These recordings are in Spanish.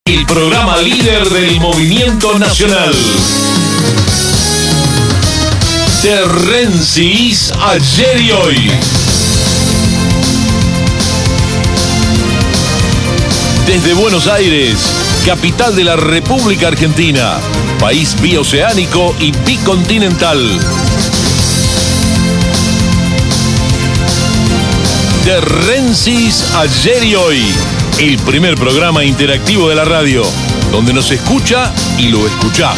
El programa líder del movimiento nacional. Terrencis ayer y hoy. Desde Buenos Aires, capital de la República Argentina, país bioceánico y bicontinental. Terrencis ayer y hoy, el primer programa interactivo de la radio, donde nos escucha y lo escucha.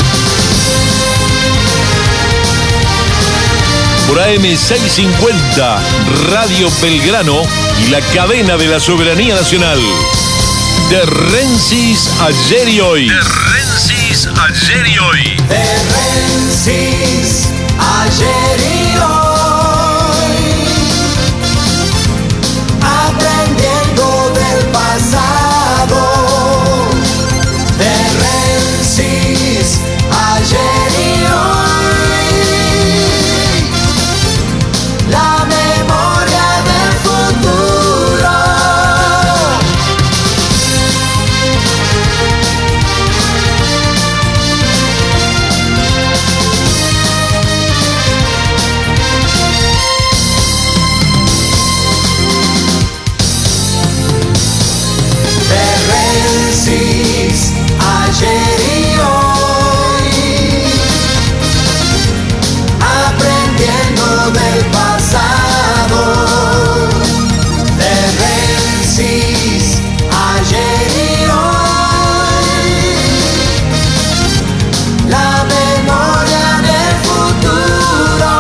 Por AM 650, Radio Belgrano y la cadena de la soberanía nacional. Terrencis ayer y hoy. Terrencis ayer y hoy. Terrencis ayer y hoy. Aprendiendo del pasado. Terrencis ayer y hoy. La memoria del futuro. Terrencis ayer y hoy. Aprendiendo del pasado. Terrencis ayer y hoy. La memoria del futuro.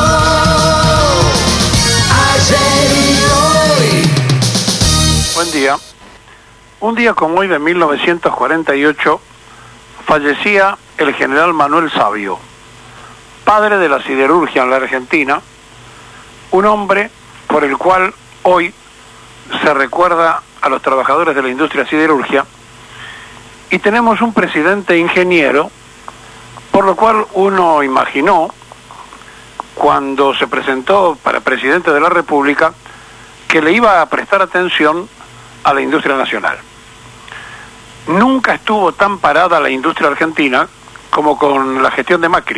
Ayer y hoy. Buen día. Un día como hoy de 1948 fallecía el general Manuel Savio, padre de la siderurgia en la Argentina, un hombre por el cual hoy se recuerda a los trabajadores de la industria siderurgia, y tenemos un presidente ingeniero, por lo cual uno imaginó, cuando se presentó para presidente de la República, que le iba a prestar atención a la industria nacional. Nunca estuvo tan parada la industria argentina como con la gestión de Macri.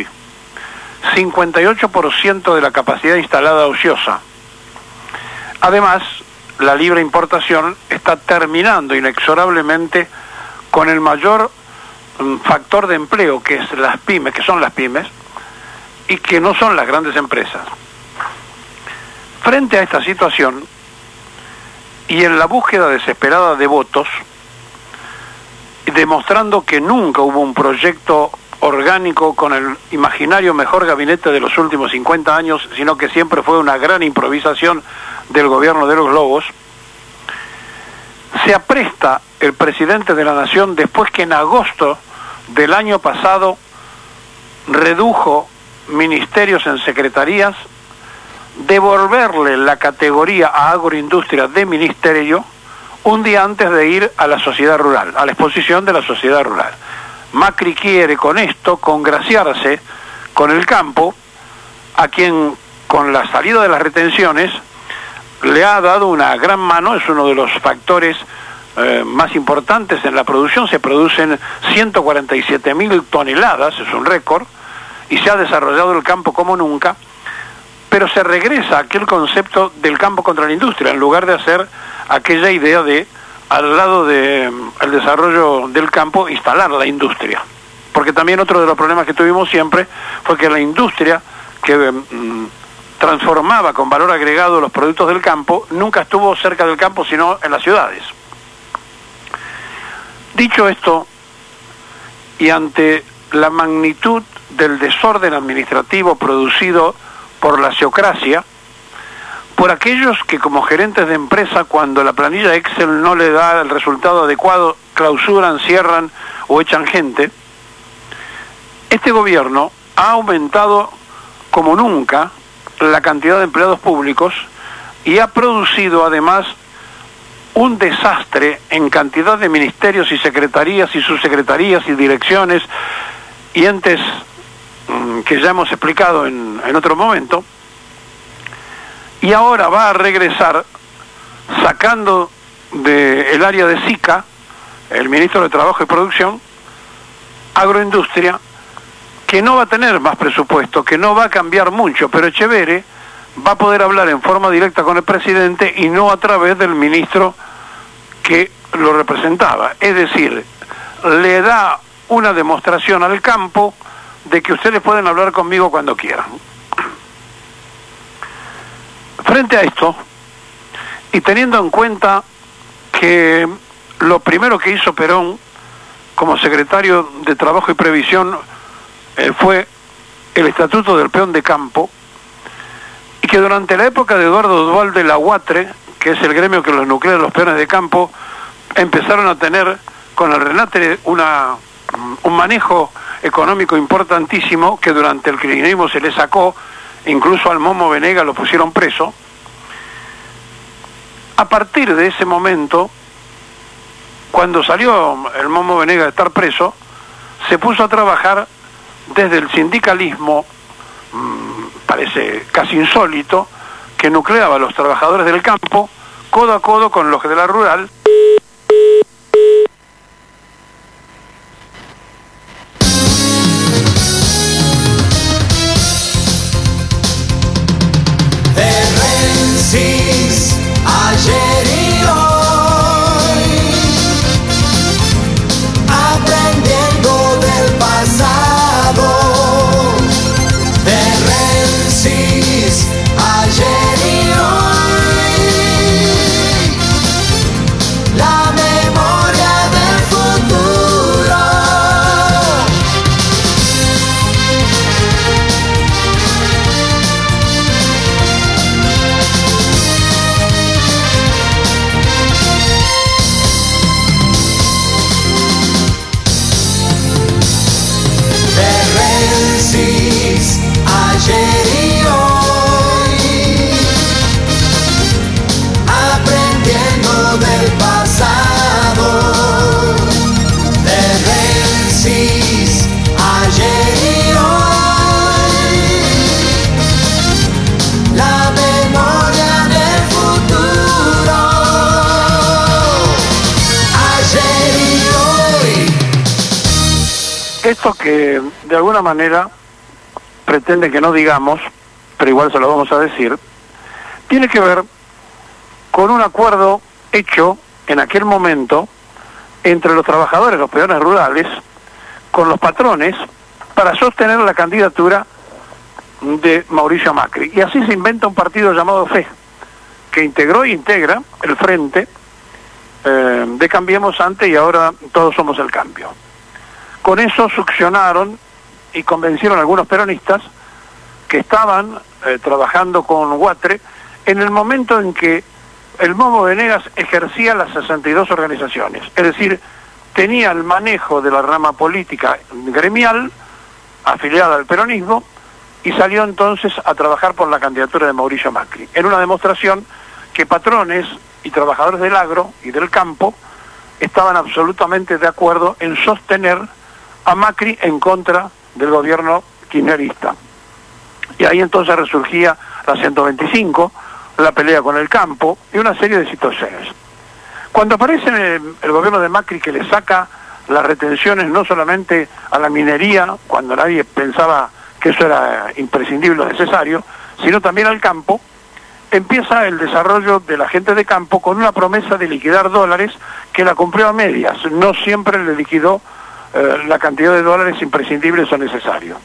58% de la capacidad instalada ociosa. Además, la libre importación está terminando inexorablemente con el mayor factor de empleo, que es las pymes, que son las pymes, y que no son las grandes empresas. Frente a esta situación, y en la búsqueda desesperada de votos, demostrando que nunca hubo un proyecto orgánico con el imaginario mejor gabinete de los últimos 50 años, sino que siempre fue una gran improvisación del gobierno de los Lobos, se apresta el presidente de la Nación, después que en agosto del año pasado redujo ministerios en secretarías, devolverle la categoría a agroindustria de ministerio un día antes de ir a la sociedad rural, a la exposición de la sociedad rural. Macri quiere con esto congraciarse con el campo, a quien con la salida de las retenciones le ha dado una gran mano. Es uno de los factores más importantes en la producción. Se producen 147.000 toneladas, es un récord, y se ha desarrollado el campo como nunca, pero se regresa a aquel concepto del campo contra la industria, en lugar de hacer aquella idea de, al lado del desarrollo del campo, instalar la industria. Porque también otro de los problemas que tuvimos siempre fue que la industria que transformaba con valor agregado los productos del campo nunca estuvo cerca del campo, sino en las ciudades. Dicho esto, y ante la magnitud del desorden administrativo producido por la sociocracia, por aquellos que como gerentes de empresa, cuando la planilla Excel no le da el resultado adecuado, clausuran, cierran o echan gente, este gobierno ha aumentado como nunca la cantidad de empleados públicos y ha producido además un desastre en cantidad de ministerios y secretarías y subsecretarías y direcciones y entes que ya hemos explicado en otro momento, y ahora va a regresar sacando del área de SICA el ministro de Trabajo y Producción, Agroindustria, que no va a tener más presupuesto, que no va a cambiar mucho, pero Etcheverry va a poder hablar en forma directa con el presidente y no a través del ministro que lo representaba. Es decir, le da una demostración al campo de que ustedes pueden hablar conmigo cuando quieran. Frente a esto, y teniendo en cuenta que lo primero que hizo Perón como secretario de Trabajo y Previsión fue el Estatuto del Peón de Campo, y que durante la época de Eduardo Duhalde la UATRE, que es el gremio que los nuclea los peones de campo, empezaron a tener con el RENATRE un manejo económico importantísimo que durante el kirchnerismo se le sacó, incluso al Momo Venegas lo pusieron preso. A partir de ese momento, cuando salió el Momo Venegas de estar preso, se puso a trabajar desde el sindicalismo, parece casi insólito, que nucleaba a los trabajadores del campo, codo a codo con los de la rural. Ayer y hoy, aprendiendo del pasado, de Rensis, ayer y hoy, la memoria del futuro. Ayer y hoy, aprendiendo del pasado, de Rensis, ayer y hoy, la memoria del futuro, ayer y hoy. Esto que de alguna manera pretende que no digamos, pero igual se lo vamos a decir, tiene que ver con un acuerdo hecho en aquel momento entre los trabajadores, los peones rurales, con los patrones, para sostener la candidatura de Mauricio Macri. Y así se inventa un partido llamado FE, que integró e integra el frente de Cambiemos Antes y ahora Todos Somos el Cambio. Con eso succionaron y convencieron a algunos peronistas que estaban trabajando con UATRE en el momento en que el Momo Venegas ejercía las 62 organizaciones, es decir, tenía el manejo de la rama política gremial afiliada al peronismo y salió entonces a trabajar por la candidatura de Mauricio Macri, en una demostración que patrones y trabajadores del agro y del campo estaban absolutamente de acuerdo en sostener a Macri en contra del gobierno kirchnerista. Y ahí entonces resurgía la 125, la pelea con el campo y una serie de situaciones. Cuando aparece el gobierno de Macri, que le saca las retenciones no solamente a la minería, cuando nadie pensaba que eso era imprescindible o necesario, sino también al campo, empieza el desarrollo de la gente de campo con una promesa de liquidar dólares que la cumplió a medias, no siempre le liquidó la cantidad de dólares imprescindibles o necesarios.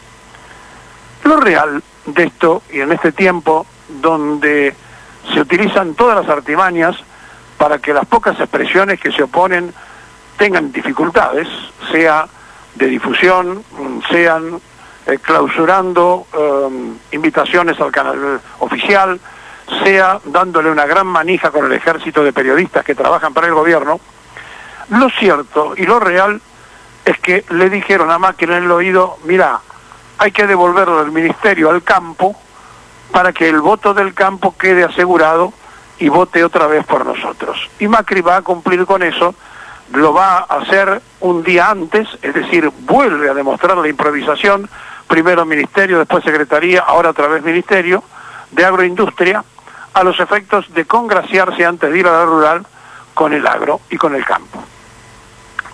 Lo real de esto, y en este tiempo donde se utilizan todas las artimañas para que las pocas expresiones que se oponen tengan dificultades, sea de difusión, sean clausurando invitaciones al canal oficial, sea dándole una gran manija con el ejército de periodistas que trabajan para el gobierno, lo cierto y lo real es que le dijeron a Macri en el oído: mira, hay que devolverlo del ministerio al campo para que el voto del campo quede asegurado y vote otra vez por nosotros. Y Macri va a cumplir con eso, lo va a hacer un día antes, es decir, vuelve a demostrar la improvisación, primero ministerio, después secretaría, ahora otra vez ministerio de Agroindustria, a los efectos de congraciarse antes de ir a la rural con el agro y con el campo.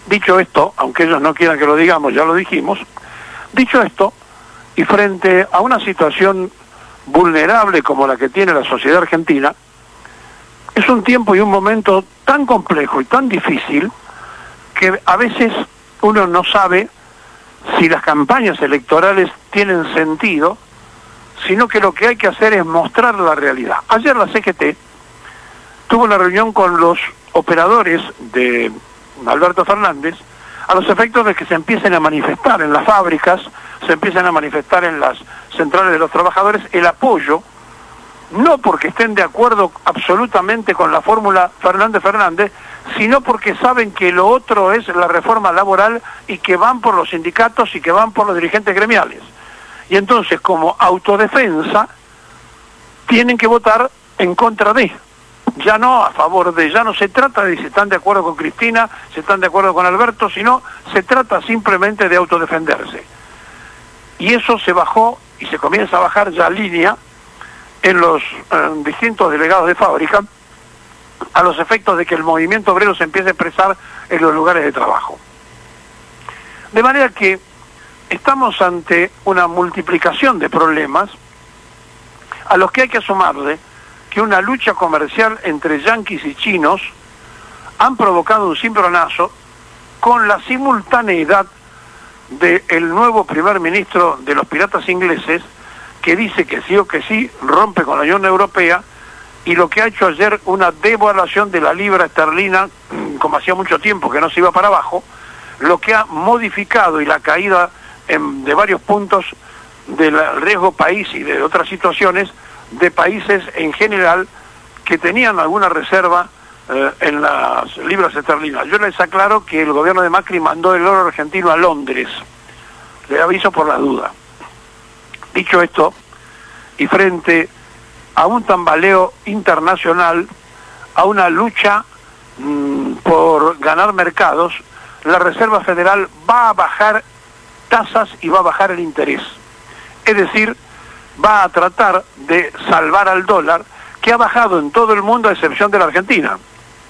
Dicho esto, aunque ellos no quieran que lo digamos, ya lo dijimos, dicho esto, y frente a una situación vulnerable como la que tiene la sociedad argentina, es un tiempo y un momento tan complejo y tan difícil que a veces uno no sabe si las campañas electorales tienen sentido, sino que lo que hay que hacer es mostrar la realidad. Ayer la CGT tuvo una reunión con los operadores de Alberto Fernández, a los efectos de que se empiecen a manifestar en las fábricas, se empiecen a manifestar en las centrales de los trabajadores el apoyo, no porque estén de acuerdo absolutamente con la fórmula Fernández, sino porque saben que lo otro es la reforma laboral y que van por los sindicatos y que van por los dirigentes gremiales. Y entonces, como autodefensa, tienen que votar en contra de, ya no a favor de, ya no se trata de si están de acuerdo con Cristina, si están de acuerdo con Alberto, sino se trata simplemente de autodefenderse. Y eso se bajó y se comienza a bajar ya línea en los distintos delegados de fábrica, a los efectos de que el movimiento obrero se empiece a expresar en los lugares de trabajo. De manera que estamos ante una multiplicación de problemas a los que hay que sumarle que una lucha comercial entre yanquis y chinos han provocado un cimbronazo con la simultaneidad del nuevo primer ministro de los piratas ingleses, que dice que sí o que sí, rompe con la Unión Europea, y lo que ha hecho ayer una devaluación de la libra esterlina, como hacía mucho tiempo que no se iba para abajo, lo que ha modificado y la caída de varios puntos del riesgo país y de otras situaciones de países en general que tenían alguna reserva en las libras esterlinas. Yo les aclaro que el gobierno de Macri mandó el oro argentino a Londres, le aviso por la duda. Dicho esto, y frente a un tambaleo internacional, a una lucha por ganar mercados, la Reserva Federal va a bajar tasas y va a bajar el interés. Es decir, va a tratar de salvar al dólar, que ha bajado en todo el mundo a excepción de la Argentina,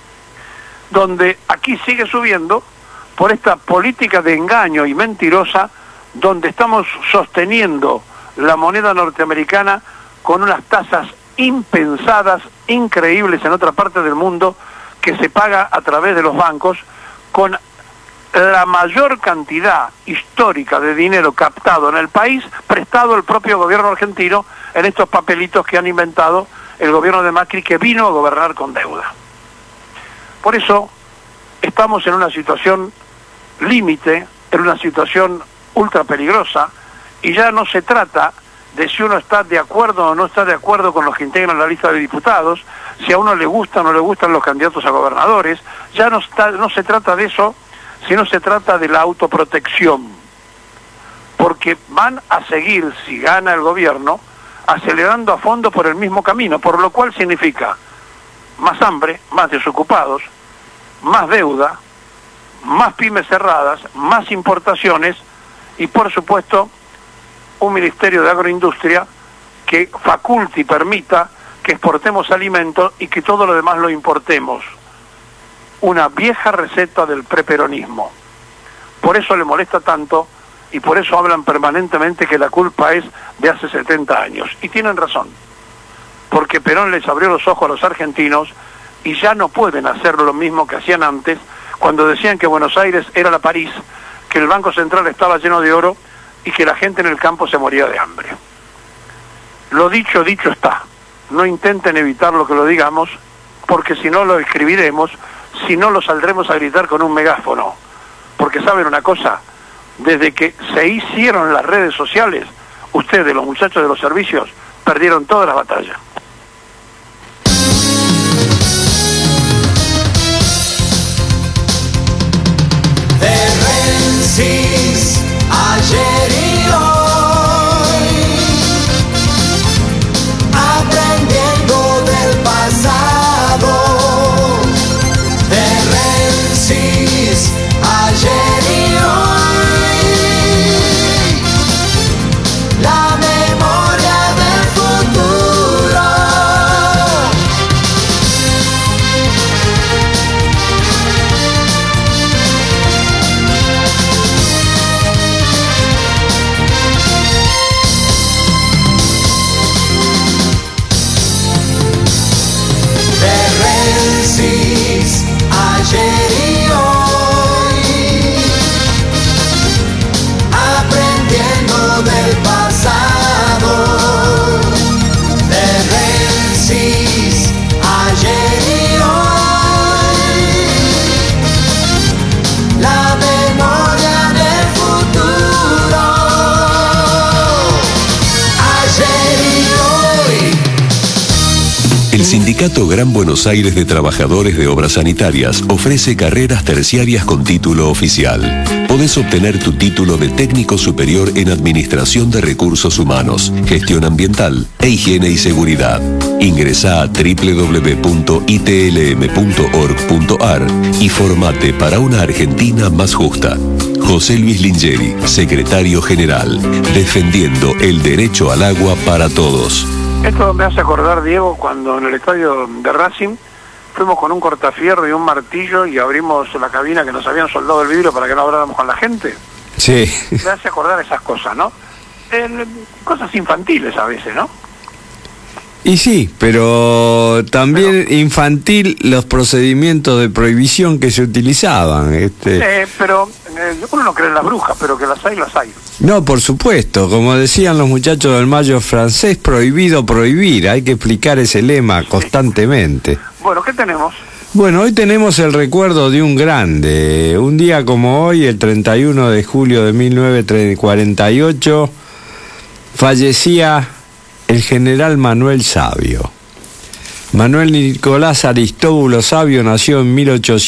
donde aquí sigue subiendo por esta política de engaño y mentirosa, donde estamos sosteniendo la moneda norteamericana con unas tasas impensadas, increíbles en otra parte del mundo, que se paga a través de los bancos, con la mayor cantidad histórica de dinero captado en el país, prestado al propio gobierno argentino en estos papelitos que han inventado el gobierno de Macri, que vino a gobernar con deuda. Por eso estamos en una situación límite, en una situación ultra peligrosa, y ya no se trata de si uno está de acuerdo o no está de acuerdo con los que integran la lista de diputados, si a uno le gustan o no le gustan los candidatos a gobernadores, ya no se trata de eso, sino se trata de la autoprotección, porque van a seguir, si gana el gobierno, acelerando a fondo por el mismo camino, por lo cual significa más hambre, más desocupados, más deuda, más pymes cerradas, más importaciones y, por supuesto, un Ministerio de Agroindustria que faculte y permita que exportemos alimentos y que todo lo demás lo importemos. Una vieja receta del preperonismo. Por eso le molesta tanto y por eso hablan permanentemente que la culpa es de hace 70 años. Y tienen razón, porque Perón les abrió los ojos a los argentinos y ya no pueden hacer lo mismo que hacían antes, cuando decían que Buenos Aires era la París, que el Banco Central estaba lleno de oro y que la gente en el campo se moría de hambre. Lo dicho, dicho está. No intenten evitar lo que lo digamos, porque si no lo escribiremos, si no lo saldremos a gritar con un megáfono. Porque saben una cosa, desde que se hicieron las redes sociales, ustedes, los muchachos de los servicios, perdieron todas las batallas. Ayer y hoy, aprendiendo del pasado, de Rensis, ayer y hoy, la memoria del futuro. Sindicato Gran Buenos Aires de Trabajadores de Obras Sanitarias ofrece carreras terciarias con título oficial. Podés obtener tu título de técnico superior en Administración de Recursos Humanos, Gestión Ambiental e Higiene y Seguridad. Ingresá a www.itlm.org.ar y formate para una Argentina más justa. José Luis Lingeri, Secretario General, defendiendo el derecho al agua para todos. Esto me hace acordar, Diego, cuando en el estadio de Racing fuimos con un cortafierro y un martillo y abrimos la cabina que nos habían soldado el vidrio para que no habláramos con la gente. Sí. Me hace acordar esas cosas, ¿no? Cosas infantiles a veces, ¿no? Y sí, pero también infantil los procedimientos de prohibición que se utilizaban. Pero uno no cree en las brujas, pero que las hay, las hay. No, por supuesto, como decían los muchachos del Mayo francés, prohibido prohibir, hay que explicar ese lema constantemente. Bueno, ¿qué tenemos? Bueno, hoy tenemos el recuerdo de un grande. Un día como hoy, el 31 de julio de 1948, fallecía el general Manuel Savio. Manuel Nicolás Aristóbulo Savio nació en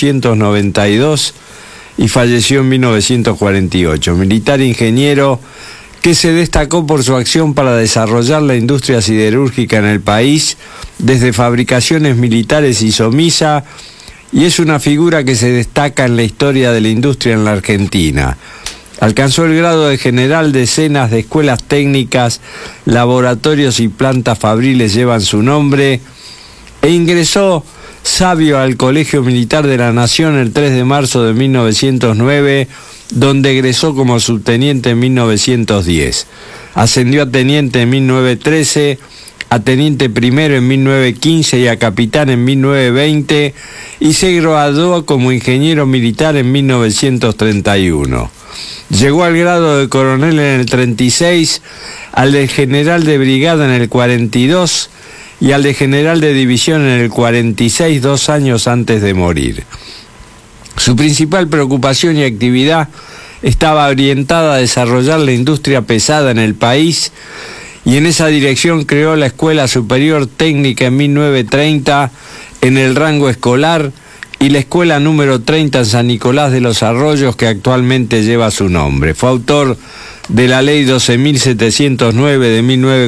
1892 y falleció en 1948. Militar ingeniero que se destacó por su acción para desarrollar la industria siderúrgica en el país, desde fabricaciones militares hizo misa, y es una figura que se destaca en la historia de la industria en la Argentina. Alcanzó el grado de general, decenas de escuelas técnicas, laboratorios y plantas fabriles llevan su nombre, e ingresó Savio al Colegio Militar de la Nación el 3 de marzo de 1909, donde egresó como subteniente en 1910. Ascendió a teniente en 1913, a teniente primero en 1915 y a capitán en 1920, y se graduó como ingeniero militar en 1931. Llegó al grado de coronel en el 36, al de general de brigada en el 42 y al de general de división en el 46, 2 años antes de morir. Su principal preocupación y actividad estaba orientada a desarrollar la industria pesada en el país, y en esa dirección creó la Escuela Superior Técnica en 1930 en el rango escolar, y la escuela número 30 en San Nicolás de los Arroyos, que actualmente lleva su nombre. Fue autor de la Ley 12.709 de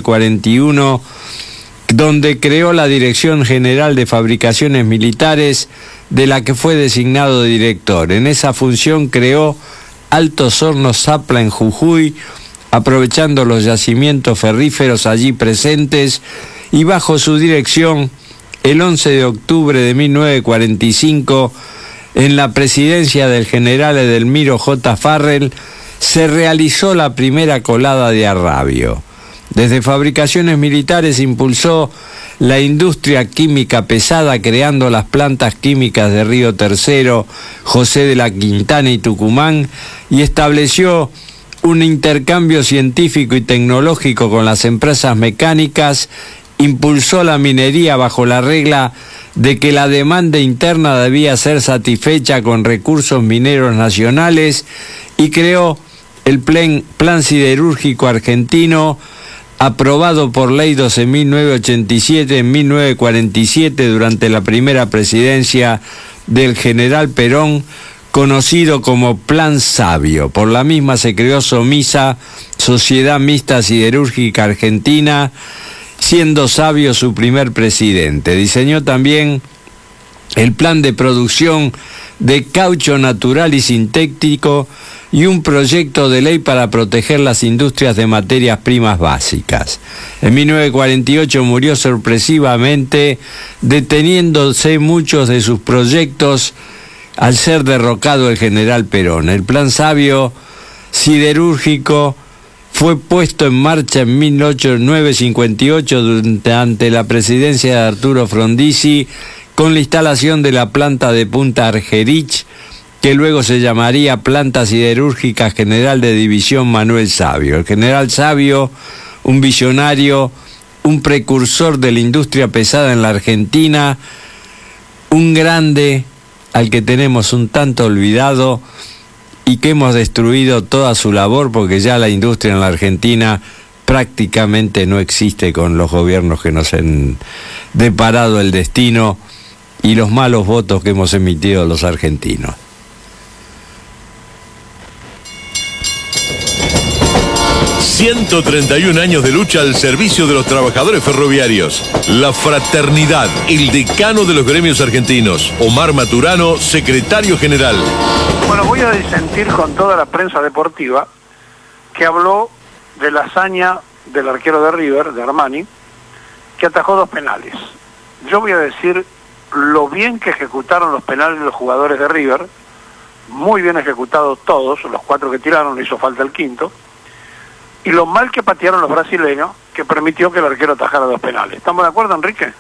1941, donde creó la Dirección General de Fabricaciones Militares, de la que fue designado director. En esa función creó Altos Hornos Zapla en Jujuy, aprovechando los yacimientos ferríferos allí presentes, y bajo su dirección, el 11 de octubre de 1945, en la presidencia del general Edelmiro J. Farrell, se realizó la primera colada de arrabio. Desde fabricaciones militares impulsó la industria química pesada, creando las plantas químicas de Río Tercero, José de la Quintana y Tucumán, y estableció un intercambio científico y tecnológico con las empresas mecánicas. Impulsó la minería bajo la regla de que la demanda interna debía ser satisfecha con recursos mineros nacionales, y creó el Plan Siderúrgico Argentino, aprobado por Ley 12.987 en 1947 durante la primera presidencia del general Perón, conocido como Plan Savio. Por la misma se creó SOMISA, Sociedad Mixta Siderúrgica Argentina, siendo Savio su primer presidente. Diseñó también el plan de producción de caucho natural y sintético y un proyecto de ley para proteger las industrias de materias primas básicas. En 1948 murió sorpresivamente, deteniéndose muchos de sus proyectos al ser derrocado el general Perón. El Plan Savio siderúrgico fue puesto en marcha en 1958 durante la presidencia de Arturo Frondizi, con la instalación de la planta de Punta Argerich, que luego se llamaría Planta Siderúrgica General de División Manuel Savio. El general Savio, un visionario, un precursor de la industria pesada en la Argentina, un grande al que tenemos un tanto olvidado y que hemos destruido toda su labor, porque ya la industria en la Argentina prácticamente no existe con los gobiernos que nos han deparado el destino y los malos votos que hemos emitido los argentinos. ...131 años de lucha al servicio de los trabajadores ferroviarios. La fraternidad, el decano de los gremios argentinos, Omar Maturano, secretario general. Bueno, voy a disentir con toda la prensa deportiva que habló de la hazaña del arquero de River, de Armani, que atajó 2 penales. Yo voy a decir lo bien que ejecutaron los penales los jugadores de River, muy bien ejecutados todos, los 4 que tiraron, le hizo falta el quinto, y lo mal que patearon los brasileños, que permitió que el arquero atajara 2 penales. ¿Estamos de acuerdo, Enrique?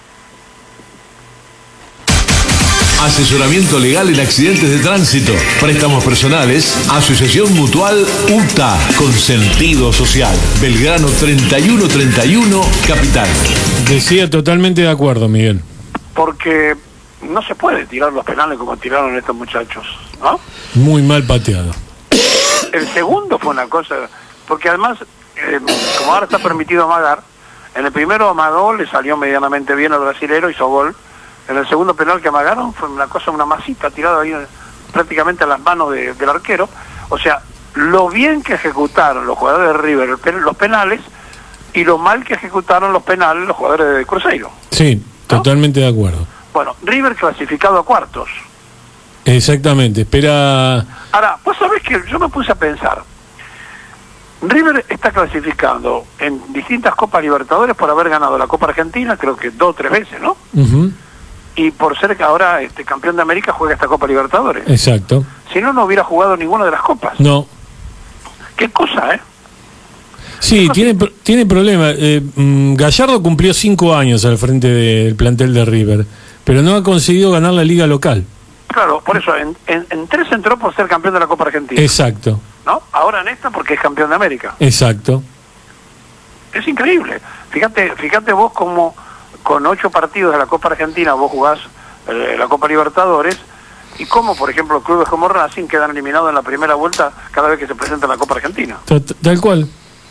Asesoramiento legal en accidentes de tránsito, préstamos personales, asociación mutual UTA con sentido social. Belgrano 3131, Capital. Decía totalmente de acuerdo, Miguel. Porque no se puede tirar los penales como tiraron estos muchachos, ¿no? Muy mal pateado. El segundo fue una cosa, porque además, como ahora está permitido amagar, en el primero amagó, le salió medianamente bien al brasilero, hizo gol. En el segundo penal que amagaron fue una cosa, una masita tirada ahí prácticamente a las manos del arquero. O sea, lo bien que ejecutaron los jugadores de River los penales y lo mal que ejecutaron los penales los jugadores de Cruzeiro. Sí, ¿no? Totalmente de acuerdo. Bueno, River clasificado a cuartos. Exactamente, espera... Ahora, vos sabés que yo me puse a pensar, River está clasificando en distintas Copas Libertadores por haber ganado la Copa Argentina, creo que 2 o 3 veces, ¿no? Uh-huh. Y por ser que ahora campeón de América juega esta Copa Libertadores. Exacto. Si no, no hubiera jugado ninguna de las copas. No. Qué cosa, ¿eh? Sí, tiene problema. Gallardo cumplió 5 años al frente del plantel de River, pero no ha conseguido ganar la liga local. Claro, por eso, en 3 entró por ser campeón de la Copa Argentina. Exacto. ¿No? Ahora en esta porque es campeón de América. Exacto. Es increíble. Fíjate vos como con 8 partidos de la Copa Argentina vos jugás la Copa Libertadores, y como por ejemplo clubes como Racing quedan eliminados en la primera vuelta cada vez que se presenta la Copa Argentina. Tal cual.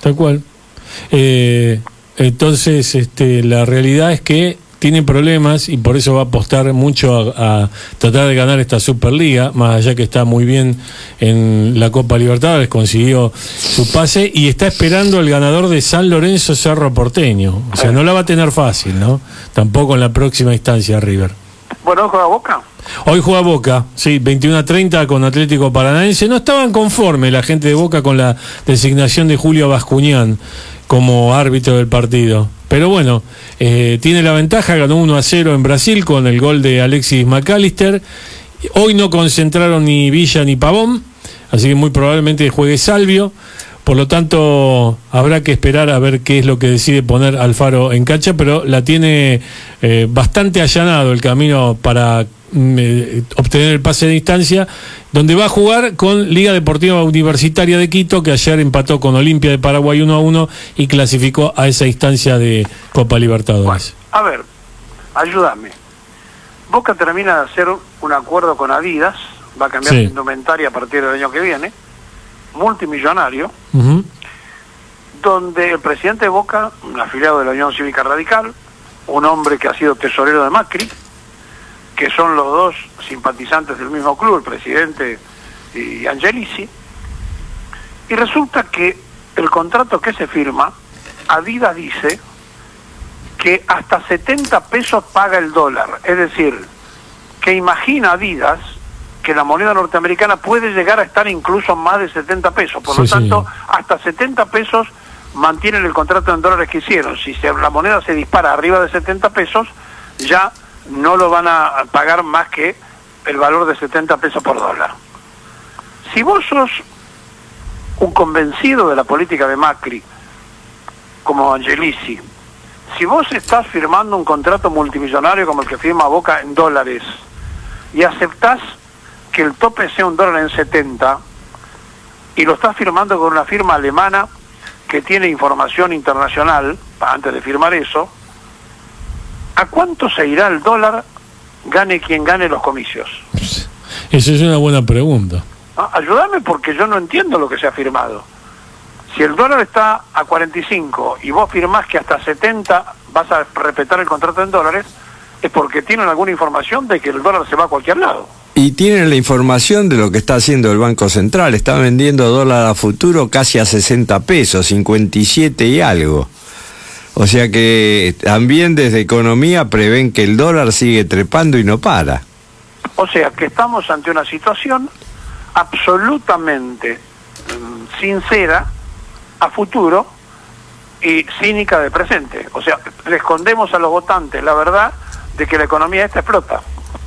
Entonces la realidad es que tiene problemas y por eso va a apostar mucho a tratar de ganar esta Superliga, más allá que está muy bien en la Copa Libertadores, consiguió su pase y está esperando el ganador de San Lorenzo Cerro Porteño. O sea, no la va a tener fácil, ¿no? Tampoco en la próxima instancia River. Bueno, ¿juega Boca? Hoy juega Boca, sí, 21:30 con Atlético Paranaense. No estaban conformes la gente de Boca con la designación de Julio Bascuñán como árbitro del partido. Pero bueno, tiene la ventaja, ganó 1-0 en Brasil con el gol de Alexis McAllister. Hoy no concentraron ni Villa ni Pavón, así que muy probablemente juegue Salvio. Por lo tanto, habrá que esperar a ver qué es lo que decide poner Alfaro en cancha, pero la tiene bastante allanado el camino para obtener el pase de instancia, donde va a jugar con Liga Deportiva Universitaria de Quito, que ayer empató con Olimpia de Paraguay 1-1 y clasificó a esa instancia de Copa Libertadores. Bueno, a ver, ayúdame. Boca termina de hacer un acuerdo con Adidas, va a cambiar su indumentaria a partir del año que viene, multimillonario, uh-huh, donde el presidente de Boca, un afiliado de la Unión Cívica Radical, un hombre que ha sido tesorero de Macri, que son los dos simpatizantes del mismo club, el presidente y Angelici, y resulta que el contrato que se firma, Adidas dice que hasta 70 pesos paga el dólar, es decir, que imagina Adidas que la moneda norteamericana puede llegar a estar incluso más de 70 pesos, por lo tanto, hasta 70 pesos mantienen el contrato en dólares que hicieron. Si la moneda se dispara arriba de 70 pesos, ya no lo van a pagar más que el valor de 70 pesos por dólar. Si vos sos un convencido de la política de Macri, como Angelici, si vos estás firmando un contrato multimillonario como el que firma Boca en dólares, y aceptás que el tope sea $1 en 70, y lo estás firmando con una firma alemana que tiene información internacional, antes de firmar eso, ¿a cuánto se irá el dólar, gane quien gane los comicios? Esa es una buena pregunta. Ayúdame porque yo no entiendo lo que se ha firmado. Si el dólar está a 45 y vos firmás que hasta 70 vas a respetar el contrato en dólares, es porque tienen alguna información de que el dólar se va a cualquier lado. Y tienen la información de lo que está haciendo el Banco Central. Está vendiendo dólar a futuro casi a 60 pesos, 57 y algo. O sea que también desde economía prevén que el dólar sigue trepando y no para. O sea que estamos ante una situación absolutamente sincera a futuro y cínica de presente. O sea, le escondemos a los votantes la verdad de que la economía esta explota.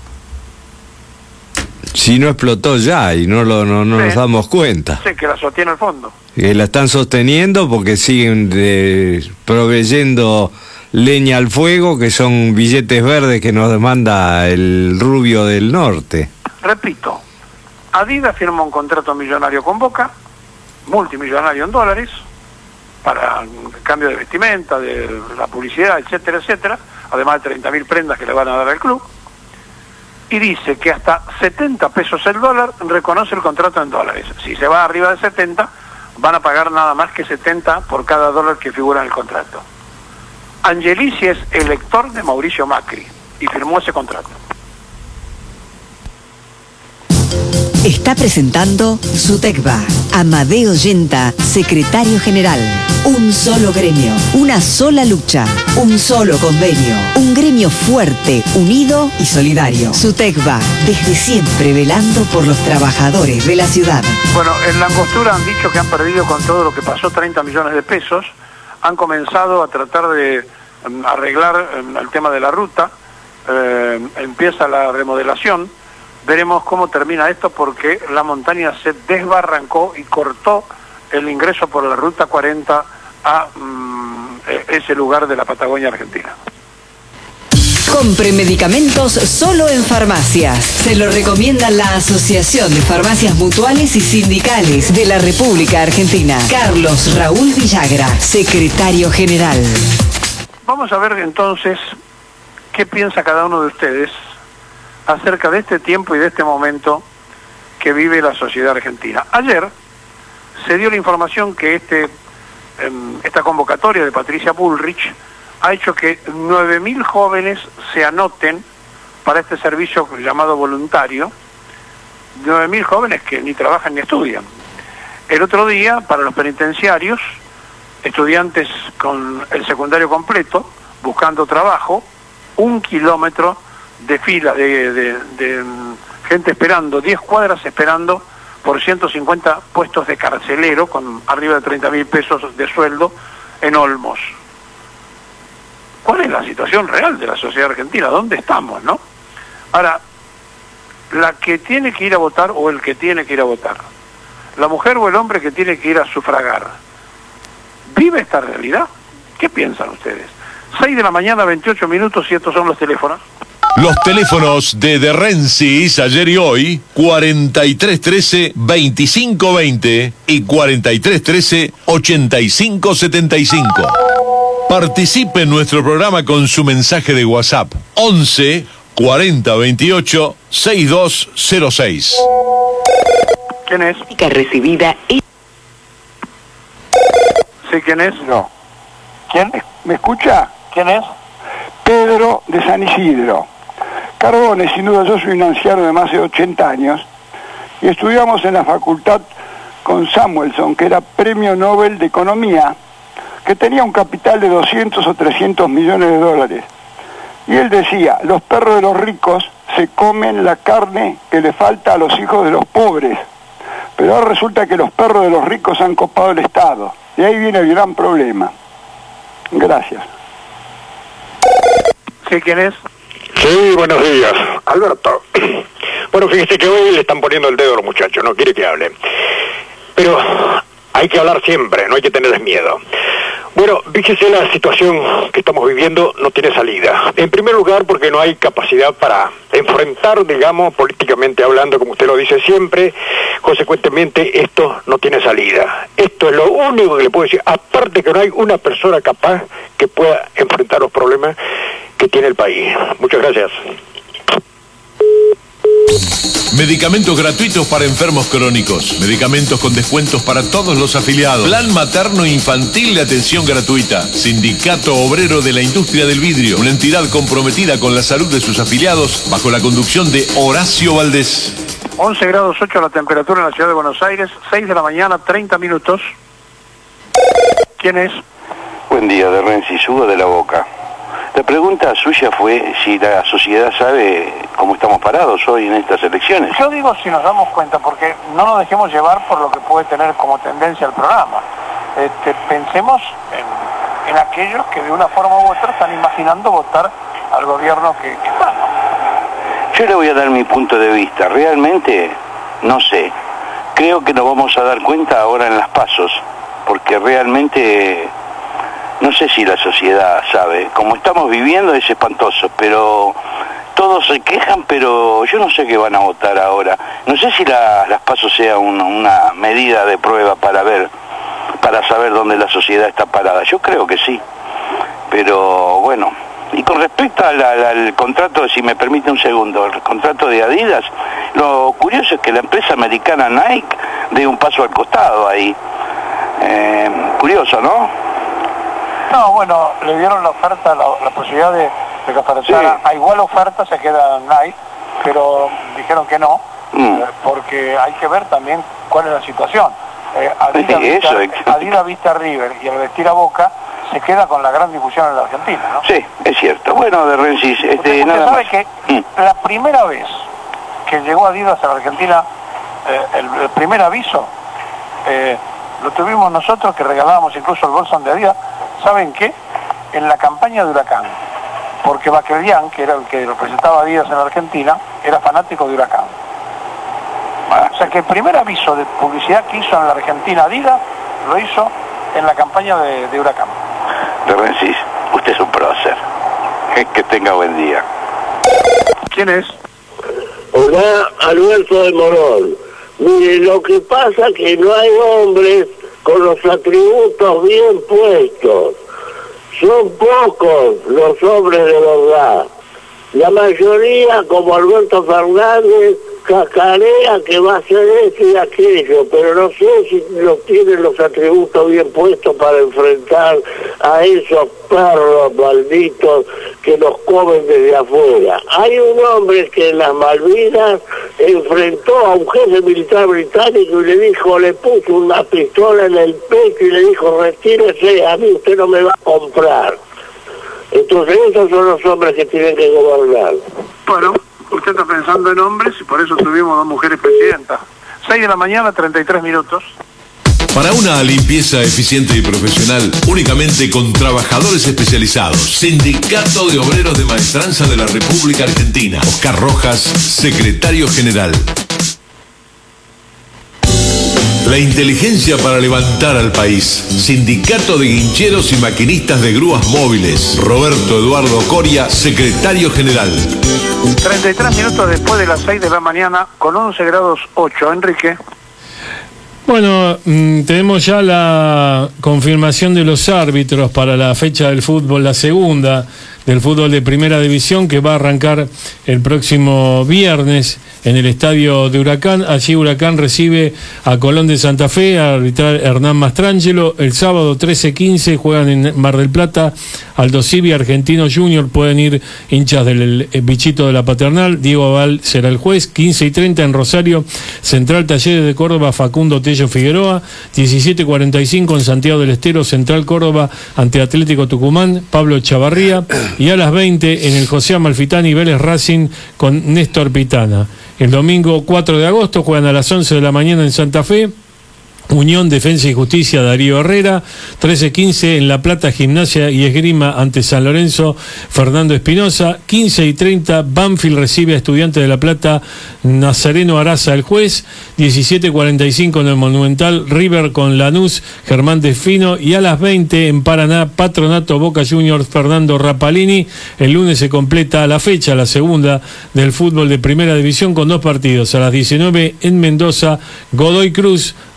Si no explotó ya y no nos damos cuenta. Sí, que la sostiene el fondo. Que la están sosteniendo porque siguen proveyendo leña al fuego, que son billetes verdes que nos demanda el rubio del norte. Repito, Adidas firmó un contrato millonario con Boca, multimillonario en dólares, para el cambio de vestimenta, de la publicidad, etcétera, etcétera, además de 30.000 prendas que le van a dar al club. Y dice que hasta 70 pesos el dólar reconoce el contrato en dólares. Si se va arriba de 70, van a pagar nada más que 70 por cada dólar que figura en el contrato. Angelici es elector de Mauricio Macri y firmó ese contrato. Está presentando SUTECBA. Amadeo Yenta, secretario general. Un solo gremio, una sola lucha, un solo convenio. Un gremio fuerte, unido y solidario. SUTECBA, desde siempre velando por los trabajadores de la ciudad. Bueno, en la Angostura han dicho que han perdido con todo lo que pasó 30 millones de pesos. Han comenzado a tratar de arreglar el tema de la ruta. Empieza la remodelación. Veremos cómo termina esto porque la montaña se desbarrancó y cortó el ingreso por la ruta 40 a ese lugar de la Patagonia Argentina. Compre medicamentos solo en farmacias. Se lo recomienda la Asociación de Farmacias Mutuales y Sindicales de la República Argentina. Carlos Raúl Villagra, secretario general. Vamos a ver entonces qué piensa cada uno de ustedes acerca de este tiempo y de este momento que vive la sociedad argentina. Ayer se dio la información que esta convocatoria de Patricia Bullrich ha hecho que 9.000 jóvenes se anoten para este servicio llamado voluntario, 9.000 jóvenes que ni trabajan ni estudian. El otro día, para los penitenciarios, estudiantes con el secundario completo, buscando trabajo, 1 kilómetro de fila de gente esperando, 10 cuadras esperando por 150 puestos de carcelero con arriba de 30.000 pesos de sueldo en Olmos. ¿Cuál es la situación real de la sociedad argentina? ¿Dónde estamos, no? Ahora, la que tiene que ir a votar o el que tiene que ir a votar, la mujer o el hombre que tiene que ir a sufragar, ¿vive esta realidad? ¿Qué piensan ustedes? 6 de la mañana, 28 minutos, y estos son los teléfonos. Los teléfonos de Rensis ayer y hoy, 4313-2520 y 4313-8575. Participe en nuestro programa con su mensaje de WhatsApp 11 40 28 6206. ¿Quién es? Recibida. ¿Sí, quién es? No. ¿Quién? ¿Me escucha? ¿Quién es? Pedro de San Isidro. Carbone, sin duda, yo soy un anciano de más de 80 años y estudiamos en la facultad con Samuelson, que era premio Nobel de Economía, que tenía un capital de 200 o 300 millones de dólares. Y él decía, los perros de los ricos se comen la carne que le falta a los hijos de los pobres, pero ahora resulta que los perros de los ricos han copado el Estado, y ahí viene el gran problema. Gracias. ¿Sí, quién es? Sí, buenos días, Alberto. Bueno, fíjese que hoy le están poniendo el dedo a los muchachos, no quiere que hable. Pero hay que hablar siempre, no hay que tenerles miedo. Bueno, fíjese, la situación que estamos viviendo no tiene salida. En primer lugar, porque no hay capacidad para enfrentar, digamos, políticamente hablando, como usted lo dice siempre. Consecuentemente, esto no tiene salida. Esto es lo único que le puedo decir. Aparte que no hay una persona capaz que pueda enfrentar los problemas que tiene el país. Muchas gracias. Medicamentos gratuitos para enfermos crónicos. Medicamentos con descuentos para todos los afiliados. Plan materno infantil de atención gratuita. Sindicato Obrero de la Industria del Vidrio. Una entidad comprometida con la salud de sus afiliados bajo la conducción de Horacio Valdés. 11 grados 8 la temperatura en la ciudad de Buenos Aires. 6 de la mañana, 30 minutos. ¿Quién es? Buen día, de Renzi, Hugo de la Boca. La pregunta suya fue si la sociedad sabe cómo estamos parados hoy en estas elecciones. Yo digo si nos damos cuenta, porque no nos dejemos llevar por lo que puede tener como tendencia el programa. Pensemos en aquellos que de una forma u otra están imaginando votar al gobierno que está. Yo le voy a dar mi punto de vista. Realmente no sé. Creo que nos vamos a dar cuenta ahora en las pasos, porque realmente no sé si la sociedad sabe. Como estamos viviendo es espantoso, pero todos se quejan, pero yo no sé qué van a votar ahora. No sé si las pasos sea una medida de prueba para saber dónde la sociedad está parada. Yo creo que sí, pero bueno. Y con respecto al contrato, si me permite un segundo, el contrato de Adidas, lo curioso es que la empresa americana Nike dé un paso al costado ahí. Curioso, ¿no? No, bueno, le dieron la oferta, la posibilidad de que ofertara a igual oferta, se queda Nike, pero dijeron que no, porque hay que ver también cuál es la situación. Adidas viste a River y al vestir a Boca se queda con la gran difusión en la Argentina, ¿no? Sí, es cierto. Bueno, de Renzi, usted nada sabe más. Que la primera vez que llegó Adidas a la Argentina, el primer aviso, lo tuvimos nosotros, que regalábamos incluso el bolsón de Adidas. ¿Saben qué? En la campaña de Huracán, porque Baquelián, que era el que representaba a Adidas en la Argentina, era fanático de Huracán. O sea que el primer aviso de publicidad que hizo en la Argentina Adidas, lo hizo en la campaña de Huracán. De Renzi, usted es un prócer. Que tenga buen día. ¿Quién es? Hola, Alberto de Morón. Mire, lo que pasa es que no hay hombres con los atributos bien puestos. Son pocos los hombres de verdad. La mayoría, como Alberto Fernández, cacarea que va a hacer esto y aquello, pero no sé si tienen los atributos bien puestos para enfrentar a esos perros malditos que nos comen desde afuera. Hay un hombre que en las Malvinas enfrentó a un jefe militar británico y le dijo, le puso una pistola en el pecho y le dijo, retírese, a mí usted no me va a comprar. Entonces esos son los hombres que tienen que gobernar. Bueno, usted está pensando en hombres y por eso tuvimos 2 mujeres presidentas. 6 de la mañana, 33 minutos. Para una limpieza eficiente y profesional, únicamente con trabajadores especializados. Sindicato de Obreros de Maestranza de la República Argentina. Oscar Rojas, secretario general. La inteligencia para levantar al país. Sindicato de Guincheros y Maquinistas de Grúas Móviles. Roberto Eduardo Coria, secretario general. 33 minutos después de las 6 de la mañana, con 11 grados 8. Enrique. Bueno, tenemos ya la confirmación de los árbitros para la fecha del fútbol, la segunda del fútbol de primera división, que va a arrancar el próximo viernes en el estadio de Huracán. Allí Huracán recibe a Colón de Santa Fe, a arbitrar Hernán Mastrangelo. El sábado 13:15 juegan en Mar del Plata Aldo Civi, Argentino Junior. Pueden ir hinchas del bichito de la Paternal. Diego Aval será el juez. 15:30 en Rosario, Central Talleres de Córdoba, Facundo Tello Figueroa. 17:45 en Santiago del Estero, Central Córdoba ante Atlético Tucumán, Pablo Chavarría. Y a las 20 en el José Amalfitani, Vélez Racing con Néstor Pitana. El domingo 4 de agosto juegan a las 11 de la mañana en Santa Fe, Unión, Defensa y Justicia, Darío Herrera. 13:15 en La Plata, Gimnasia y Esgrima ante San Lorenzo, Fernando Espinosa. 15:30 Banfield recibe a Estudiantes de La Plata, Nazareno Araza el juez. 17:45 en el Monumental, River con Lanús, Germán Desfino. Y a las 20 en Paraná, Patronato Boca Juniors, Fernando Rapalini. El lunes se completa la fecha, la segunda del fútbol de primera división, con 2 partidos. A las 19 en Mendoza, Godoy Cruz ante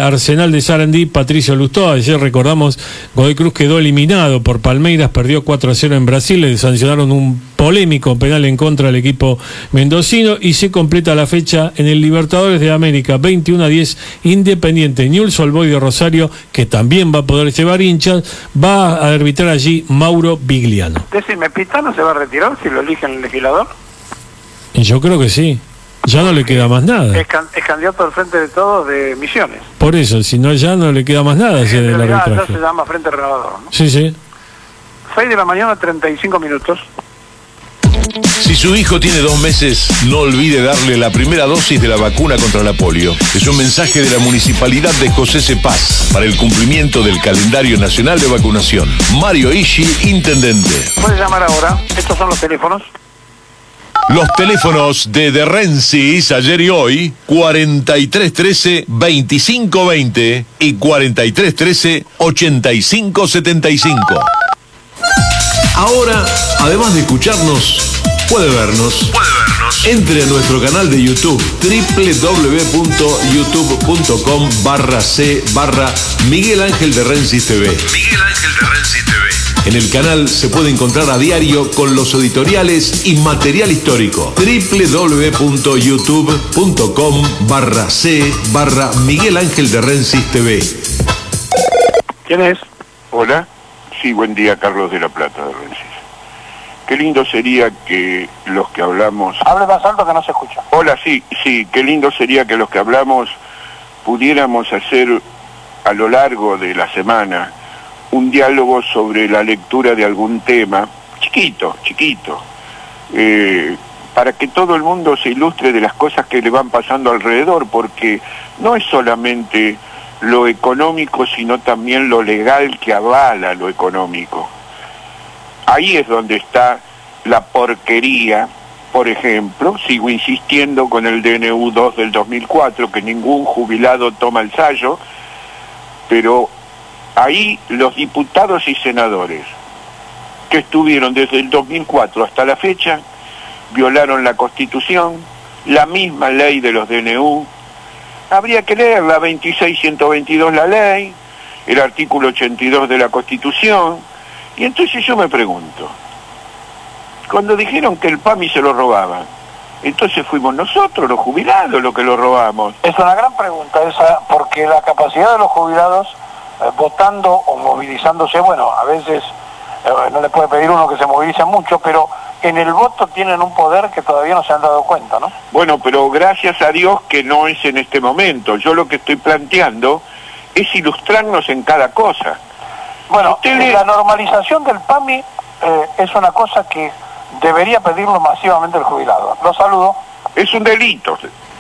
Arsenal de Sarandí, Patricio Lustó. Ayer recordamos, Godoy Cruz quedó eliminado por Palmeiras, perdió 4-0 en Brasil, le sancionaron un polémico penal en contra del equipo mendocino y se completa la fecha en el Libertadores de América, 21-10, Independiente Newell's Old Boys de Rosario, que también va a poder llevar hinchas, va a arbitrar allí Mauro Vigliano. Decime, ¿Pitana se va a retirar si lo eligen el legislador? Y yo creo que sí. Ya no le queda más nada. Es candidato al Frente de Todos de Misiones. Por eso, si no, ya no le queda más nada hacia el arbitraje. Ya se llama Frente Renovador, ¿no? Sí, sí. 6 de la mañana, 35 minutos. Si su hijo tiene 2 meses, no olvide darle la primera dosis de la vacuna contra la polio. Es un mensaje de la Municipalidad de José C. Paz para el cumplimiento del calendario nacional de vacunación. Mario Ishi, intendente. Puede llamar ahora. Estos son los teléfonos. Los teléfonos de Rensis ayer y hoy, 4313-2520 y 4313-8575. Ahora, además de escucharnos, puede vernos. Entre a nuestro canal de YouTube, www.youtube.com/c/Miguel Ángel de Rensis TV. Miguel Ángel de Rensis TV. En el canal se puede encontrar a diario con los editoriales y material histórico. www.youtube.com/c/Miguel Ángel de Rensis TV. ¿Quién es? Hola. Sí, buen día, Carlos de la Plata de Rensis. Qué lindo sería que los que hablamos... Hable más alto que no se escucha. Hola, sí, qué lindo sería que los que hablamos pudiéramos hacer a lo largo de la semana un diálogo sobre la lectura de algún tema, chiquito, para que todo el mundo se ilustre de las cosas que le van pasando alrededor, porque no es solamente lo económico, sino también lo legal que avala lo económico. Ahí es donde está la porquería. Por ejemplo, sigo insistiendo con el DNU 2 del 2004, que ningún jubilado toma el sayo, pero ahí los diputados y senadores que estuvieron desde el 2004 hasta la fecha violaron la Constitución, la misma ley de los DNU. Habría que leer la 26.122 la ley, el artículo 82 de la Constitución, y entonces yo me pregunto, cuando dijeron que el PAMI se lo robaban, entonces fuimos nosotros, los jubilados, los que lo robamos. Es una gran pregunta esa, porque la capacidad de los jubilados votando o movilizándose, bueno, a veces no le puede pedir uno que se movilice mucho, pero en el voto tienen un poder que todavía no se han dado cuenta, ¿no? Bueno, pero gracias a Dios que no es en este momento. Yo lo que estoy planteando es ilustrarnos en cada cosa. Bueno, la normalización del PAMI es una cosa que debería pedirlo masivamente el jubilado. Lo saludo. Es un delito.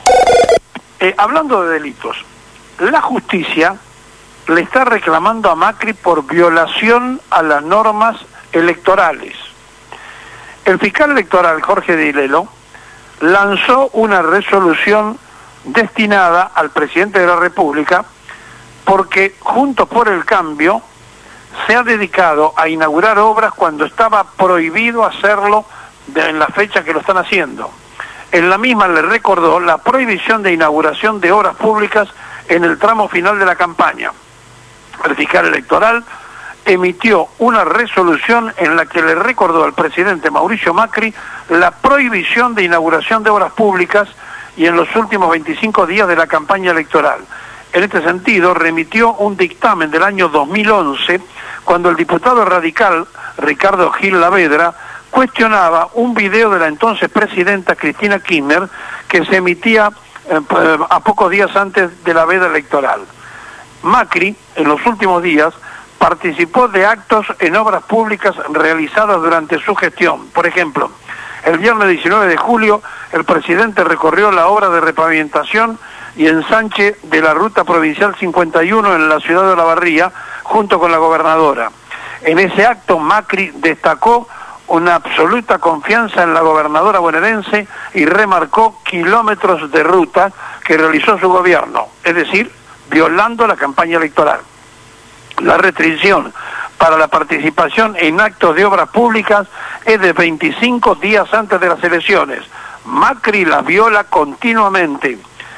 Hablando de delitos, la justicia le está reclamando a Macri por violación a las normas electorales. El fiscal electoral Jorge Dilelo lanzó una resolución destinada al presidente de la República porque Juntos por el Cambio se ha dedicado a inaugurar obras cuando estaba prohibido hacerlo en la fecha que lo están haciendo. En la misma le recordó la prohibición de inauguración de obras públicas en el tramo final de la campaña. El fiscal electoral emitió una resolución en la que le recordó al presidente Mauricio Macri la prohibición de inauguración de obras públicas y en los últimos 25 días de la campaña electoral. En este sentido, remitió un dictamen del año 2011, cuando el diputado radical Ricardo Gil Lavedra cuestionaba un video de la entonces presidenta Cristina Kirchner que se emitía a pocos días antes de la veda electoral. Macri, en los últimos días, participó de actos en obras públicas realizadas durante su gestión. Por ejemplo, el viernes 19 de julio, el presidente recorrió la obra de repavimentación y ensanche de la ruta provincial 51 en la ciudad de Olavarría, junto con la gobernadora. En ese acto, Macri destacó una absoluta confianza en la gobernadora bonaerense y remarcó kilómetros de ruta que realizó su gobierno, es decir, violando la campaña electoral. La restricción para la participación en actos de obras públicas es de 25 días antes de las elecciones. Macri las viola continuamente.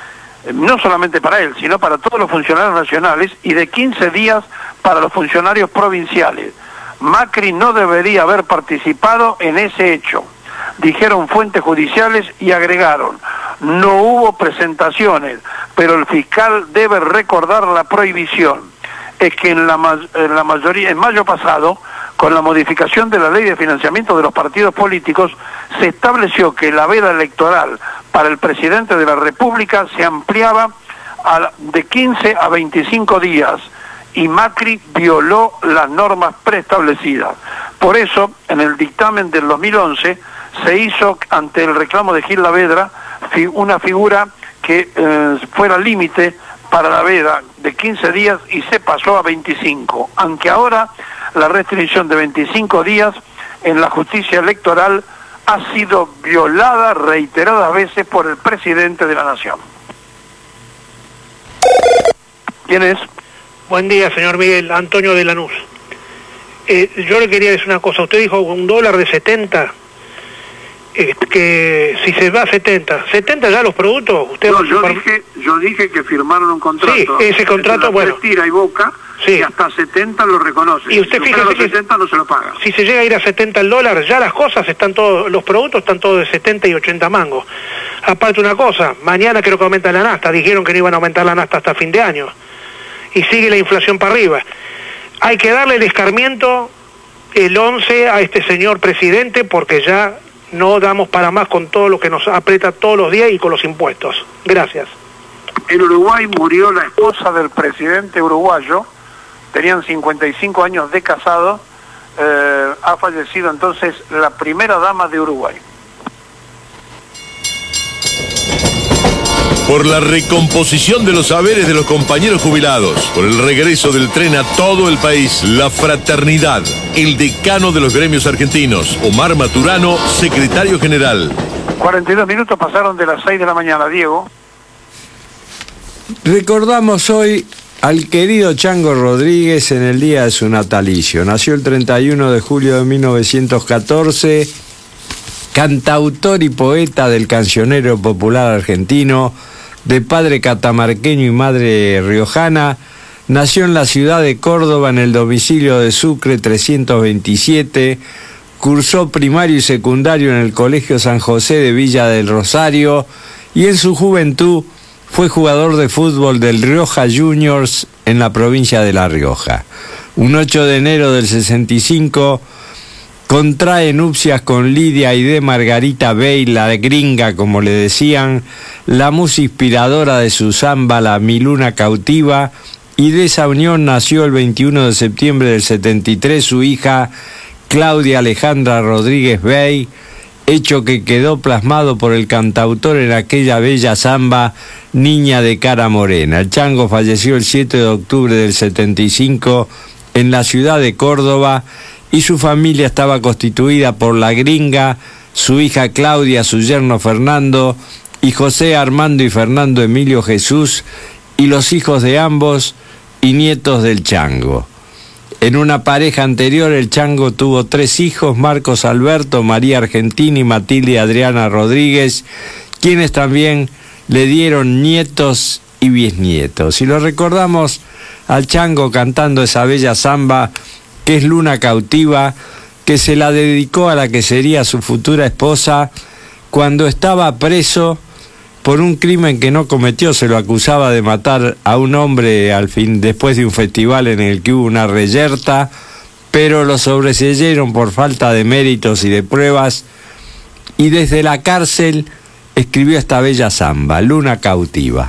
no solamente para él, sino para todos los funcionarios nacionales, y de 15 días para los funcionarios provinciales. Macri no debería haber participado en ese hecho, dijeron fuentes judiciales, y agregaron: no hubo presentaciones, pero el fiscal debe recordar la prohibición. Es que en la mayoría, en mayo pasado, con la modificación de la ley de financiamiento de los partidos políticos, se estableció que la veda electoral para el presidente de la República se ampliaba de 15 a 25 días, y Macri violó las normas preestablecidas. Por eso, en el dictamen del 2011, se hizo, ante el reclamo de Gil Lavedra, una figura que fuera límite para la veda de 15 días y se pasó a 25, aunque ahora la restricción de 25 días en la justicia electoral ha sido violada reiteradas veces por el presidente de la Nación. ¿Quién es? Buen día, señor Miguel. Antonio de Lanús. Yo le quería decir una cosa. Usted dijo $1 de 70, que si se va a 70 ya los productos... Usted no, yo dije que firmaron un contrato. Sí, ese contrato, bueno... Tira y Boca, sí. Y hasta 70 lo reconoce. Y usted fíjese que 70 no se lo paga. Si se llega a ir a 70 el dólar, ya las cosas están todos, los productos están todos de 70 y 80 mangos. Aparte una cosa, mañana creo que aumenta la nafta. Dijeron que no iban a aumentar la nafta hasta fin de año. Y sigue la inflación para arriba. Hay que darle el escarmiento el 11 a este señor presidente, porque ya no damos para más con todo lo que nos aprieta todos los días y con los impuestos. Gracias. En Uruguay murió la esposa del presidente uruguayo, tenían 55 años de casado, ha fallecido entonces la primera dama de Uruguay. Por la recomposición de los saberes de los compañeros jubilados, por el regreso del tren a todo el país, la fraternidad, el decano de los gremios argentinos, Omar Maturano, secretario general. 42 minutos pasaron de las 6 de la mañana, Diego. Recordamos hoy al querido Chango Rodríguez en el día de su natalicio. Nació el 31 de julio de 1914, cantautor y poeta del cancionero popular argentino, de padre catamarqueño y madre riojana. Nació en la ciudad de Córdoba, en el domicilio de Sucre 327, cursó primario y secundario en el Colegio San José de Villa del Rosario, y en su juventud fue jugador de fútbol del Rioja Juniors en la provincia de La Rioja. Un 8 de enero del 65 contrae nupcias con Lidia Aide Margarita Bey, la gringa como le decían, la musa inspiradora de su samba, la Mi Luna Cautiva, y de esa unión nació el 21 de septiembre del 73 su hija Claudia Alejandra Rodríguez Bey, hecho que quedó plasmado por el cantautor en aquella bella samba Niña de cara morena. El Chango falleció el 7 de octubre del 75 en la ciudad de Córdoba, y su familia estaba constituida por la gringa, su hija Claudia, su yerno Fernando, y José Armando y Fernando Emilio Jesús, y los hijos de ambos y nietos del Chango. En una pareja anterior, el Chango tuvo 3 hijos, Marcos Alberto, María Argentina y Matilde Adriana Rodríguez, quienes también le dieron nietos y bisnietos. Y lo recordamos al Chango cantando esa bella samba que es Luna Cautiva, que se la dedicó a la que sería su futura esposa cuando estaba preso por un crimen que no cometió. Se lo acusaba de matar a un hombre después de un festival en el que hubo una reyerta, pero lo sobreseyeron por falta de méritos y de pruebas, y desde la cárcel escribió esta bella samba, Luna Cautiva.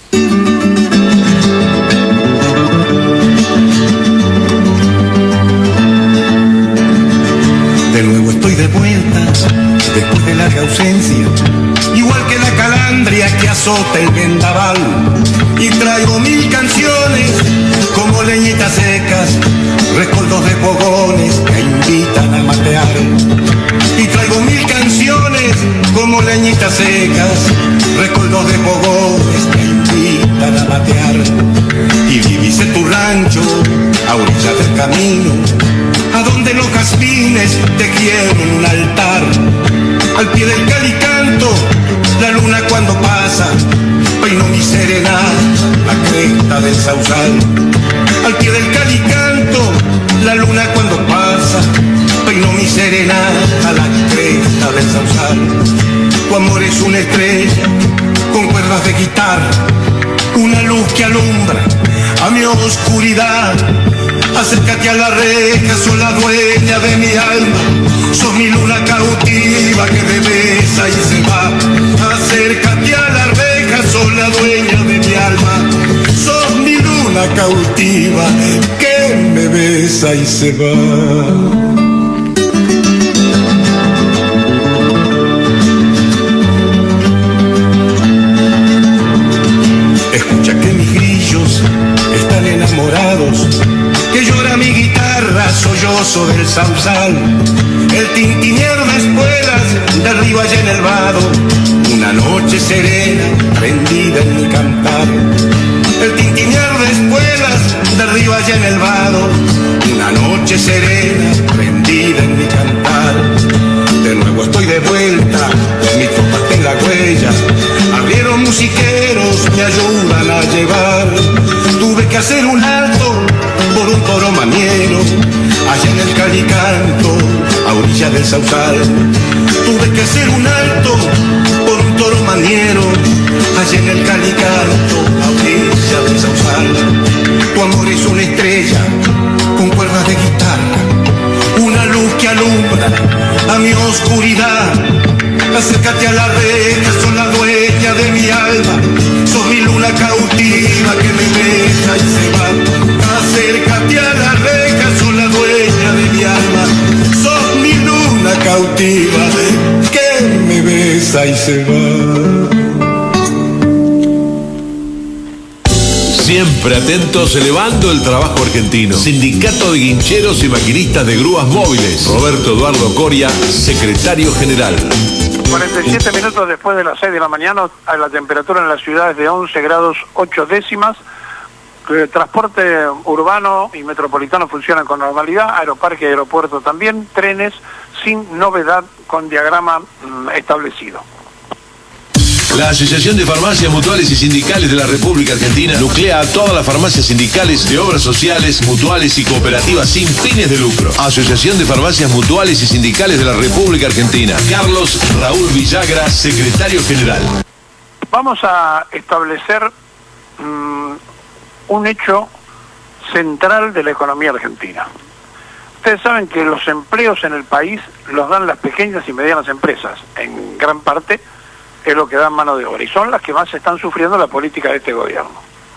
De nuevo estoy de vuelta, después de larga ausencia, igual que la calandria que azota el vendaval, y traigo 1000 canciones como leñitas secas, rescoldos de fogones que invitan a matear. Y traigo 1000 canciones como leñitas secas, rescoldos de fogones que invitan a matear. Y vivís en tu rancho, a orilla del camino, a donde los jazmines te quieren un altar. Al pie del calicanto, la luna cuando pasa, peino mi cerebro orilla del Sausal. Al pie del calicanto, la luna cuando pasa, peino mi serenata a la cresta del Sausal. Tu amor es una estrella con cuerdas de guitarra, una luz que alumbra a mi oscuridad. Acércate a la reja, sos la dueña de mi alma, sos mi luna cautiva que me besa y se va. Acércate a la reja, sos la dueña de mi alma, sos mi luna cautiva que me besa y se va. Escucha que mis grillos están enamorados, que llora mi guitarra, sollozo del Sausal. El tintinear de espuelas derriba allá en el vado, una noche serena prendida en mi cantar. El tintinear de espuelas derriba allá en el vado, una noche serena prendida en mi cantar. De nuevo estoy de vuelta, mis tropas en la huella, abrieron musiqueros, me ayudan a llevar. Tuve que hacer un alto por un toro maniero, allá en el Calicanto, a orilla del Sausal. Tuve que hacer un alto por un toro maniero, allá en el Calicanto, a orilla del Sausal. Tu amor es una estrella con cuerdas de guitarra, una luz que alumbra a mi oscuridad. Acércate a la reja, sos la dueña de mi alma, sos mi luna cautiva que me besa y se va. Acércate a la reja, sos la dueña de mi alma, sos mi luna cautiva que me besa y se va. Siempre atentos, elevando el trabajo argentino. Sindicato de Guincheros y Maquinistas de Grúas Móviles. Roberto Eduardo Coria, secretario general. 47 minutos después de las 6 de la mañana, la temperatura en la ciudad es de 11 grados 8 décimas. El transporte urbano y metropolitano funcionan con normalidad, aeroparque y aeropuerto también, trenes sin novedad con diagrama establecido. La Asociación de Farmacias Mutuales y Sindicales de la República Argentina nuclea a todas las farmacias sindicales de obras sociales, mutuales y cooperativas sin fines de lucro. Asociación de Farmacias Mutuales y Sindicales de la República Argentina. Carlos Raúl Villagra, secretario general. Vamos a establecer un hecho central de la economía argentina. Ustedes saben que los empleos en el país los dan las pequeñas y medianas empresas, en gran parte es lo que dan mano de obra, y son las que más están sufriendo la política de este gobierno.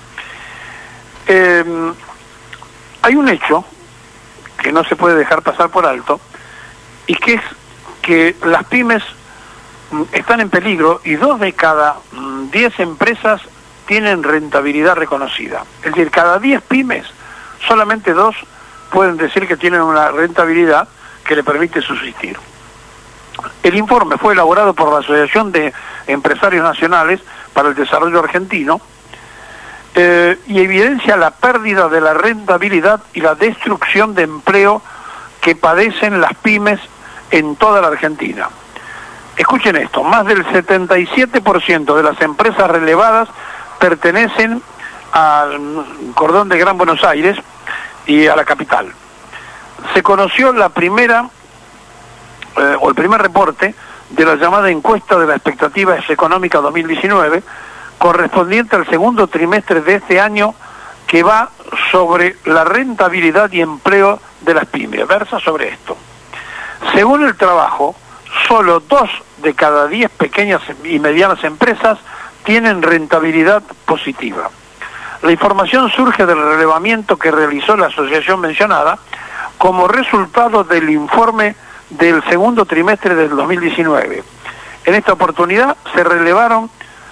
Hay un hecho que no se puede dejar pasar por alto, y que es que las pymes están en peligro, y 2 de cada 10 empresas tienen rentabilidad reconocida. Es decir, cada 10 pymes, solamente 2 pueden decir que tienen una rentabilidad que le permite subsistir. El informe fue elaborado por la Asociación de Empresarios Nacionales para el Desarrollo Argentino y evidencia la pérdida de la rentabilidad y la destrucción de empleo que padecen las pymes en toda la Argentina. Escuchen esto, más del 77% de las empresas relevadas pertenecen al cordón de Gran Buenos Aires y a la capital. Se conoció la primera el primer reporte de la llamada encuesta de la expectativa económica 2019, correspondiente al segundo trimestre de este año, que va sobre la rentabilidad y empleo de las pymes, versa sobre esto. Según el trabajo, solo 2 de cada 10 pequeñas y medianas empresas tienen rentabilidad positiva. La información surge del relevamiento que realizó la asociación mencionada como resultado del informe del segundo trimestre del 2019. En esta oportunidad se relevaron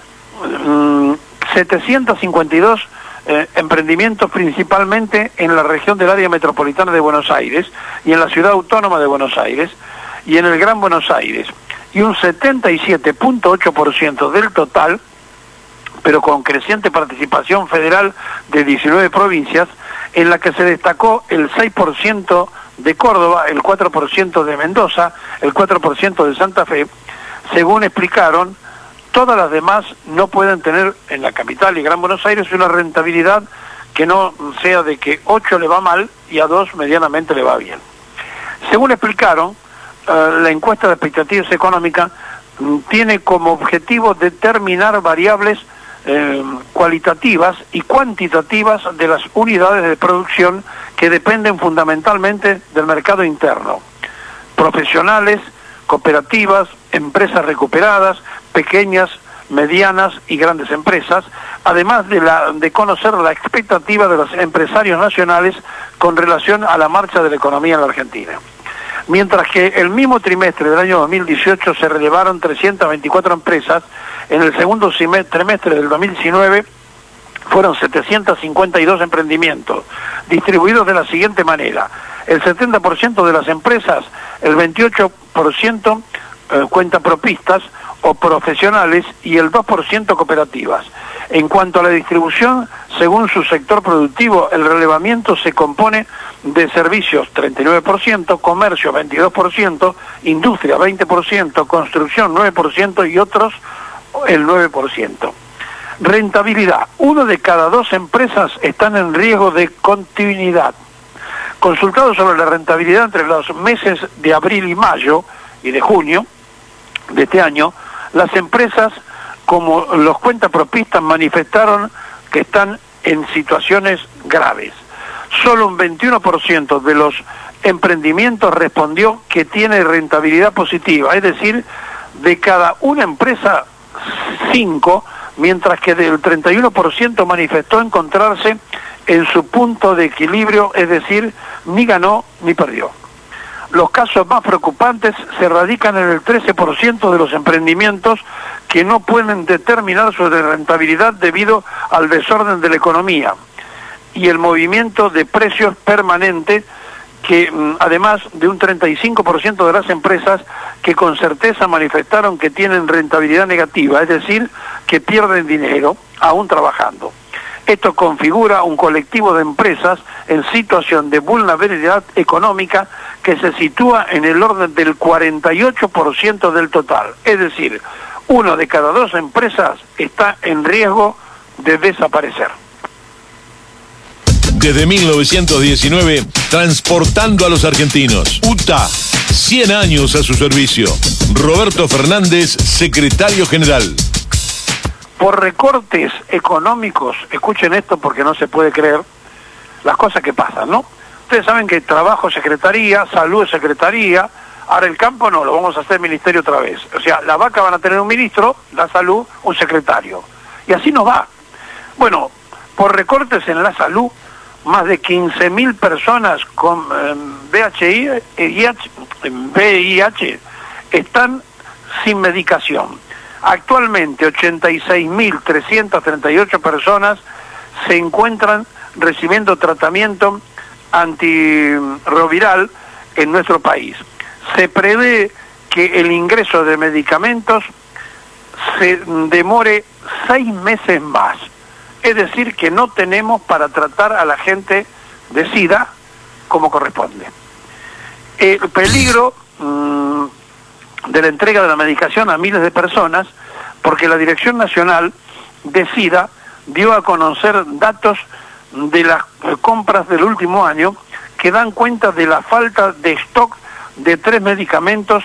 752 emprendimientos, principalmente en la región del área metropolitana de Buenos Aires y en la ciudad autónoma de Buenos Aires y en el Gran Buenos Aires, y un 77.8% del total, pero con creciente participación federal de 19 provincias, en la que se destacó el 6% de Córdoba, el 4% de Mendoza, el 4% de Santa Fe. Según explicaron, todas las demás no pueden tener en la capital y Gran Buenos Aires una rentabilidad que no sea de que 8 le va mal y a 2 medianamente le va bien. Según explicaron, la encuesta de expectativas económicas tiene como objetivo determinar variables cualitativas y cuantitativas de las unidades de producción que dependen fundamentalmente del mercado interno. Profesionales, cooperativas, empresas recuperadas, pequeñas, medianas y grandes empresas, además de conocer la expectativa de los empresarios nacionales con relación a la marcha de la economía en la Argentina. Mientras que el mismo trimestre del año 2018 se relevaron 324 empresas, en el segundo trimestre del 2019 fueron 752 emprendimientos, distribuidos de la siguiente manera: el 70% de las empresas, el 28% cuentapropistas o profesionales y el 2% cooperativas. En cuanto a la distribución, según su sector productivo, el relevamiento se compone de servicios 39%, comercio 22%, industria 20%, construcción 9% y otros el 9%. Rentabilidad. 1 de cada 2 empresas están en riesgo de continuidad. Consultado sobre la rentabilidad entre los meses de abril y mayo y de junio de este año, las empresas como los cuentapropistas manifestaron que están en situaciones graves. Solo un 21% de los emprendimientos respondió que tiene rentabilidad positiva, es decir, de cada una empresa 5, mientras que del 31% manifestó encontrarse en su punto de equilibrio, es decir, ni ganó ni perdió. Los casos más preocupantes se radican en el 13% de los emprendimientos que no pueden determinar su rentabilidad debido al desorden de la economía y el movimiento de precios permanente, que además de un 35% de las empresas que con certeza manifestaron que tienen rentabilidad negativa, es decir, que pierden dinero aún trabajando. Esto configura un colectivo de empresas en situación de vulnerabilidad económica que se sitúa en el orden del 48% del total. Es decir, 1 de cada 2 empresas está en riesgo de desaparecer. Desde 1919, transportando a los argentinos. UTA, 100 años a su servicio. Roberto Fernández, secretario general. Por recortes económicos, escuchen esto porque no se puede creer las cosas que pasan, ¿no? Ustedes saben que trabajo es secretaría, salud es secretaría, ahora el campo no, lo vamos a hacer ministerio otra vez. O sea, la vaca van a tener un ministro, la salud un secretario. Y así nos va. Bueno, por recortes en la salud, más de 15.000 personas con VIH están sin medicación. Actualmente 86.338 personas se encuentran recibiendo tratamiento antirretroviral en nuestro país. Se prevé que el ingreso de medicamentos se demore 6 meses más. Es decir, que no tenemos para tratar a la gente de SIDA como corresponde. El peligro de la entrega de la medicación a miles de personas, porque la Dirección Nacional de SIDA dio a conocer datos de las compras del último año que dan cuenta de la falta de stock de 3 medicamentos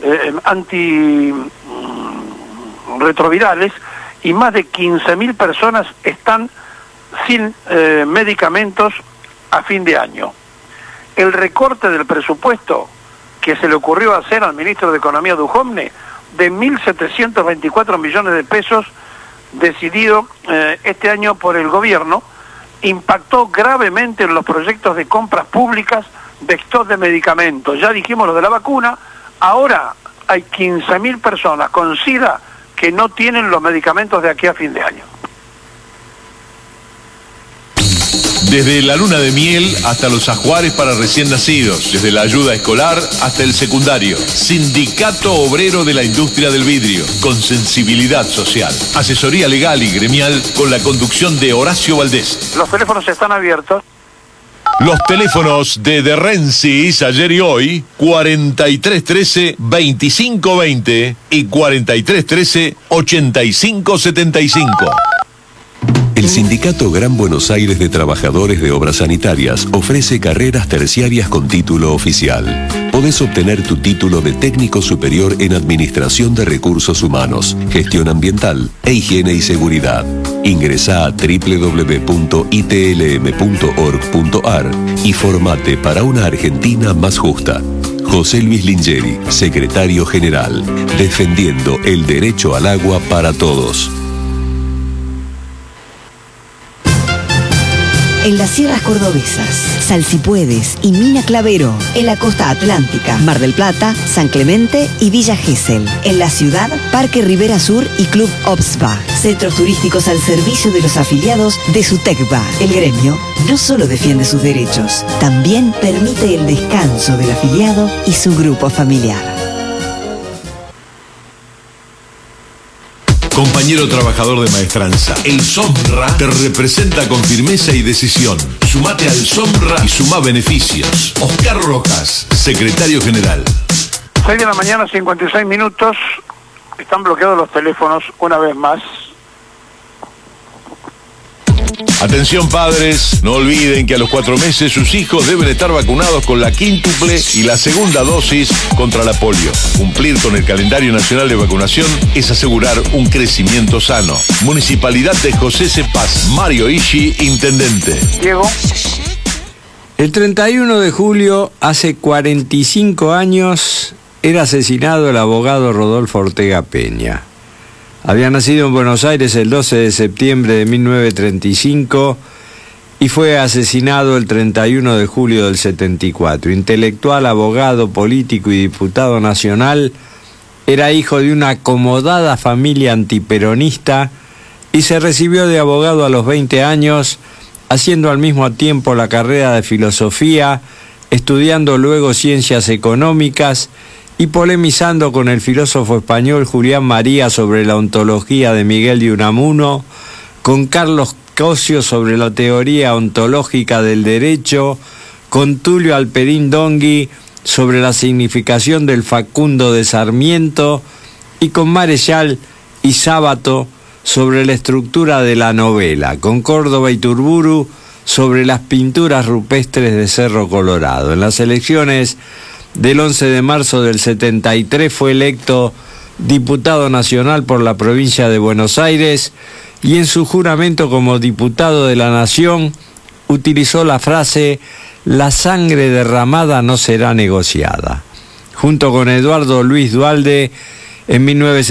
antirretrovirales y más de 15.000 personas están sin medicamentos a fin de año. El recorte del presupuesto que se le ocurrió hacer al ministro de Economía Dujovne de 1.724 millones de pesos decidido este año por el gobierno impactó gravemente en los proyectos de compras públicas de stock de medicamentos. Ya dijimos lo de la vacuna, ahora hay 15.000 personas con SIDA que no tienen los medicamentos de aquí a fin de año. Desde la luna de miel hasta los ajuares para recién nacidos, desde la ayuda escolar hasta el secundario. Sindicato Obrero de la Industria del Vidrio, con sensibilidad social. Asesoría legal y gremial con la conducción de Horacio Valdés. Los teléfonos están abiertos. Los teléfonos de Rensis ayer y hoy, 4313-2520 y 4313-8575. El Sindicato Gran Buenos Aires de Trabajadores de Obras Sanitarias ofrece carreras terciarias con título oficial. Podés obtener tu título de técnico superior en Administración de Recursos Humanos, Gestión Ambiental e Higiene y Seguridad. Ingresá a www.itlm.org.ar y formate para una Argentina más justa. José Luis Lingeri, Secretario General, defendiendo el derecho al agua para todos. En las sierras cordobesas, Salsipuedes y Mina Clavero. En la costa atlántica, Mar del Plata, San Clemente y Villa Gesell. En la ciudad, Parque Rivera Sur y Club OBSBA. Centros turísticos al servicio de los afiliados de SUTECBA. El gremio no solo defiende sus derechos, también permite el descanso del afiliado y su grupo familiar. Compañero trabajador de maestranza, el SOMRA te representa con firmeza y decisión. Sumate al SOMRA y sumá beneficios. Oscar Rojas, Secretario General. 6 de la mañana, 56 minutos. Están bloqueados los teléfonos una vez más. Atención padres, no olviden que a los 4 meses sus hijos deben estar vacunados con la quíntuple y la segunda dosis contra la polio. Cumplir con el calendario nacional de vacunación es asegurar un crecimiento sano. Municipalidad de José C. Paz, Mario Ishi, Intendente. Diego. El 31 de julio, hace 45 años, era asesinado el abogado Rodolfo Ortega Peña. Había nacido en Buenos Aires el 12 de septiembre de 1935 y fue asesinado el 31 de julio del 74. Intelectual, abogado, político y diputado nacional, era hijo de una acomodada familia antiperonista y se recibió de abogado a los 20 años, haciendo al mismo tiempo la carrera de filosofía, estudiando luego ciencias económicas y polemizando con el filósofo español Julián María sobre la ontología de Miguel de Unamuno, con Carlos Cosio sobre la teoría ontológica del derecho, con Tulio Alperín Dongui sobre la significación del Facundo de Sarmiento y con Marechal y Sábato sobre la estructura de la novela, con Córdoba y Turburu sobre las pinturas rupestres de Cerro Colorado. En las elecciones del 11 de marzo del 73 fue electo diputado nacional por la provincia de Buenos Aires y en su juramento como diputado de la Nación utilizó la frase «La sangre derramada no será negociada». Junto con Eduardo Luis Duhalde, en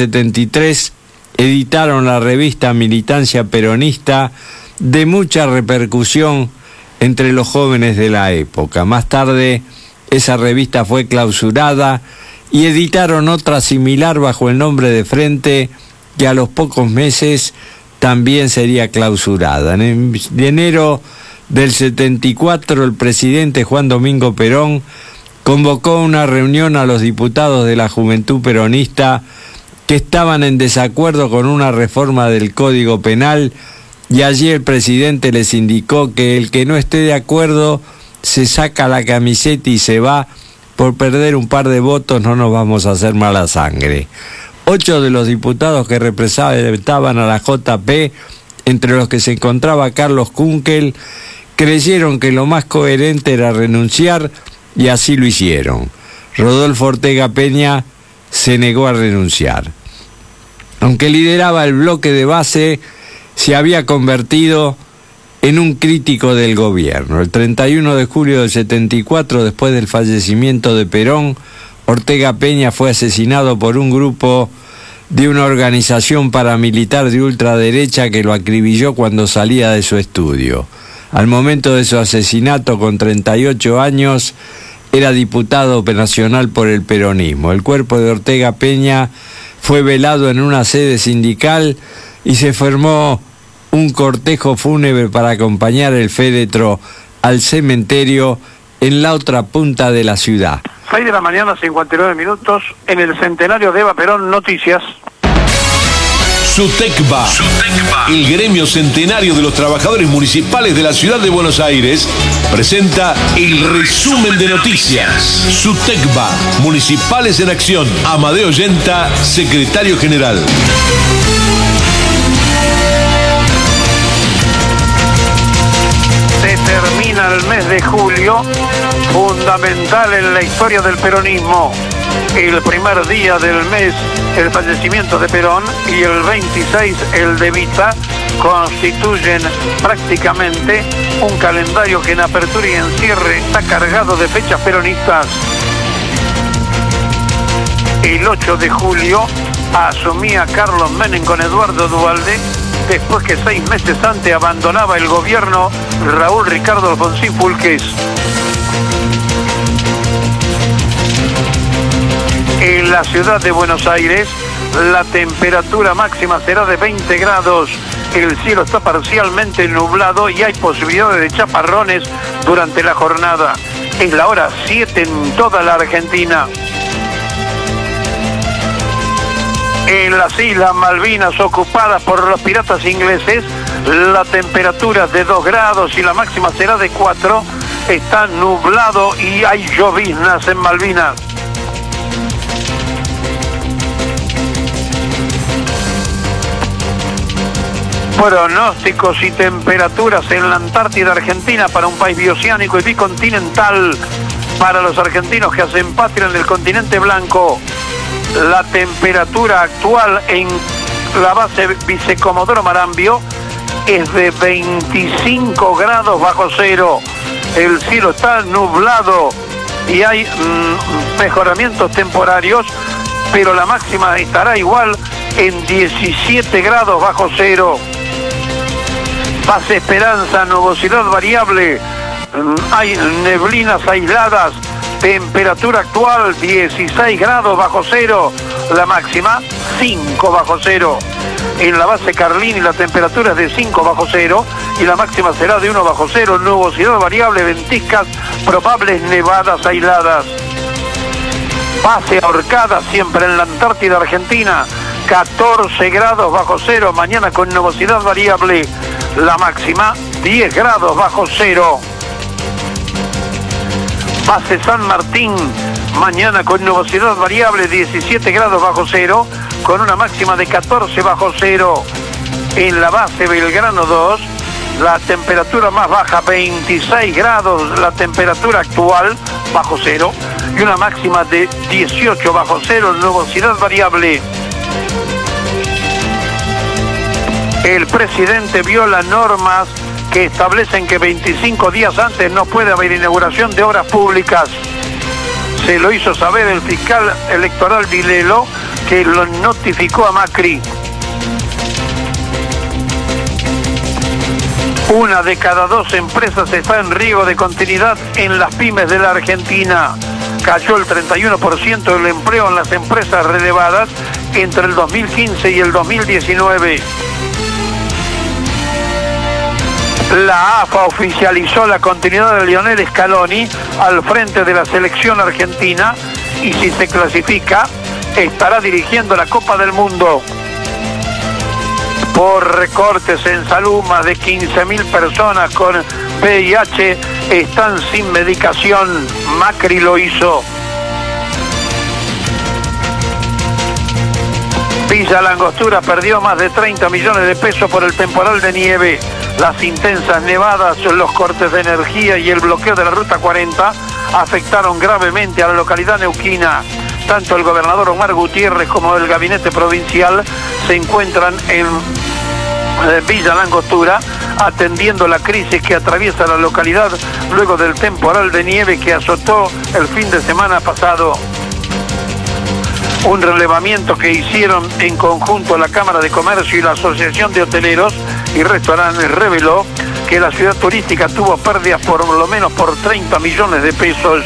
1973 editaron la revista Militancia Peronista, de mucha repercusión entre los jóvenes de la época. Más tarde, esa revista fue clausurada y editaron otra similar bajo el nombre de Frente, que a los pocos meses también sería clausurada. En enero del 74, el presidente Juan Domingo Perón convocó una reunión a los diputados de la Juventud Peronista que estaban en desacuerdo con una reforma del Código Penal, y allí el presidente les indicó que el que no esté de acuerdo se saca la camiseta y se va. Por perder un par de votos no nos vamos a hacer mala sangre. 8 de los diputados que representaban a la JP, entre los que se encontraba Carlos Kunkel, creyeron que lo más coherente era renunciar y así lo hicieron. Rodolfo Ortega Peña se negó a renunciar. Aunque lideraba el bloque de base, se había convertido en un crítico del gobierno. El 31 de julio del 74, después del fallecimiento de Perón, Ortega Peña fue asesinado por un grupo de una organización paramilitar de ultraderecha que lo acribilló cuando salía de su estudio. Al momento de su asesinato, con 38 años, era diputado nacional por el peronismo. El cuerpo de Ortega Peña fue velado en una sede sindical y se formó un cortejo fúnebre para acompañar el féretro al cementerio en la otra punta de la ciudad. 6 de la mañana, 59 minutos, en el centenario de Eva Perón, noticias. SUTECBA, el gremio centenario de los trabajadores municipales de la ciudad de Buenos Aires, presenta el resumen de noticias. SUTECBA, Municipales en Acción. Amadeo Yenta, Secretario General. termina el mes de julio, fundamental en la historia del peronismo. El primer día del mes, el fallecimiento de Perón, y el 26, el de Evita, constituyen prácticamente un calendario que en apertura y en cierre está cargado de fechas peronistas. El 8 de julio asumía Carlos Menem con Eduardo Duhalde, después que 6 meses antes abandonaba el gobierno Raúl Ricardo Alfonsín Fulques. En la ciudad de Buenos Aires, la temperatura máxima será de 20 grados. El cielo está parcialmente nublado y hay posibilidades de chaparrones durante la jornada. Es la hora 7 en toda la Argentina. En las Islas Malvinas ocupadas por los piratas ingleses, la temperatura es de 2 grados y la máxima será de 4. Está nublado y hay lloviznas en Malvinas. Pronósticos y temperaturas en la Antártida Argentina para un país bioceánico y bicontinental. Para los argentinos que hacen patria en el continente blanco, la temperatura actual en la base Vicecomodoro Marambio es de 25 grados bajo cero. El cielo está nublado y hay mejoramientos temporarios, pero la máxima estará igual en 17 grados bajo cero. Base Esperanza, nubosidad variable, hay neblinas aisladas, temperatura actual 16 grados bajo cero, la máxima 5 bajo cero. En la base Carlini la temperatura es de 5 bajo cero y la máxima será de 1 bajo cero, nubosidad variable, ventiscas, probables nevadas aisladas. Base Ahorcada, siempre en la Antártida Argentina, 14 grados bajo cero, mañana con nubosidad variable, la máxima 10 grados bajo cero. Base San Martín, mañana con nubosidad variable, 17 grados bajo cero, con una máxima de 14 bajo cero. En la base Belgrano 2, la temperatura más baja, 26 grados, la temperatura actual, bajo cero, y una máxima de 18 bajo cero, nubosidad variable. El presidente viola normas que establecen que 25 días antes no puede haber inauguración de obras públicas. Se lo hizo saber el fiscal electoral Vilelo, que lo notificó a Macri. Una de cada 2 empresas está en riesgo de continuidad en las pymes de la Argentina. Cayó el 31% del empleo en las empresas relevadas entre el 2015 y el 2019. La AFA oficializó la continuidad de Lionel Scaloni al frente de la selección argentina y si se clasifica estará dirigiendo la Copa del Mundo. Por recortes en salud, más de 15.000 personas con VIH están sin medicación. Macri lo hizo. Villa Langostura perdió más de 30 millones de pesos por el temporal de nieve. Las intensas nevadas, los cortes de energía y el bloqueo de la Ruta 40 afectaron gravemente a la localidad neuquina. Tanto el gobernador Omar Gutiérrez como el gabinete provincial se encuentran en Villa Langostura atendiendo la crisis que atraviesa la localidad luego del temporal de nieve que azotó el fin de semana pasado. Un relevamiento que hicieron en conjunto la Cámara de Comercio y la Asociación de Hoteleros y Restaurantes reveló que la ciudad turística tuvo pérdidas por lo menos por 30 millones de pesos.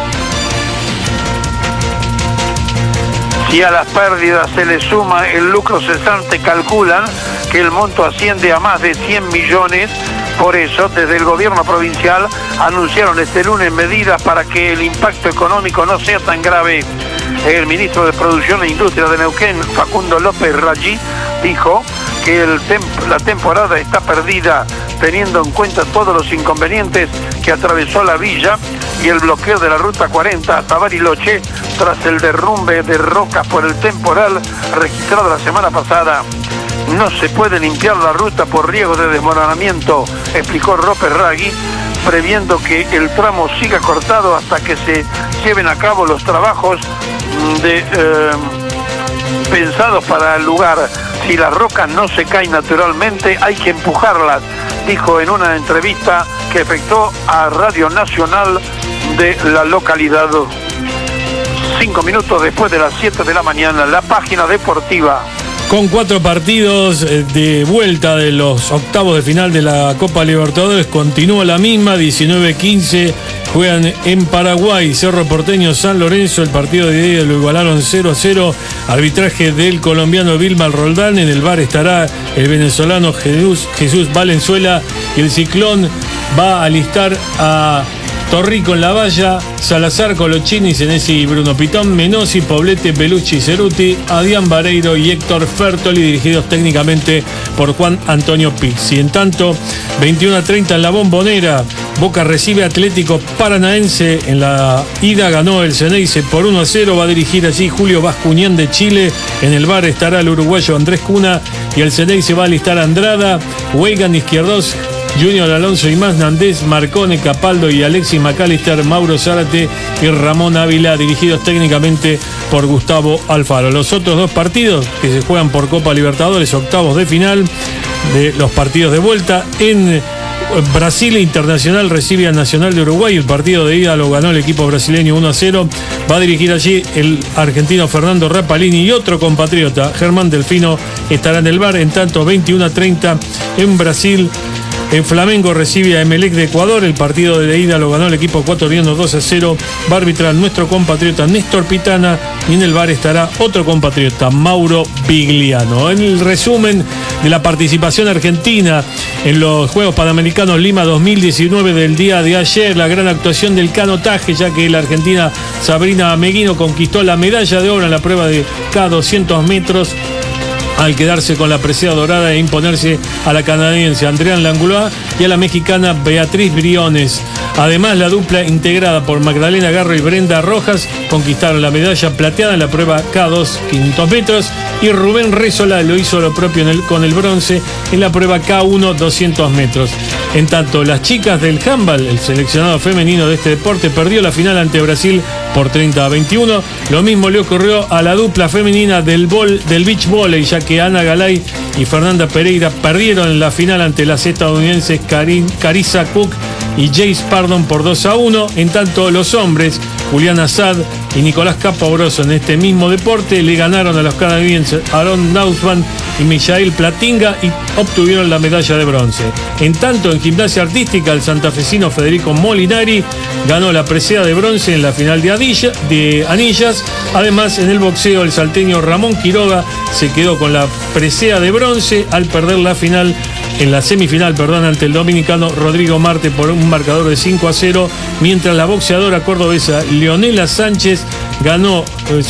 Si a las pérdidas se le suma el lucro cesante, calculan que el monto asciende a más de 100 millones. Por eso, desde el gobierno provincial anunciaron este lunes medidas para que el impacto económico no sea tan grave. El ministro de Producción e Industria de Neuquén, Facundo López Raggi, dijo que la temporada está perdida, teniendo en cuenta todos los inconvenientes que atravesó la villa y el bloqueo de la Ruta 40 hasta Bariloche tras el derrumbe de rocas por el temporal registrado la semana pasada. no se puede limpiar la ruta por riesgo de desmoronamiento, explicó López Raggi, previendo que el tramo siga cortado hasta que se lleven a cabo los trabajos pensados para el lugar. Si las rocas no se caen naturalmente, hay que empujarlas, dijo en una entrevista que efectuó a Radio Nacional de la localidad. 5 minutos después de las 7 de la mañana, la página deportiva. Con 4 partidos de vuelta de los octavos de final de la Copa Libertadores, continúa la misma. 19-15 juegan en Paraguay, Cerro Porteño, San Lorenzo. El partido de ida lo igualaron 0-0. Arbitraje del colombiano Vilmar Roldán. En el VAR estará el venezolano Jesús Valenzuela. Y el Ciclón va a alistar a Torrico en la valla, Salazar, Colochini, Senesi, Bruno Pitón, Menosi, Poblete, Belucci, Ceruti, Adrián Vareiro y Héctor Fertoli, dirigidos técnicamente por Juan Antonio Pizzi. En tanto, 21-30 en la Bombonera, Boca recibe Atlético Paranaense. En la ida ganó el Ceneice por 1-0, va a dirigir allí Julio Bascuñán de Chile. En el VAR estará el uruguayo Andrés Cuna y el Ceneice va a alistar a Andrada, Weigan, Izquierdos, Junior Alonso y más, Nandés, Marcone, Capaldo y Alexis McAllister, Mauro Zárate y Ramón Ávila, dirigidos técnicamente por Gustavo Alfaro. Los otros 2 partidos que se juegan por Copa Libertadores, octavos de final de los partidos de vuelta. En Brasil, Internacional recibe a Nacional de Uruguay. El partido de ida lo ganó el equipo brasileño 1-0. Va a dirigir allí el argentino Fernando Rapalini y otro compatriota, Germán Delfino, estará en el VAR. En tanto, 21-30 en Brasil, el Flamengo recibe a Emelec de Ecuador. El partido de ida lo ganó el equipo ecuatoriano 2-0. Va a arbitrar nuestro compatriota Néstor Pitana y en el VAR estará otro compatriota, Mauro Vigliano. En el resumen de la participación argentina en los Juegos Panamericanos Lima 2019 del día de ayer, la gran actuación del canotaje, ya que la argentina Sabrina Meguino conquistó la medalla de oro en la prueba de K200 metros, al quedarse con la presea dorada e imponerse a la canadiense Andréane Langlois y a la mexicana Beatriz Briones. Además, la dupla integrada por Magdalena Garro y Brenda Rojas conquistaron la medalla plateada en la prueba K2 500 metros y Rubén Rézola lo hizo lo propio con el bronce en la prueba K1 200 metros. En tanto, las chicas del handball, el seleccionado femenino de este deporte, perdió la final ante Brasil por 30-21. Lo mismo le ocurrió a la dupla femenina del beach volley, ya que Ana Galay y Fernanda Pereira perdieron en la final ante las estadounidenses Carissa Cook y Jace Pardon por 2-1. En tanto, los hombres, Julián Assad y Nicolás Capobroso, en este mismo deporte le ganaron a los canadienses Aaron Nausman y Michael Platinga y obtuvieron la medalla de bronce. En tanto, en gimnasia artística, el santafesino Federico Molinari ganó la presea de bronce en la final de anillas. Además, en el boxeo, el salteño Ramón Quiroga se quedó con la presea de bronce al perder la final, en la semifinal, ante el dominicano Rodrigo Marte por un marcador de 5-0, mientras la boxeadora cordobesa Leonela Sánchez ganó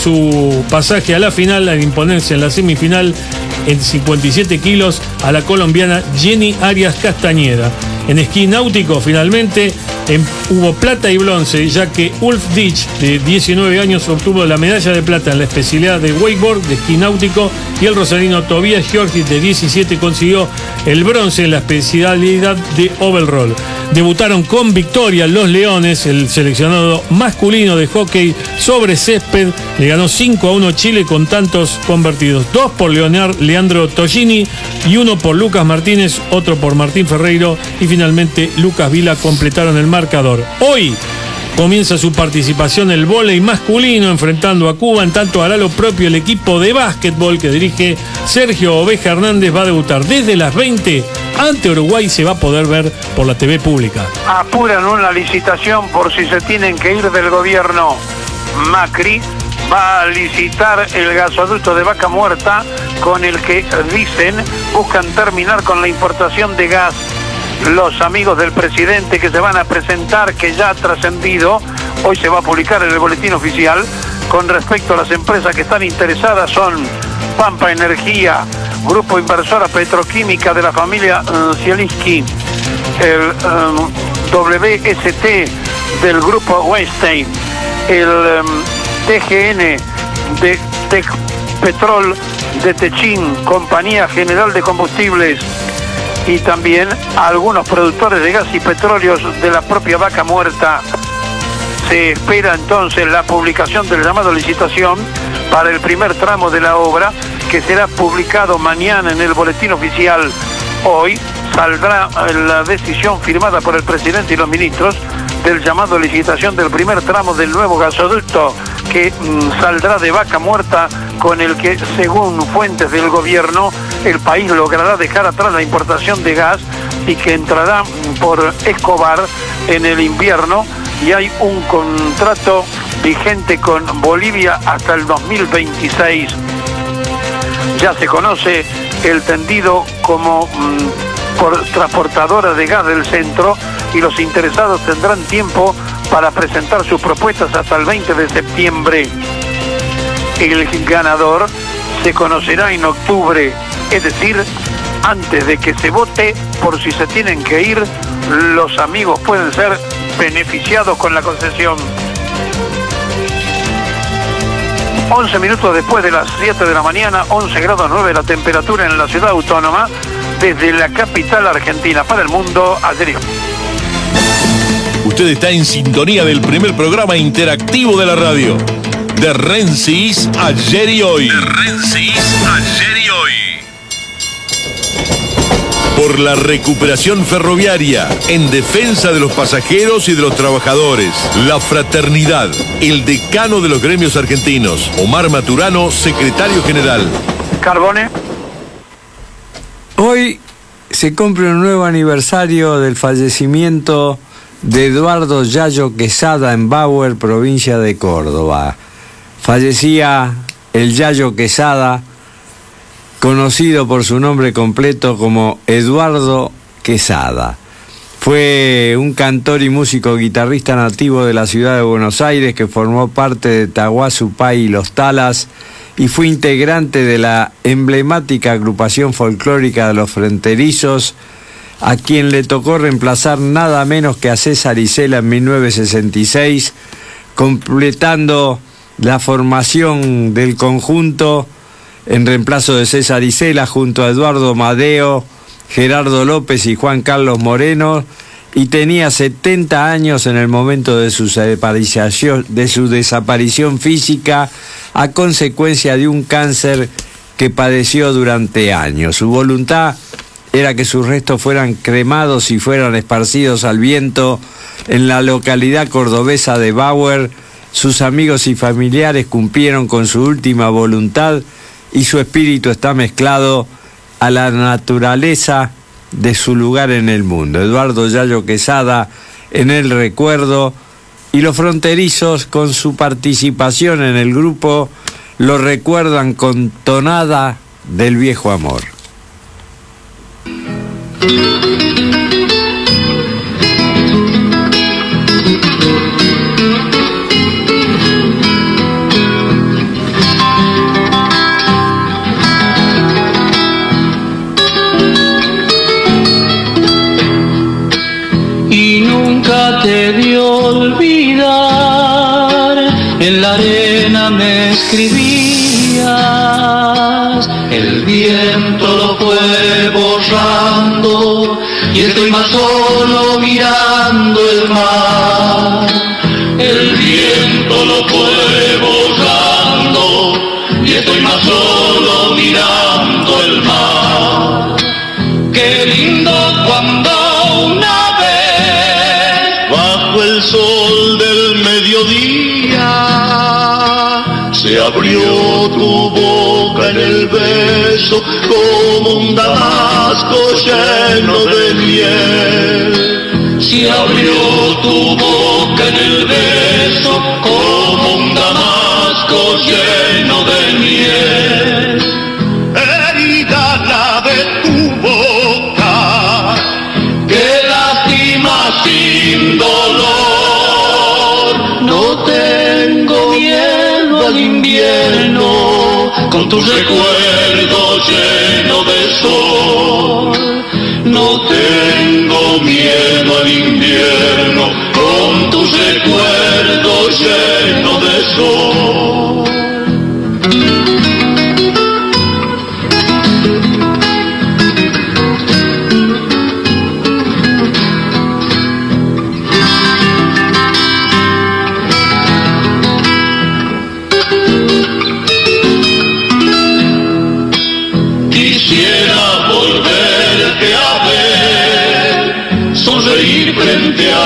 su pasaje a la final al imponerse en la semifinal en 57 kilos a la colombiana Jenny Arias Castañeda. En esquí náutico, finalmente, hubo plata y bronce, ya que Ulf Ditch, de 19 años, obtuvo la medalla de plata en la especialidad de wakeboard, de esquí náutico, y el rosarino Tobias Giorgis, de 17, consiguió el bronce en la especialidad de overall. Debutaron con victoria los Leones. El seleccionado masculino de hockey sobre césped le ganó 5-1 Chile con tantos convertidos, 2 por Leandro Toggini y 1 por Lucas Martínez, otro por Martín Ferreiro y finalmente Lucas Vila completaron el marcador. Hoy comienza su participación el vóley masculino enfrentando a Cuba. En tanto, hará lo propio el equipo de básquetbol que dirige Sergio Oveja Hernández. Va a debutar desde las 20 ante Uruguay. Se va a poder ver por la TV pública. Apuran una licitación por si se tienen que ir del gobierno. Macri va a licitar el gasoducto de Vaca Muerta, con el que dicen buscan terminar con la importación de gas. Los amigos del presidente que se van a presentar, que ya ha trascendido, hoy se va a publicar en el boletín oficial. Con respecto a las empresas que están interesadas, son Pampa Energía, Grupo Inversora Petroquímica de la familia Zielinski, el WST del Grupo Weinstein, el TGN de Tech Petrol de Techín, Compañía General de Combustibles y también a algunos productores de gas y petróleos de la propia Vaca Muerta. Se espera entonces la publicación del llamado a licitación para el primer tramo de la obra, que será publicado mañana en el boletín oficial. Hoy saldrá la decisión firmada por el presidente y los ministros del llamado a licitación del primer tramo del nuevo gasoducto que saldrá de Vaca Muerta, con el que, según fuentes del gobierno, el país logrará dejar atrás la importación de gas y que entrará por Escobar en el invierno, y hay un contrato vigente con Bolivia hasta el 2026. Ya se conoce el tendido como por transportadora de gas del centro, y los interesados tendrán tiempo para presentar sus propuestas hasta el 20 de septiembre. El ganador se conocerá en octubre, es decir, antes de que se vote, por si se tienen que ir, los amigos pueden ser beneficiados con la concesión. 11 minutos después de las 7 de la mañana, 11 grados 9 la temperatura en la ciudad autónoma, desde la capital argentina para el mundo, Adrián. Usted está en sintonía del primer programa interactivo de la radio, de Rensis Ayer y Hoy. De Rensis Ayer y Hoy. Por la recuperación ferroviaria, en defensa de los pasajeros y de los trabajadores. La Fraternidad, el decano de los gremios argentinos. Omar Maturano, secretario general. Carbone. Hoy se cumple un nuevo aniversario del fallecimiento de Eduardo Yayo Quesada en Bauer, provincia de Córdoba. Fallecía el Yayo Quesada, conocido por su nombre completo como Eduardo Quesada. Fue un cantor y músico guitarrista nativo de la ciudad de Buenos Aires, que formó parte de Tahuasupay y Los Talas, y fue integrante de la emblemática agrupación folclórica de Los Fronterizos, a quien le tocó reemplazar nada menos que a César Isela en 1966, completando la formación del conjunto en reemplazo de César Isela, junto a Eduardo Madeo, Gerardo López y Juan Carlos Moreno, y tenía 70 años en el momento de su desaparición física a consecuencia de un cáncer que padeció durante años. Su voluntad era que sus restos fueran cremados y fueran esparcidos al viento en la localidad cordobesa de Bauer. Sus amigos y familiares cumplieron con su última voluntad y su espíritu está mezclado a la naturaleza de su lugar en el mundo. Eduardo Yayo Quesada en el recuerdo, y Los Fronterizos, con su participación en el grupo, lo recuerdan con Tonada del Viejo Amor. Y nunca te vi olvidar, en la arena me escribías, el viento lo fue borrando y estoy más solo mirando el mar. El viento lo fue borrando y estoy más solo mirando el mar. Qué lindo cuando una vez bajo el sol del mediodía se abrió tu boca en el beso como un damasco lleno de miel. Se abrió tu boca en el beso como un damasco lleno de miel. Herida la de tu boca que lastima sin dolor. No tengo miedo al invierno con tus recuerdos llenos de sol. No tengo miedo al invierno con tus recuerdos llenos de sol.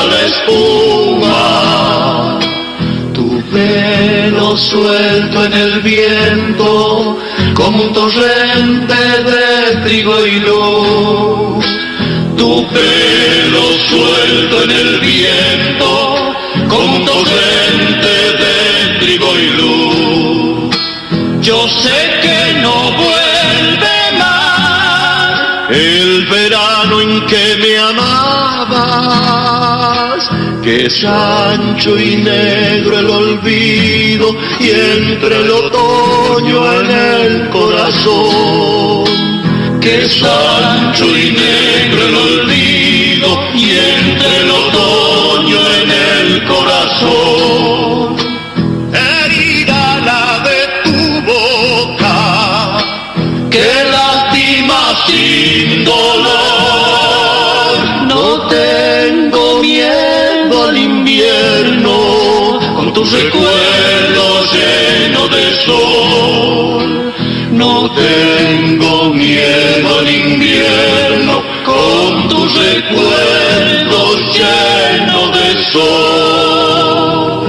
la espuma. Tu pelo suelto en el viento, como un torrente de trigo y luz. Tu pelo suelto en el viento, como un torrente de trigo y luz. Yo sé que no vuelve más el verano en que me amabas, que es ancho y negro el olvido y entre el otoño en el corazón. Que es ancho y negro el olvido y entre el otoño en el corazón. Herida la de tu boca, que lastima sin dolor. No tengo miedo al invierno, con tus recuerdos llenos de sol. No tengo miedo al invierno, con tus recuerdos llenos de sol.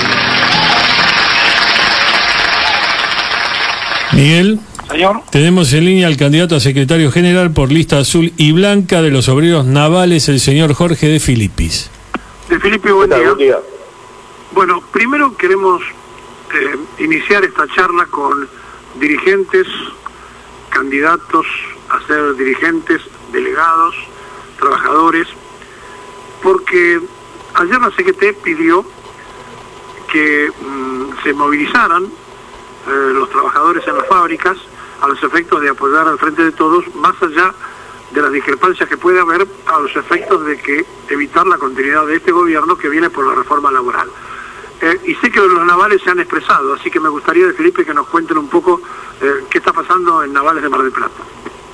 Miguel. Señor. Tenemos en línea al candidato a secretario general por lista azul y blanca de los obreros navales, el señor Jorge de Filippis. De Filippis, buen día. Bueno, primero queremos iniciar esta charla con dirigentes, candidatos a ser dirigentes, delegados, trabajadores, porque ayer la CGT pidió que se movilizaran los trabajadores en las fábricas a los efectos de apoyar al Frente de Todos, más allá de las discrepancias que puede haber a los efectos de que evitar la continuidad de este gobierno que viene por la reforma laboral. Y sé que los navales se han expresado, así que me gustaría de Felipe que nos cuenten un poco qué está pasando en Navales de Mar del Plata.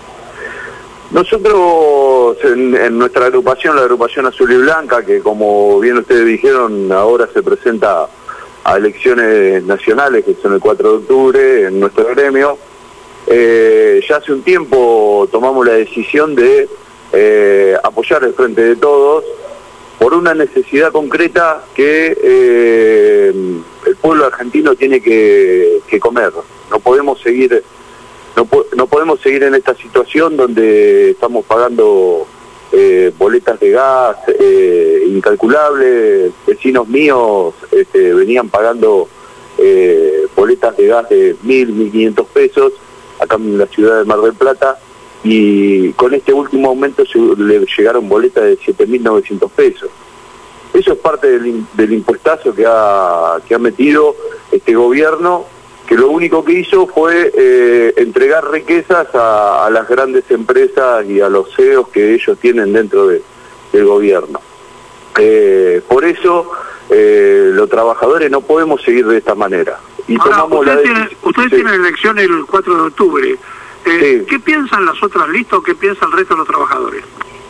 Nosotros en nuestra agrupación, la agrupación Azul y Blanca, que como bien ustedes dijeron, ahora se presenta a elecciones nacionales, que son el 4 de octubre, en nuestro gremio, ya hace un tiempo tomamos la decisión de apoyar el Frente de Todos, por una necesidad concreta que el pueblo argentino tiene que comer. No podemos seguir en esta situación donde estamos pagando boletas de gas incalculables. Vecinos míos venían pagando boletas de gas de 1.500 pesos acá en la ciudad de Mar del Plata, y con este último aumento le llegaron boletas de 7.900 pesos. Eso es parte del impuestazo que ha metido este gobierno, que lo único que hizo fue entregar riquezas a las grandes empresas y a los CEOs que ellos tienen dentro del gobierno. Por eso los trabajadores no podemos seguir de esta manera. Y ahora, ustedes tienen elecciones el 4 de octubre. Sí. ¿Qué piensan las otras listas o qué piensa el resto de los trabajadores?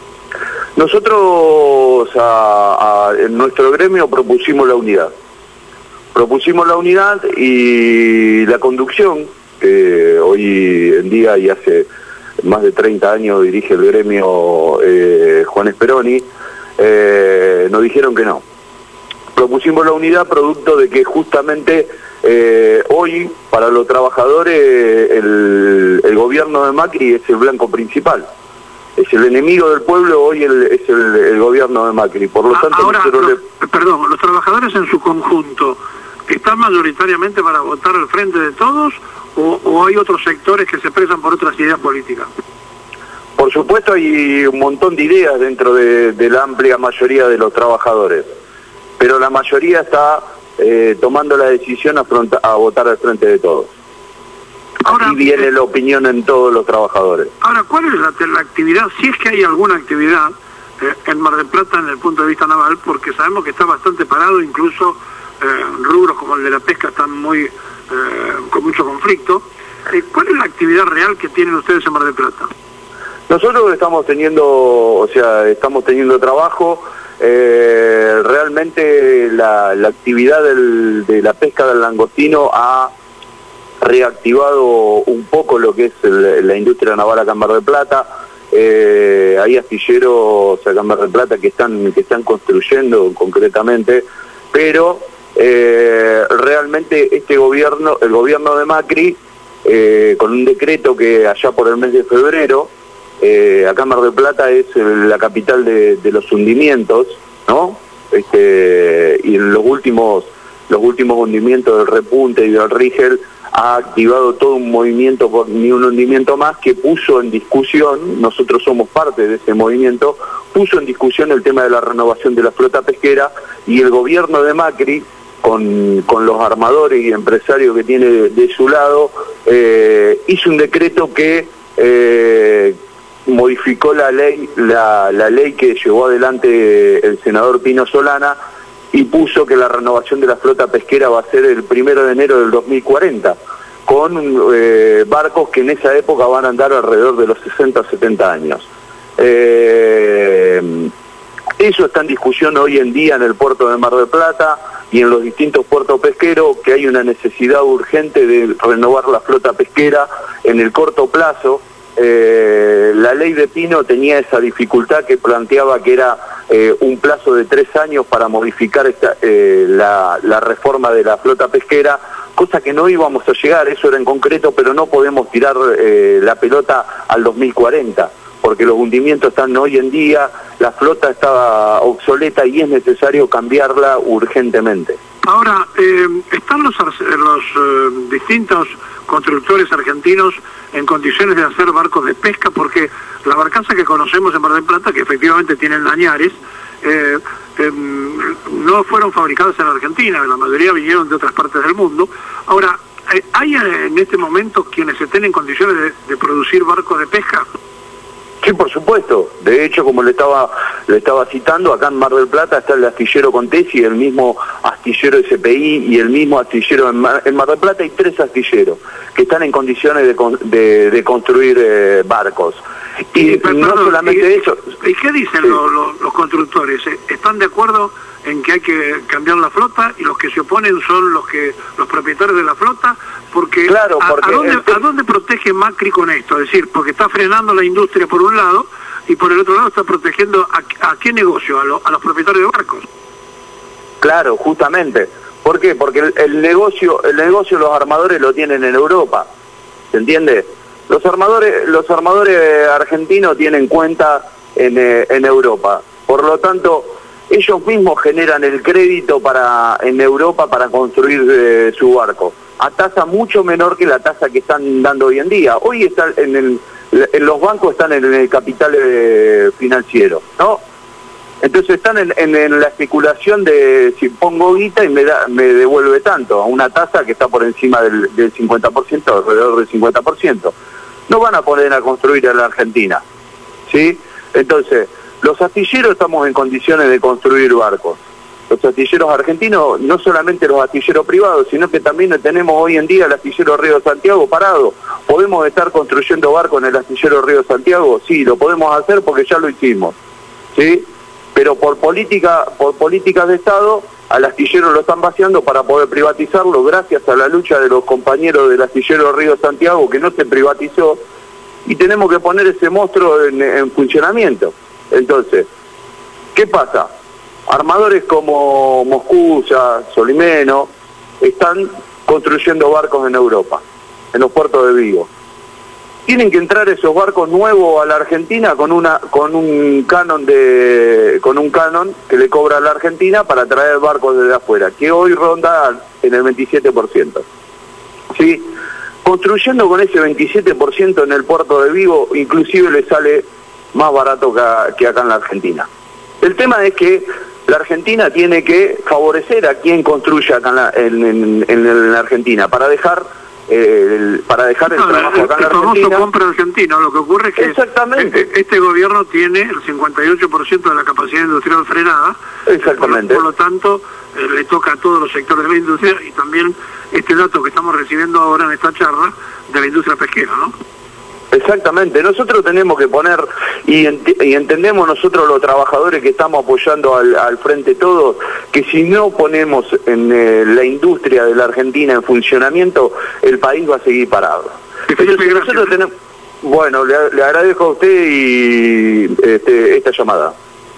Nosotros en nuestro gremio propusimos la unidad. Y la conducción, que hoy en día y hace más de 30 años dirige el gremio Juan Speroni, nos dijeron que no. Propusimos la unidad producto de que justamente hoy para los trabajadores el gobierno de Macri es el blanco principal. Es el enemigo del pueblo, hoy es el gobierno de Macri. Por lo tanto, ahora, perdón, los trabajadores en su conjunto, ¿están mayoritariamente para votar al Frente de Todos o hay otros sectores que se expresan por otras ideas políticas? Por supuesto hay un montón de ideas dentro de la amplia mayoría de los trabajadores, pero la mayoría está tomando la decisión a votar al Frente de Todos. Ahora, aquí viene la opinión en todos los trabajadores. Ahora, ¿cuál es la actividad, si es que hay alguna actividad en Mar del Plata en el punto de vista naval? Porque sabemos que está bastante parado, incluso rubros como el de la pesca están con mucho conflicto. ¿Cuál es la actividad real que tienen ustedes en Mar del Plata? Nosotros estamos teniendo trabajo. Realmente la actividad de la pesca del langostino ha reactivado un poco lo que es la industria naval acá en Mar del Plata. hay astilleros acá en Mar del Plata que están construyendo concretamente, pero realmente el gobierno de Macri, con un decreto que allá por el mes de febrero, acá en Mar del Plata es la capital de los hundimientos, ¿no? Y en los últimos hundimientos del Repunte y del Rigel ha activado todo un movimiento por Ni un hundimiento más, que puso en discusión, nosotros somos parte de ese movimiento, puso en discusión el tema de la renovación de la flota pesquera, y el gobierno de Macri, con los armadores y empresarios que tiene de su lado, hizo un decreto que modificó la ley que llevó adelante el senador Pino Solana, y puso que la renovación de la flota pesquera va a ser el 1 de enero del 2040, con barcos que en esa época van a andar alrededor de los 60 o 70 años. Eso está en discusión hoy en día en el puerto de Mar del Plata y en los distintos puertos pesqueros, que hay una necesidad urgente de renovar la flota pesquera en el corto plazo. La ley de Pino tenía esa dificultad que planteaba que era un plazo de 3 años para modificar la reforma de la flota pesquera, cosa que no íbamos a llegar, eso era en concreto, pero no podemos tirar la pelota al 2040, porque los hundimientos están hoy en día, la flota estaba obsoleta y es necesario cambiarla urgentemente. Ahora, ¿están los distintos constructores argentinos en condiciones de hacer barcos de pesca? Porque la barcaza que conocemos en Mar del Plata, que efectivamente tienen lañares, no fueron fabricadas en Argentina, la mayoría vinieron de otras partes del mundo. Ahora, ¿hay en este momento quienes estén en condiciones de producir barcos de pesca? Sí, por supuesto. De hecho, como le estaba citando, acá en Mar del Plata está el astillero Contesi, el mismo astillero SPI y el mismo astillero en Mar del Plata. Hay 3 astilleros que están en condiciones de construir barcos. Y no solamente eso. ¿Y qué dicen los constructores? ¿Están de acuerdo en que hay que cambiar la flota y los que se oponen son los propietarios de la flota? Porque, claro, ¿a dónde protege Macri con esto? Es decir, porque está frenando la industria por un lado y por el otro lado está protegiendo ¿a qué negocio? A los propietarios de barcos. Claro, justamente. ¿Por qué? Porque el negocio los armadores lo tienen en Europa, ¿se entiende? Los armadores argentinos tienen cuenta en Europa, por lo tanto ellos mismos generan el crédito en Europa para construir su barco, a tasa mucho menor que la tasa que están dando hoy en día. Hoy está en los bancos están en el capital financiero, ¿no? Entonces están en la especulación de si pongo guita y me devuelve tanto, a una tasa que está por encima del 50%, alrededor del 50%. No van a poner a construir en la Argentina, ¿sí? Entonces, los astilleros estamos en condiciones de construir barcos. Los astilleros argentinos, no solamente los astilleros privados, sino que también tenemos hoy en día el astillero Río Santiago parado. ¿Podemos estar construyendo barcos en el astillero Río Santiago? Sí, lo podemos hacer porque ya lo hicimos, ¿sí? Pero por políticas de Estado, al astillero lo están vaciando para poder privatizarlo, gracias a la lucha de los compañeros del astillero Río Santiago, que no se privatizó, y tenemos que poner ese monstruo en funcionamiento. Entonces, ¿qué pasa? Armadores como Moscusa, Solimeno, están construyendo barcos en Europa, en los puertos de Vigo. Tienen que entrar esos barcos nuevos a la Argentina con un canon que le cobra a la Argentina para traer barcos desde afuera, que hoy ronda en el 27%. ¿Sí? Construyendo con ese 27% en el puerto de Vigo, inclusive le sale más barato que acá en la Argentina. El tema es que la Argentina tiene que favorecer a quien construya acá en la Argentina para dejar el trabajo acá en la Argentina. El famoso compra argentino. Lo que ocurre es que este gobierno tiene el 58% de la capacidad industrial frenada. Exactamente. Por lo tanto, le toca a todos los sectores de la industria, y también este dato que estamos recibiendo ahora en esta charla de la industria pesquera, ¿no? Exactamente, nosotros tenemos que poner, y entendemos nosotros los trabajadores que estamos apoyando al frente todos, que si no ponemos en la industria de la Argentina en funcionamiento, el país va a seguir parado. Entonces, Bueno, le agradezco a usted y esta llamada.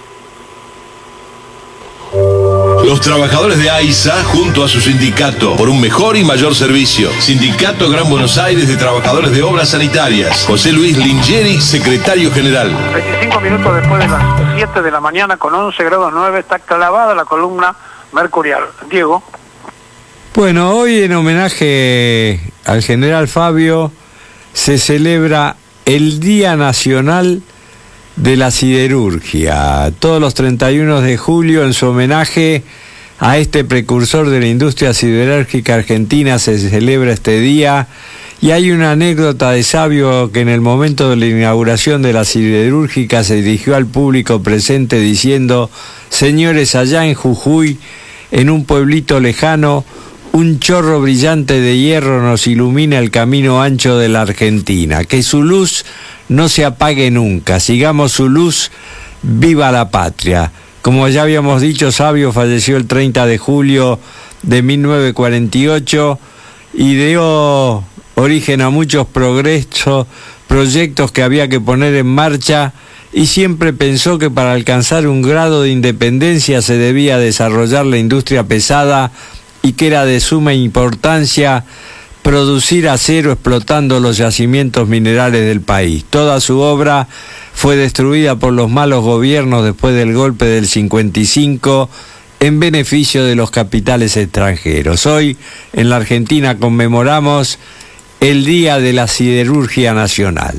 Los trabajadores de AISA, junto a su sindicato, por un mejor y mayor servicio. Sindicato Gran Buenos Aires de Trabajadores de Obras Sanitarias. José Luis Lingeri, secretario general. 25 minutos después de las 7 de la mañana, con 11 grados 9, está clavada la columna mercurial. Diego. Bueno, hoy en homenaje al general Fabio se celebra el Día Nacional de la Siderurgia. Todos los 31 de julio, en su homenaje a este precursor de la industria siderúrgica argentina, se celebra este día. Y hay una anécdota de Sabio que en el momento de la inauguración de la siderúrgica se dirigió al público presente diciendo: señores, allá en Jujuy, en un pueblito lejano, un chorro brillante de hierro nos ilumina el camino ancho de la Argentina. Que su luz no se apague nunca, sigamos su luz, viva la patria. Como ya habíamos dicho, Sabio falleció el 30 de julio de 1948 y dio origen a muchos proyectos que había que poner en marcha, y siempre pensó que para alcanzar un grado de independencia se debía desarrollar la industria pesada y que era de suma importancia producir acero explotando los yacimientos minerales del país. Toda su obra fue destruida por los malos gobiernos después del golpe del 55 en beneficio de los capitales extranjeros. Hoy en la Argentina conmemoramos el Día de la Siderurgia Nacional.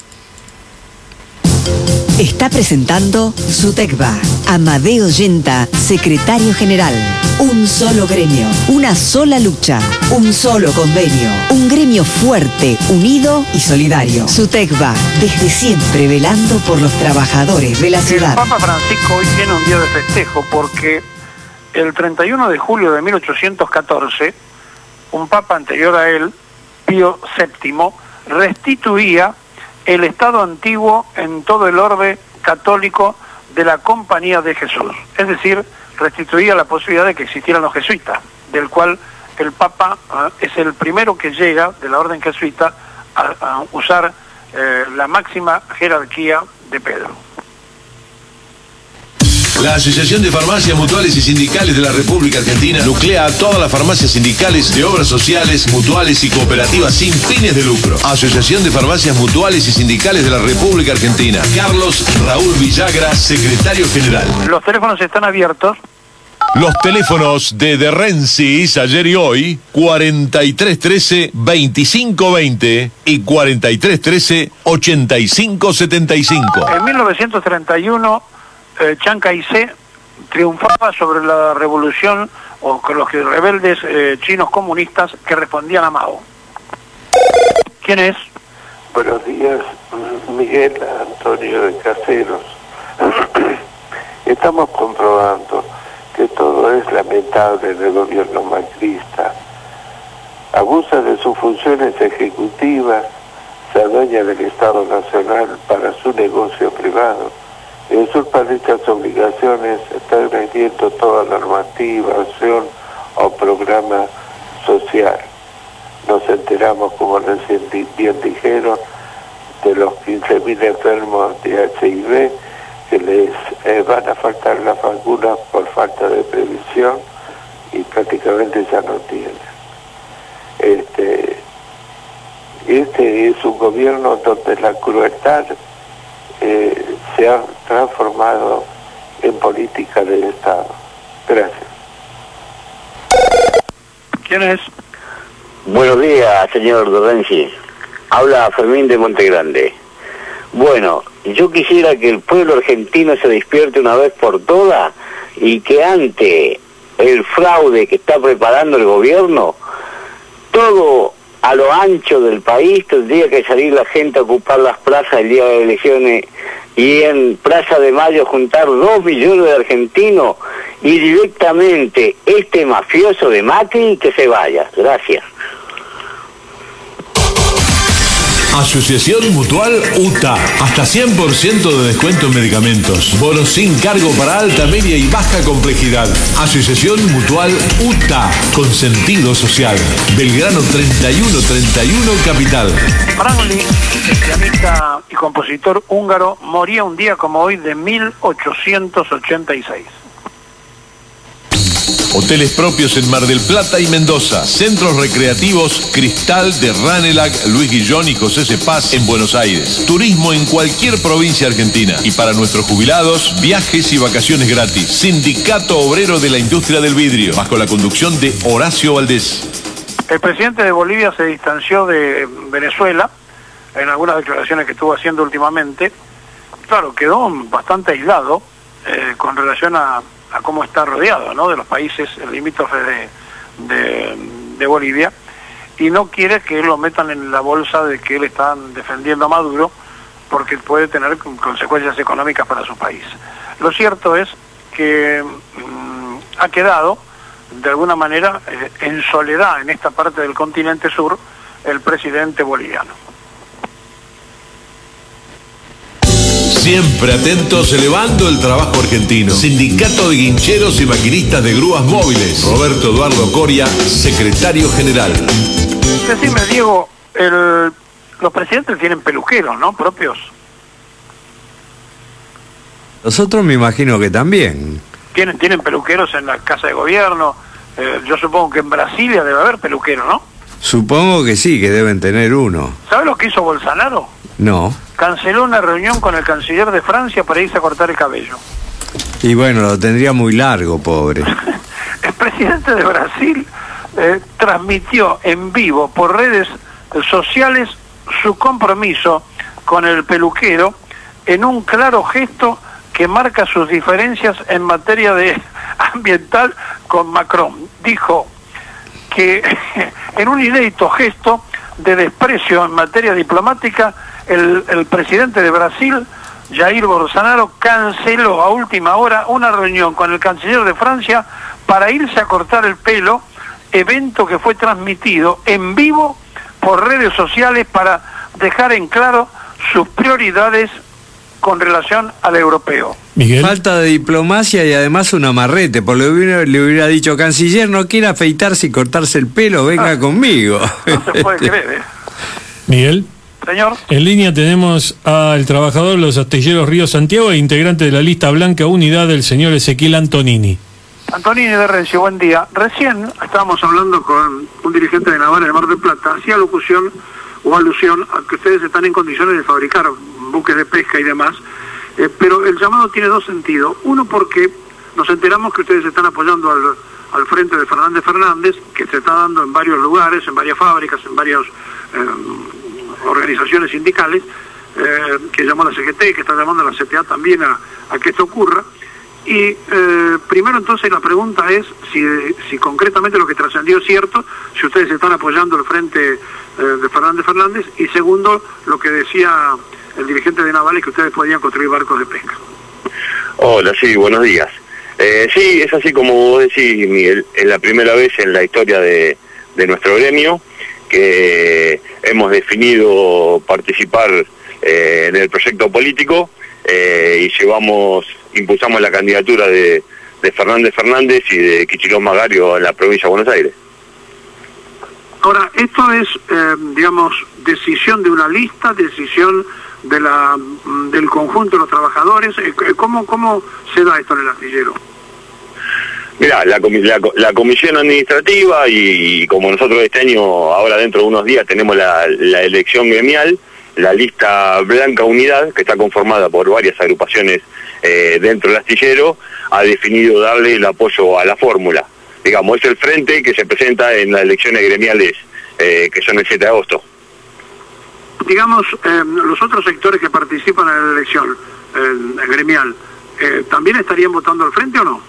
Está presentando SUTECBA. Amadeo Yenta, secretario general. Un solo gremio, una sola lucha, un solo convenio. Un gremio fuerte, unido y solidario. SUTECBA, desde siempre velando por los trabajadores de la ciudad. El Papa Francisco hoy tiene un día de festejo porque el 31 de julio de 1814, un papa anterior a él, Pío VII, restituía el estado antiguo en todo el orbe católico de la Compañía de Jesús. Es decir, restituía la posibilidad de que existieran los jesuitas, del cual el Papa es el primero que llega de la orden jesuita a usar la máxima jerarquía de Pedro. La Asociación de Farmacias Mutuales y Sindicales de la República Argentina nuclea a todas las farmacias sindicales de obras sociales, mutuales y cooperativas sin fines de lucro. Asociación de Farmacias Mutuales y Sindicales de la República Argentina. Carlos Raúl Villagra, secretario general. Los teléfonos están abiertos. Los teléfonos de Rensis, ayer y hoy, 4313-2520 y 4313-8575. En 1931... Chiang Kai-shek triunfaba sobre la revolución o con los rebeldes chinos comunistas que respondían a Mao. ¿Quién es? Buenos días, Miguel Antonio de Caseros. Estamos comprobando que todo es lamentable en el gobierno macrista. Abusa de sus funciones ejecutivas, se adueña del Estado Nacional para su negocio privado. Usurpa dichas obligaciones, está agrediendo toda normativa, acción o programa social. Nos enteramos, como recién bien dijeron, de los 15.000 enfermos de HIV que les van a faltar las vacunas por falta de previsión y prácticamente ya no tienen. Este es un gobierno donde la crueldad se ha transformado en política del Estado. Gracias. ¿Quién es? Buenos días, señor Dorenzi. Habla Fermín de Montegrande. Bueno, yo quisiera que el pueblo argentino se despierte una vez por todas y que ante el fraude que está preparando el gobierno, todo a lo ancho del país tendría que salir la gente a ocupar las plazas el día de las elecciones y en Plaza de Mayo juntar 2 millones de argentinos y directamente este mafioso de Macri que se vaya. Gracias. Asociación Mutual UTA. Hasta 100% de descuento en medicamentos. Bonos sin cargo para alta, media y baja complejidad. Asociación Mutual UTA. Con sentido social. Belgrano 3131 Capital. Franli, el pianista y compositor húngaro, moría un día como hoy de 1886. Hoteles propios en Mar del Plata y Mendoza. Centros recreativos Cristal de Ranelagh, Luis Guillón y José Cepaz en Buenos Aires. Turismo en cualquier provincia argentina. Y para nuestros jubilados, viajes y vacaciones gratis. Sindicato Obrero de la Industria del Vidrio, bajo la conducción de Horacio Valdés. El presidente de Bolivia se distanció de Venezuela en algunas declaraciones que estuvo haciendo últimamente. Claro, quedó bastante aislado con relación a cómo está rodeado, ¿no?, de los países limítrofes de Bolivia, y no quiere que lo metan en la bolsa de que él está defendiendo a Maduro, porque puede tener consecuencias económicas para su país. Lo cierto es que ha quedado, de alguna manera, en soledad en esta parte del continente sur, el presidente boliviano. Siempre atentos, elevando el trabajo argentino. Sindicato de Guincheros y Maquinistas de Grúas Móviles. Roberto Eduardo Coria, secretario general. Decime, Diego, los presidentes tienen peluqueros, ¿no?, propios. Nosotros me imagino que también. Tienen peluqueros en la Casa de Gobierno. Yo supongo que en Brasilia debe haber peluquero, ¿no? Supongo que sí, que deben tener uno. ¿Sabe lo que hizo Bolsonaro? No. Canceló una reunión con el canciller de Francia para irse a cortar el cabello. Y bueno, lo tendría muy largo, pobre. El presidente de Brasil transmitió en vivo por redes sociales su compromiso con el peluquero en un claro gesto que marca sus diferencias en materia de ambiental con Macron. Dijo que en un inédito gesto de desprecio en materia diplomática, el presidente de Brasil, Jair Bolsonaro, canceló a última hora una reunión con el canciller de Francia para irse a cortar el pelo, evento que fue transmitido en vivo por redes sociales para dejar en claro sus prioridades con relación al europeo. Miguel. Falta de diplomacia y además un amarrete, porque le hubiera dicho, canciller, no quiere afeitarse y cortarse el pelo, venga conmigo. No se puede creer, Miguel. Señor. En línea tenemos al trabajador de los astilleros Río Santiago e integrante de la lista blanca unidad del señor Ezequiel Antonini. Antonini de Renzi, buen día. Recién estábamos hablando con un dirigente de Naval en el Mar del Plata, hacía locución o alusión a que ustedes están en condiciones de fabricar buques de pesca y demás, pero el llamado tiene dos sentidos. Uno, porque nos enteramos que ustedes están apoyando al frente de Fernández Fernández, que se está dando en varios lugares, en varias fábricas, en varias organizaciones sindicales, que llamó la CGT, que está llamando a la CTA también a que esto ocurra. Y primero entonces la pregunta es si concretamente lo que trascendió es cierto, si ustedes están apoyando el frente de Fernández Fernández, y segundo, lo que decía el dirigente de Naval, es que ustedes podían construir barcos de pesca. Hola, sí, buenos días. Sí, es así como vos decís, Miguel, es la primera vez en la historia de nuestro gremio que hemos definido participar en el proyecto político y impulsamos la candidatura de Fernández Fernández y de Kicillof Magario en la provincia de Buenos Aires. Ahora, esto es, digamos, decisión de una lista, decisión del conjunto de los trabajadores. ¿Cómo se da esto en el astillero? Mirá, la comisión administrativa y como nosotros este año, ahora dentro de unos días, tenemos la elección gremial, la lista blanca unidad, que está conformada por varias agrupaciones dentro del astillero, ha definido darle el apoyo a la fórmula. Digamos, es el frente que se presenta en las elecciones gremiales que son el 7 de agosto. Digamos, los otros sectores que participan en la elección gremial, ¿también estarían votando al frente o no?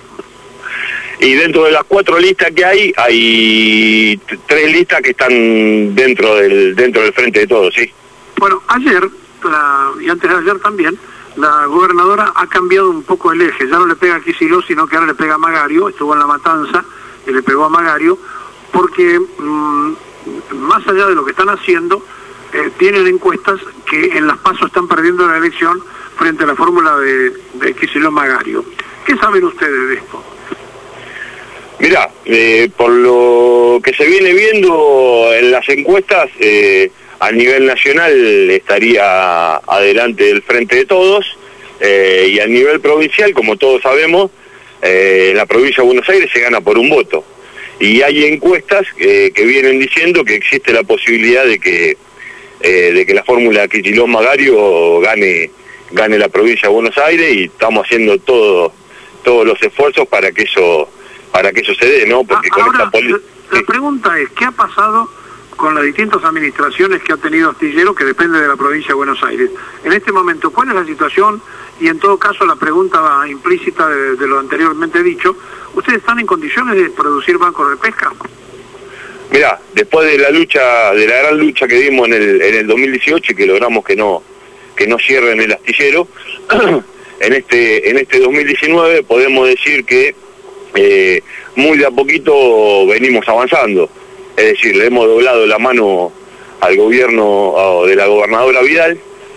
Y dentro de las 4 listas que hay 3 listas que están dentro del frente de todos, ¿sí? Bueno, ayer, y antes de ayer también, la gobernadora ha cambiado un poco el eje. Ya no le pega a Kicillof, sino que ahora le pega a Magario. Estuvo en La Matanza y le pegó a Magario, porque más allá de lo que están haciendo, tienen encuestas que en las PASO están perdiendo la elección frente a la fórmula de Kicillof Magario. ¿Qué saben ustedes de esto? Mirá, por lo que se viene viendo en las encuestas, a nivel nacional estaría adelante del Frente de Todos, y a nivel provincial, como todos sabemos, en la provincia de Buenos Aires se gana por un voto. Y hay encuestas que vienen diciendo que existe la posibilidad de que la fórmula Kicillof Magario gane la provincia de Buenos Aires, y estamos haciendo todos los esfuerzos para que eso se dé, ¿no? Porque ahora, la pregunta es, ¿qué ha pasado con las distintas administraciones que ha tenido Astillero, que depende de la provincia de Buenos Aires? En este momento, ¿cuál es la situación? Y en todo caso, la pregunta va implícita de lo anteriormente dicho, ¿ustedes están en condiciones de producir bancos de pesca? Mirá, después de la gran lucha que dimos en el 2018, y que logramos que no cierren el astillero, en este 2019 podemos decir que muy de a poquito venimos avanzando. Es decir, le hemos doblado la mano al gobierno de la gobernadora Vidal,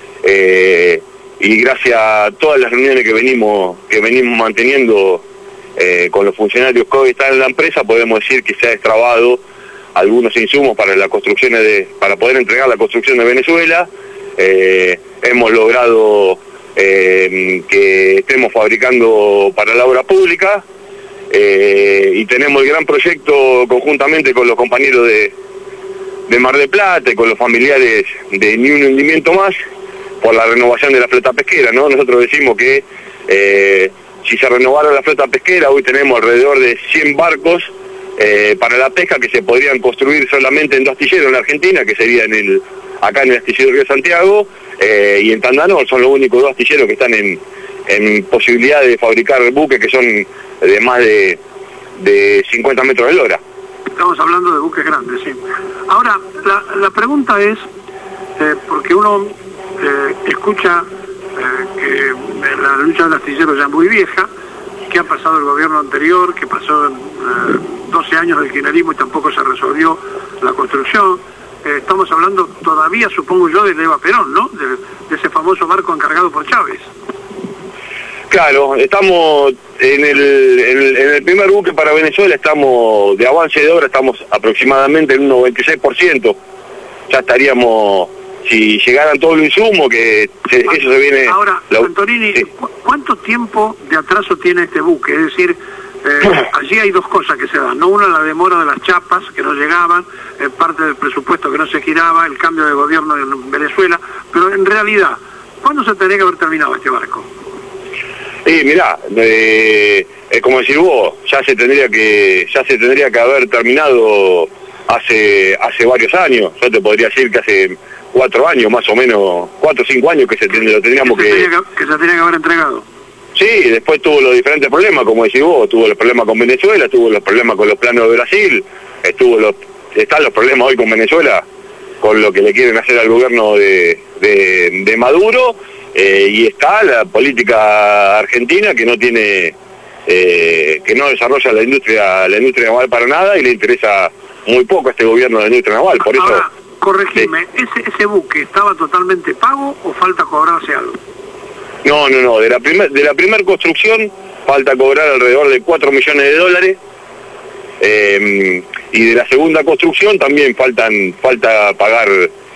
y gracias a todas las reuniones que venimos manteniendo con los funcionarios que hoy están en la empresa, podemos decir que se ha destrabado algunos insumos para para poder entregar la construcción de Venezuela. Hemos logrado que estemos fabricando para la obra pública, y tenemos el gran proyecto conjuntamente con los compañeros de Mar del Plata y con los familiares de Ni un hundimiento más, por la renovación de la flota pesquera, ¿no? Nosotros decimos que si se renovara la flota pesquera, hoy tenemos alrededor de 100 barcos para la pesca que se podrían construir solamente en 2 astilleros en la Argentina, que sería acá en el astillero Río Santiago, y en Tandanol. Son los únicos 2 astilleros que están en posibilidad de fabricar buques que son de más de 50 metros de lora. Estamos hablando de buques grandes, sí. Ahora, la pregunta es, porque uno escucha que la lucha del astillero ya es muy vieja, que ha pasado el gobierno anterior, que pasó 12 años del kirchnerismo y tampoco se resolvió la construcción. Estamos hablando todavía, supongo yo, de Eva Perón, ¿no? De ese famoso barco encargado por Chávez. Claro, estamos en el primer buque para Venezuela, estamos de avance de obra, estamos aproximadamente en un 96%. Ya estaríamos, si llegaran todo el insumo, que eso se viene... Ahora, Antonini, sí. ¿Cuánto tiempo de atraso tiene este buque? Es decir, allí hay 2 cosas que se dan, ¿no? Una, la demora de las chapas, que no llegaban, parte del presupuesto que no se giraba, el cambio de gobierno en Venezuela, pero en realidad, ¿cuándo se tendría que haber terminado este barco? Mirá, es como decir vos, ya se tendría que haber terminado hace varios años. Yo te podría decir que hace 4 años, más o menos, 4 o 5 años que lo tendríamos que se tenía que haber entregado. Sí, después tuvo los diferentes problemas, como decís vos, tuvo los problemas con Venezuela, tuvo los problemas con los planos de Brasil, están los problemas hoy con Venezuela, con lo que le quieren hacer al gobierno de Maduro, y está la política argentina que no tiene, que no desarrolla la industria naval para nada, y le interesa muy poco a este gobierno de la industria naval, por eso... Ahora, corregime, ¿ese buque estaba totalmente pago o falta cobrarse algo? No, de la primer construcción falta cobrar alrededor de $4 millones, y de la segunda construcción también falta pagar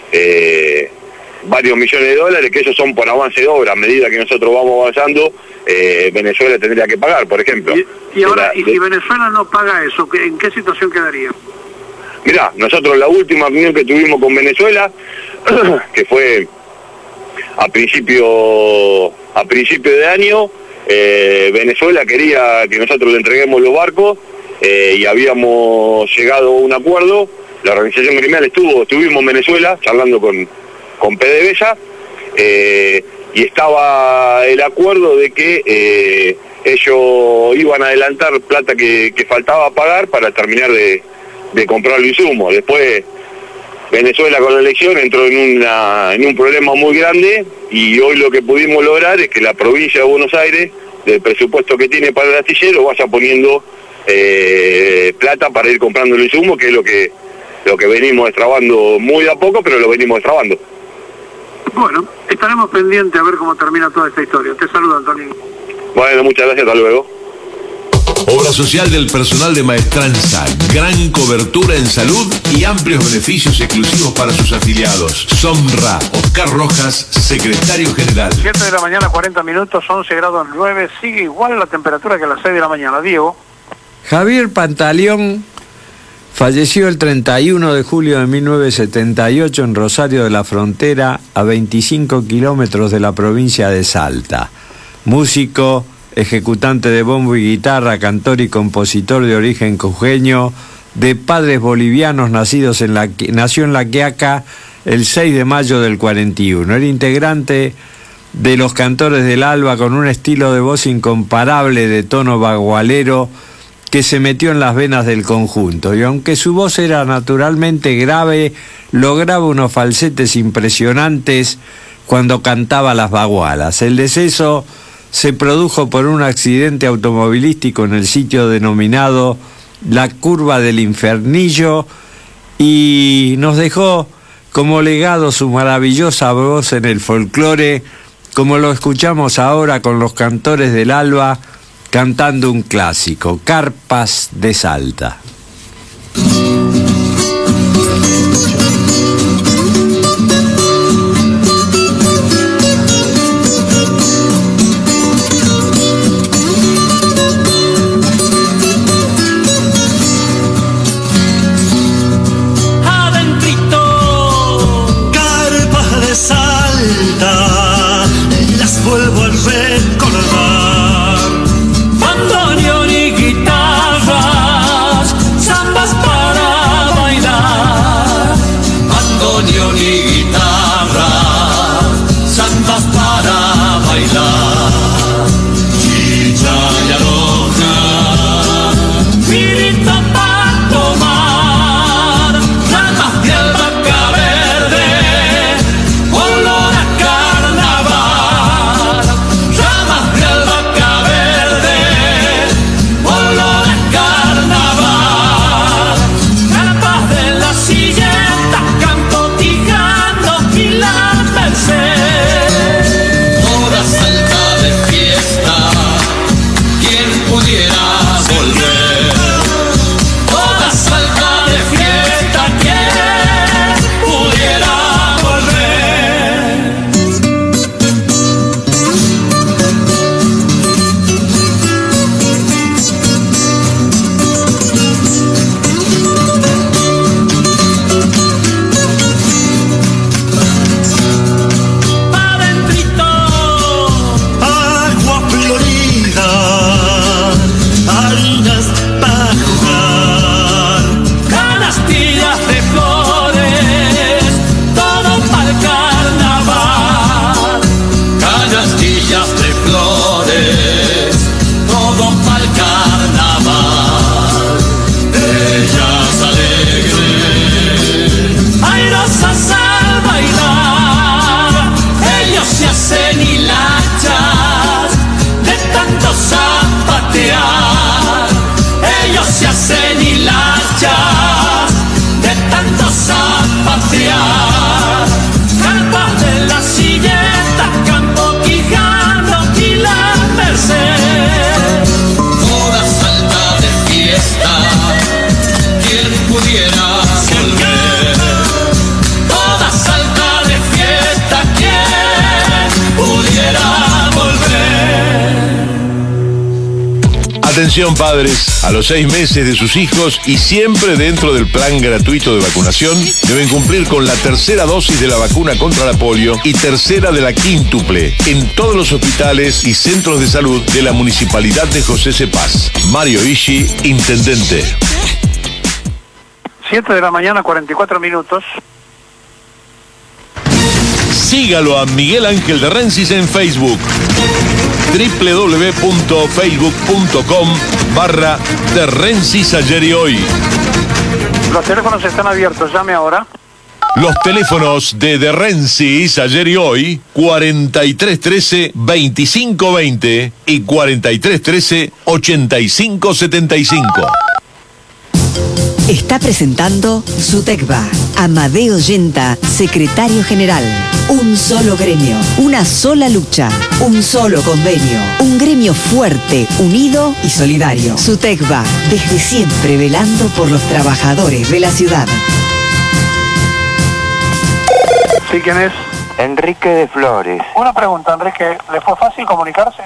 varios millones de dólares, que esos son por avance de obra. A medida que nosotros vamos avanzando, Venezuela tendría que pagar, por ejemplo. Y ahora, si Venezuela no paga eso, ¿en qué situación quedaría? Mirá, nosotros la última reunión que tuvimos con Venezuela, que fue a principio de año, Venezuela quería que nosotros le entreguemos los barcos, y habíamos llegado a un acuerdo. La organización gremial estuvimos en Venezuela charlando con PDVSA, y estaba el acuerdo de que ellos iban a adelantar plata que faltaba pagar para terminar de comprar el insumo. Después Venezuela con la elección entró en un problema muy grande, y hoy lo que pudimos lograr es que la provincia de Buenos Aires, del presupuesto que tiene para el astillero, vaya poniendo plata para ir comprando el insumo, que es lo que lo que venimos destrabando muy de a poco, pero lo venimos destrabando. Bueno, estaremos pendientes a ver cómo termina toda esta historia. Te saludo, Antonio. Bueno, muchas gracias, hasta luego. Obra social del personal de Maestranza, gran cobertura en salud y amplios beneficios exclusivos para sus afiliados. Sonra, Oscar Rojas, secretario general. 7 de la mañana, 40 minutos, 11 grados 9, sigue igual la temperatura que a las 6 de la mañana. Diego. Javier Pantaleón falleció el 31 de julio de 1978 en Rosario de la Frontera, a 25 kilómetros de la provincia de Salta. Músico, ejecutante de bombo y guitarra, cantor y compositor de origen jujeño, de padres bolivianos nació en La Quiaca el 6 de mayo del 41. Era integrante de los Cantores del Alba, con un estilo de voz incomparable de tono bagualero que se metió en las venas del conjunto, y aunque su voz era naturalmente grave, lograba unos falsetes impresionantes cuando cantaba las bagualas. El deceso se produjo por un accidente automovilístico en el sitio denominado La Curva del Infernillo, y nos dejó como legado su maravillosa voz en el folclore, como lo escuchamos ahora con los Cantores del Alba cantando un clásico, Carpas de Salta. Vuelvo a recordar bandoneón y guitarras, zambas para bailar. Bandoneón y guitarras, zambas para bailar. Chicha y aloja, vinito para tomar, ramas de albahaca verde, olor a carnaval. Ramas de albahaca verde, olor a carnaval. Carpas de la silleta, Campo Quijano y la Merced. Hora Salta de fiesta, quien pudiera volver. Hora Salta de fiesta, quien pudiera volver. Agua florida, harinas para jugar, canastillas de flores, todo para el carnaval. Canastillas de flores, todo para el carnaval. Ellas alegres, airosas al bailar, ellos se hacen hilachas de tanto zapatear. Ellos se hacen hilachas de tanto zapatear. Carpas de la silleta, Campo Quijano y la Merced. Toda Salta de fiesta, quien pudiera volver. Toda Salta de fiesta, quien pudiera volver. Atención padres, a los 6 meses de sus hijos y siempre dentro del plan gratuito de vacunación, deben cumplir con la tercera dosis de la vacuna contra la polio y tercera de la quíntuple en todos los hospitales y centros de salud de la Municipalidad de José C. Paz. Mario Ishi, intendente. 7 de la mañana, 44 minutos. Sígalo a Miguel Ángel de Rensis en Facebook. www.facebook.com/Terrensis ayer y hoy. Los teléfonos están abiertos, llame ahora. Los teléfonos de Rensis ayer y hoy, 4313-2520 y 4313-8575. Está presentando SUTECBA. Amadeo Yenta, secretario general. Un solo gremio, una sola lucha, un solo convenio. Un gremio fuerte, unido y solidario. SUTECBA, desde siempre velando por los trabajadores de la ciudad. ¿Sí, quién es? Enrique de Flores. Una pregunta, Enrique, ¿le fue fácil comunicarse?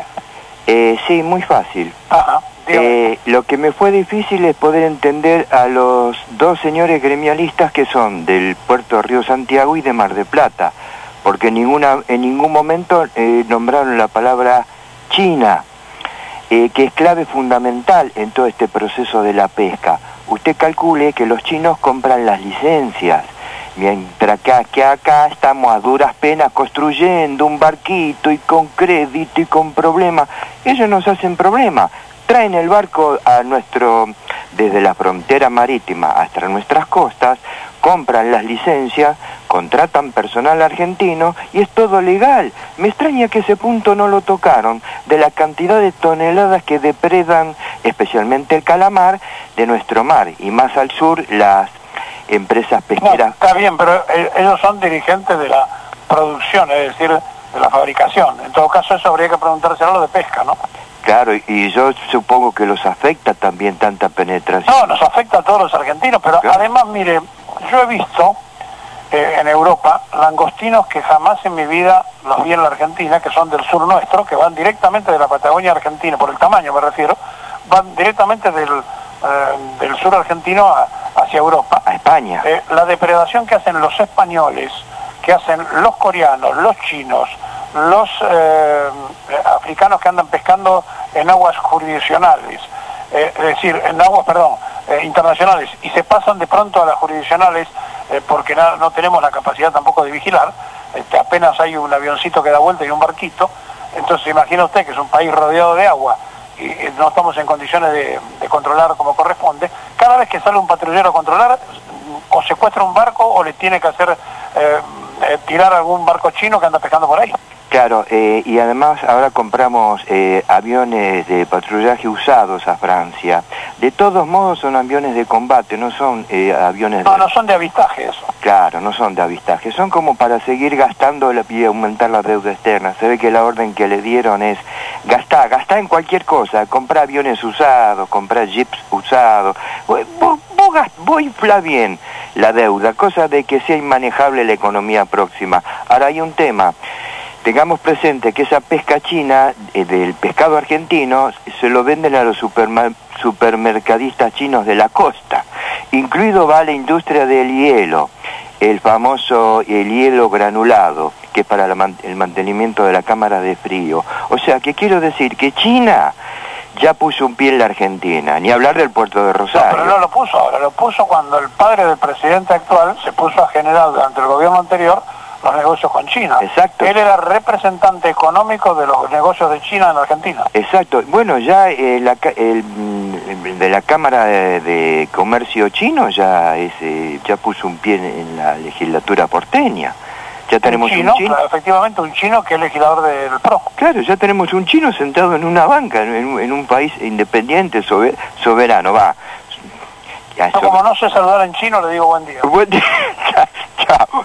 Sí, muy fácil. Ajá. Lo que me fue difícil es poder entender a los dos señores gremialistas que son del puerto de Río Santiago y de Mar del Plata, porque en ningún momento nombraron la palabra China, que es clave fundamental en todo este proceso de la pesca. Usted calcule que los chinos compran las licencias, mientras que acá estamos a duras penas construyendo un barquito y con crédito y con problemas. Ellos nos hacen problemas. Traen el barco desde la frontera marítima hasta nuestras costas, compran las licencias, contratan personal argentino y es todo legal. Me extraña que ese punto no lo tocaron, de la cantidad de toneladas que depredan, especialmente el calamar, de nuestro mar, y más al sur las empresas pesqueras. No, está bien, pero ellos son dirigentes de la producción, es decir, de la fabricación. En todo caso, eso habría que preguntárselo a lo de pesca, ¿no? Claro, y yo supongo que los afecta también tanta penetración. No, nos afecta a todos los argentinos, pero claro. Además, mire, yo he visto en Europa langostinos que jamás en mi vida los vi en la Argentina, que son del sur nuestro, que van directamente de la Patagonia Argentina, por el tamaño me refiero, van directamente del sur argentino hacia Europa. A España. La depredación que hacen los españoles, que hacen los coreanos, los chinos, los africanos que andan pescando en aguas jurisdiccionales, es decir, en aguas, internacionales, y se pasan de pronto a las jurisdiccionales porque no tenemos la capacidad tampoco de vigilar, apenas hay un avioncito que da vuelta y un barquito, entonces imagina usted que es un país rodeado de agua y no estamos en condiciones de controlar como corresponde. Cada vez que sale un patrullero a controlar, o secuestra un barco o le tiene que hacer tirar algún barco chino que anda pescando por ahí. Claro, y además ahora compramos aviones de patrullaje usados a Francia. De todos modos son aviones de combate, no son aviones No son de avistaje eso. Claro, no son de avistaje, son como para seguir gastando y aumentar la deuda externa. Se ve que la orden que le dieron es gastar en cualquier cosa, comprar aviones usados, comprar jeeps usados. Vos infla bien la deuda, cosa de que sea inmanejable la economía próxima. Ahora hay un tema. Tengamos presente que esa pesca china del pescado argentino se lo venden a los supermercadistas chinos de la costa. Incluido va la industria del hielo, el famoso hielo granulado, que es para el mantenimiento de la cámara de frío. O sea, que quiero decir que China ya puso un pie en la Argentina, ni hablar del puerto de Rosario. No, pero no lo puso ahora, lo puso cuando el padre del presidente actual se puso a generar durante el gobierno anterior los negocios con China. Exacto. Él era representante económico de los negocios de China en Argentina. Exacto. Bueno, ya de la Cámara de Comercio chino ya puso un pie en la legislatura porteña. Ya tenemos un chino, efectivamente un chino que es legislador del PRO. Claro, ya tenemos un chino sentado en una banca, en un país independiente, soberano, va. Yo como no sé saludar en chino, le digo buen día. Buen día. Chao.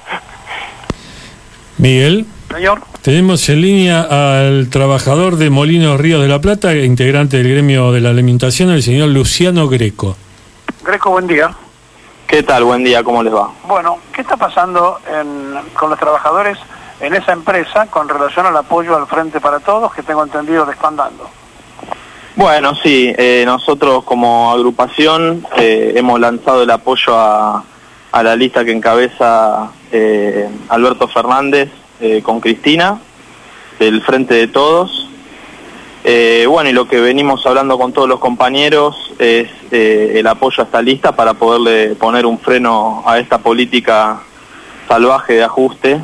Miguel. Señor. Tenemos en línea al trabajador de Molinos Ríos de la Plata, integrante del gremio de la alimentación, el señor Luciano Greco. Greco, buen día. ¿Qué tal? Buen día, ¿cómo les va? Bueno, ¿qué está pasando con los trabajadores en esa empresa con relación al apoyo al Frente para Todos, que tengo entendido le están dando? Bueno, sí, nosotros como agrupación hemos lanzado el apoyo a la lista que encabeza Alberto Fernández con Cristina, del Frente de Todos. Bueno, y lo que venimos hablando con todos los compañeros es el apoyo a esta lista para poderle poner un freno a esta política salvaje de ajuste,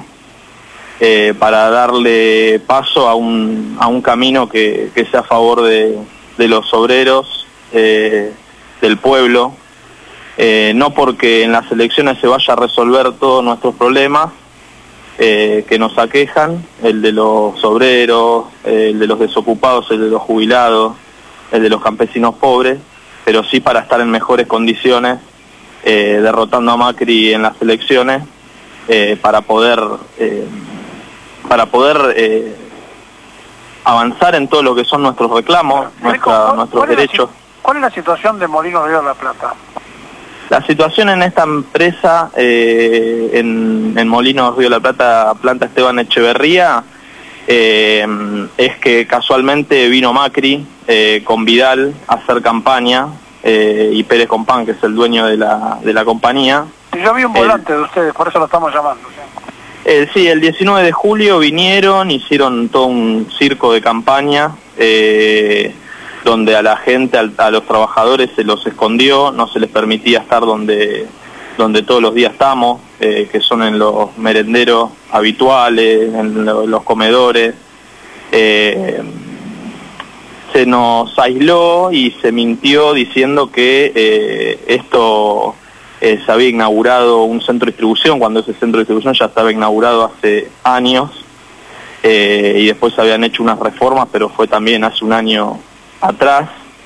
para darle paso a un camino que sea a favor de los obreros, del pueblo, no porque en las elecciones se vaya a resolver todos nuestros problemas que nos aquejan, el de los obreros, el de los desocupados, el de los jubilados, el de los campesinos pobres, pero sí para estar en mejores condiciones derrotando a Macri en las elecciones para poder avanzar en todo lo que son nuestros reclamos, nuestros derechos. ¿Cuál es la situación de Molinos Río de la Plata? La situación en esta empresa, en Molinos Río de la Plata, planta Esteban Echeverría, es que casualmente vino Macri con Vidal a hacer campaña, y Pérez Compán, que es el dueño de la compañía. Y yo vi un volante de ustedes, por eso lo estamos llamando. Sí, el 19 de julio vinieron, hicieron todo un circo de campaña, donde a la gente, a los trabajadores se los escondió, no se les permitía estar donde todos los días estamos, que son en los merenderos habituales, en los comedores. Se nos aisló y se mintió diciendo que esto se había inaugurado un centro de distribución, cuando ese centro de distribución ya estaba inaugurado hace años, y después se habían hecho unas reformas, pero fue también hace un año atrás.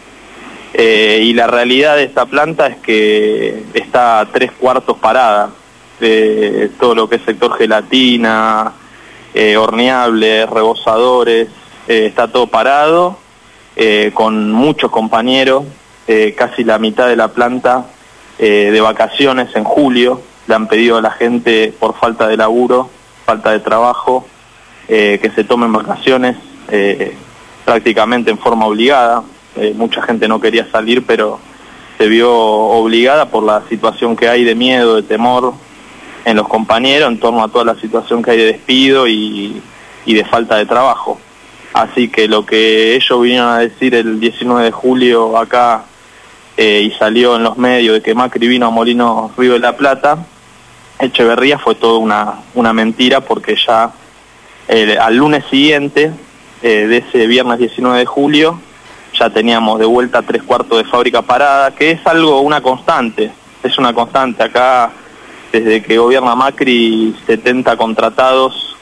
Y la realidad de esta planta es que está a 3/4 parada. Todo lo que es sector gelatina, horneables, rebosadores, está todo parado, con muchos compañeros, casi la mitad de la planta de vacaciones en julio. Le han pedido a la gente, por falta de laburo, falta de trabajo, que se tomen vacaciones prácticamente en forma obligada. Mucha gente no quería salir, pero se vio obligada por la situación que hay de miedo, de temor en los compañeros, en torno a toda la situación que hay de despido y de falta de trabajo. Así que lo que ellos vinieron a decir el 19 de julio acá, y salió en los medios, de que Macri vino a Molinos Río de la Plata, Echeverría, fue toda una mentira, porque ya al lunes siguiente, de ese viernes 19 de julio, ya teníamos de vuelta 3/4 de fábrica parada, que es una constante, es una constante. Acá, desde que gobierna Macri, 70 contratados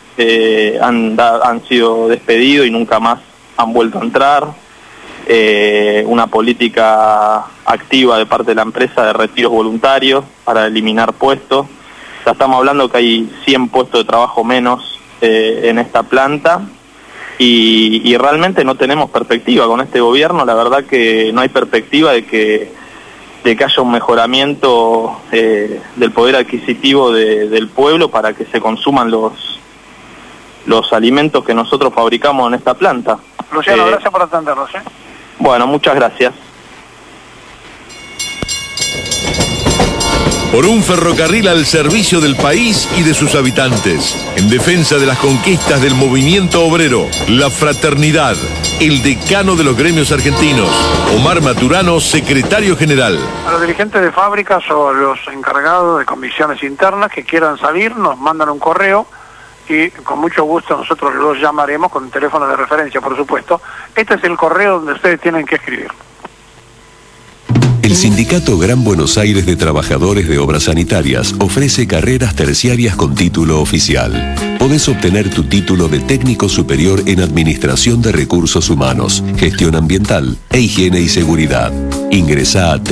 han sido despedidos y nunca más han vuelto a entrar. Una política activa de parte de la empresa de retiros voluntarios para eliminar puestos. Ya estamos hablando que hay 100 puestos de trabajo menos en esta planta. Y realmente no tenemos perspectiva con este gobierno. La verdad que no hay perspectiva de que haya un mejoramiento del poder adquisitivo del pueblo para que se consuman los alimentos que nosotros fabricamos en esta planta. Luciano, gracias por atendernos. Bueno, muchas gracias. Por un ferrocarril al servicio del país y de sus habitantes, en defensa de las conquistas del movimiento obrero, la fraternidad, el decano de los gremios argentinos, Omar Maturano, secretario general. A los dirigentes de fábricas o a los encargados de comisiones internas que quieran salir, nos mandan un correo y con mucho gusto nosotros los llamaremos con un teléfono de referencia, por supuesto. Este es el correo donde ustedes tienen que escribir. El Sindicato Gran Buenos Aires de Trabajadores de Obras Sanitarias ofrece carreras terciarias con título oficial. Podés obtener tu título de técnico superior en Administración de Recursos Humanos, Gestión Ambiental e Higiene y Seguridad. Ingresá a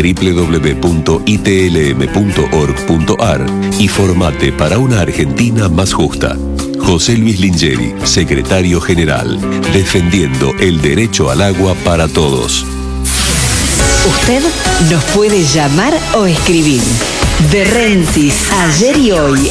www.itlm.org.ar y formate para una Argentina más justa. José Luis Lingeri, secretario general, defendiendo el derecho al agua para todos. Usted nos puede llamar o escribir. De Rensis, ayer y hoy,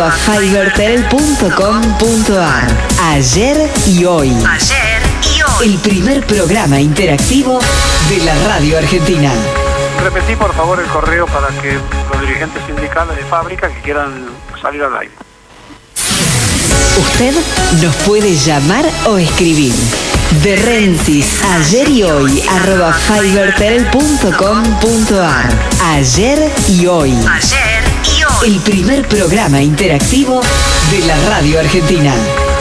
@fibertel.com.ar. Ayer y hoy. Ayer y hoy. El primer programa interactivo de la radio argentina. Repetí por favor el correo para que los dirigentes sindicales de fábrica que quieran salir al aire. Usted nos puede llamar o escribir. De Rensis, ayer y hoy, @fibertel.com.ar. Ayer y hoy. Ayer y hoy. El primer programa interactivo de la radio argentina.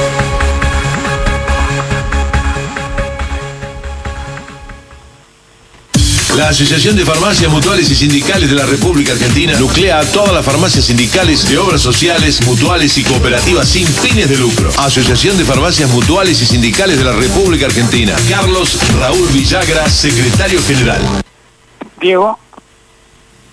La Asociación de Farmacias Mutuales y Sindicales de la República Argentina nuclea a todas las farmacias sindicales de obras sociales, mutuales y cooperativas sin fines de lucro. Asociación de Farmacias Mutuales y Sindicales de la República Argentina. Carlos Raúl Villagra, secretario general. Diego.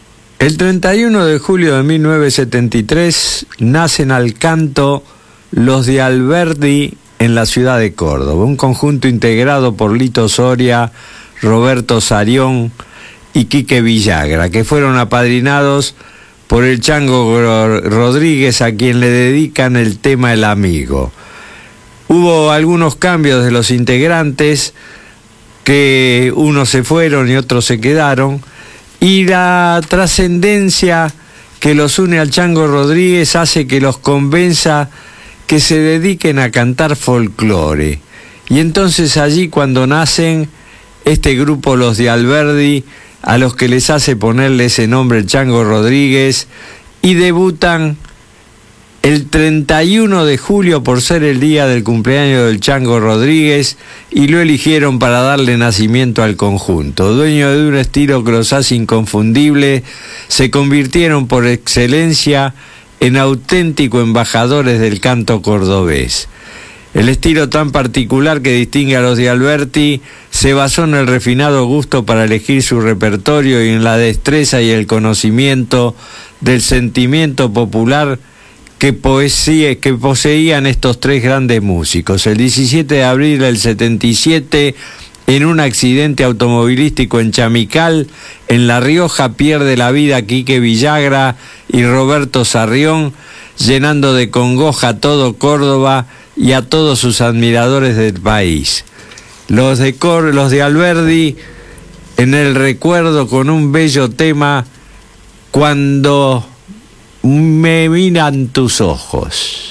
El 31 de julio de 1973 nacen al canto Los de Alberdi en la ciudad de Córdoba, un conjunto integrado por Lito Soria, Roberto Sarión y Quique Villagra, que fueron apadrinados por el Chango Rodríguez, a quien le dedican el tema El Amigo. Hubo algunos cambios de los integrantes, que unos se fueron y otros se quedaron, y la trascendencia que los une al Chango Rodríguez hace que los convenza que se dediquen a cantar folclore. Y entonces allí, cuando nacen este grupo, Los de Alberdi, a los que les hace ponerle ese nombre el Chango Rodríguez, y debutan el 31 de julio por ser el día del cumpleaños del Chango Rodríguez, y lo eligieron para darle nacimiento al conjunto. Dueño de un estilo que los hace inconfundible, se convirtieron por excelencia en auténticos embajadores del canto cordobés. El estilo tan particular que distingue a Los de Alberdi se basó en el refinado gusto para elegir su repertorio y en la destreza y el conocimiento del sentimiento popular que poseían estos tres grandes músicos. El 17 de abril del 77, en un accidente automovilístico en Chamical, en La Rioja, pierde la vida Quique Villagra y Roberto Sarrión, llenando de congoja a todo Córdoba y a todos sus admiradores del país. Los de Alberdi en el recuerdo con un bello tema, Cuando me miran tus ojos.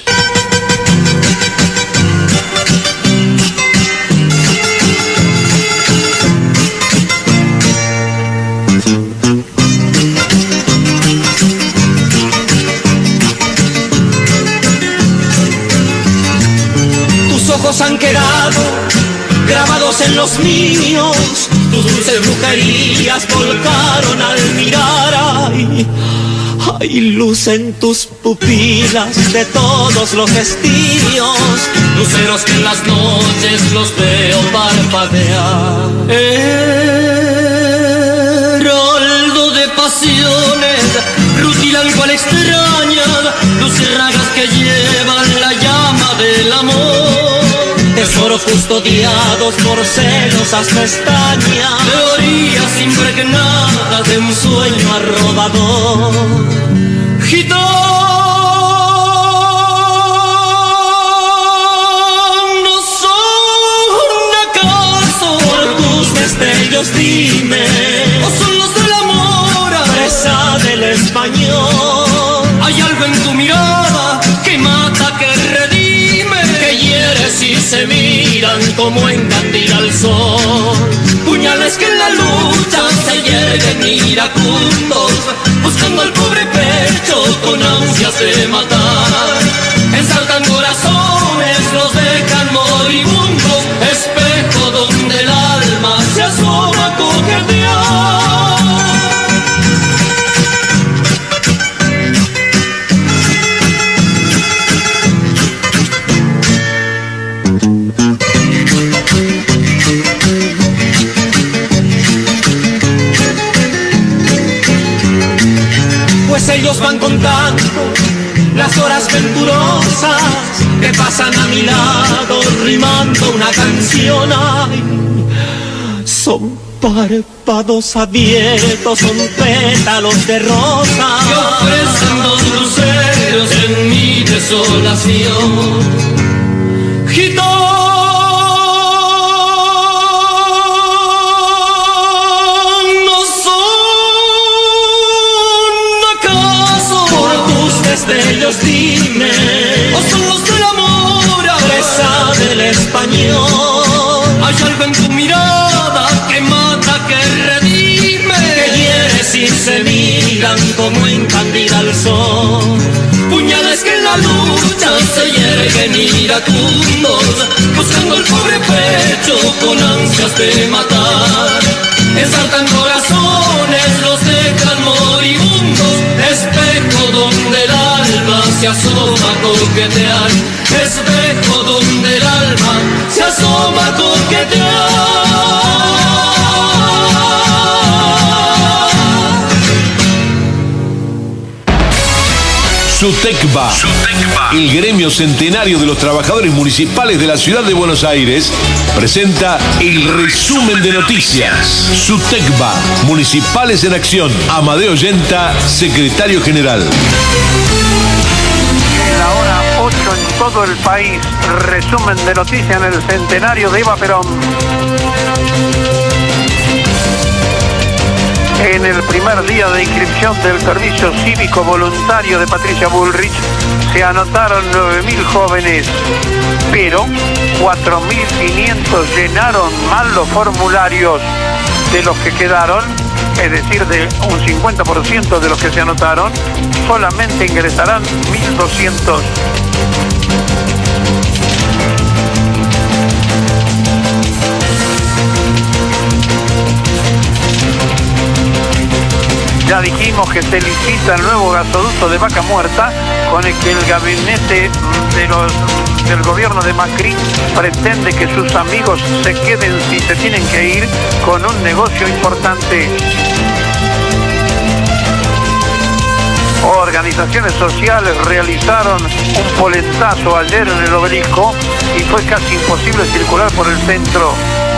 Tus ojos han quedado grabados en los míos, tus dulces brujerías volcaron al mirar. Hay luz en tus pupilas de todos los estilos, luceros que en las noches los veo parpadear. Heraldo de pasiones, rutilan cual extraña, luciérnagas que llevan la llama del amor. Tesoros custodiados por celosas pestañas, teorías impregnadas de un sueño arrobador. Gitanos, ¿son acaso por tus destellos, dime, o son los del amor, presa del español? Hay algo en tu mirada que mata, que redime, que hiere si se miran como encandila al sol. Puñales que en la lucha se yerguen iracundos, buscando al pobre pecho con ansias de matar. Ensaltan corazones, los dejan moribundos, espejo donde el alma se asoma a coquetear. Pues ellos van contando las horas venturosas que pasan a mi lado rimando una canción. Ay, son párpados abiertos, son pétalos de rosa que ofrecen dos luceros en mi desolación. Gitano, destellos, dime, o son los del amor, presa del español. Hay algo en tu mirada que mata, que redime, que hiere si se miran como encandila al sol. Puñales que en la lucha se yerguen iracundos, buscando el pobre pecho con ansias de matar. Ensaltan corazones, los dejan moribundos, espejo donde el alma se asoma a coquetear, espejo donde el alma se asoma a coquetear. SUTECBA, el gremio centenario de los trabajadores municipales de la ciudad de Buenos Aires, presenta el resumen de noticias. SUTECBA, Municipales en Acción. Amadeo Yenta, secretario general. En la hora 8 en todo el país, resumen de noticias en el centenario de Eva Perón. En el primer día de inscripción del servicio cívico voluntario de Patricia Bullrich se anotaron 9.000 jóvenes, pero 4.500 llenaron mal los formularios. De los que quedaron, es decir, de un 50% de los que se anotaron, solamente ingresarán 1.200. Ya dijimos que se licita el nuevo gasoducto de Vaca Muerta, con el que el gabinete del gobierno de Macri pretende que sus amigos se queden si se tienen que ir, con un negocio importante. Organizaciones sociales realizaron un polentazo ayer en el Obelisco y fue casi imposible circular por el centro.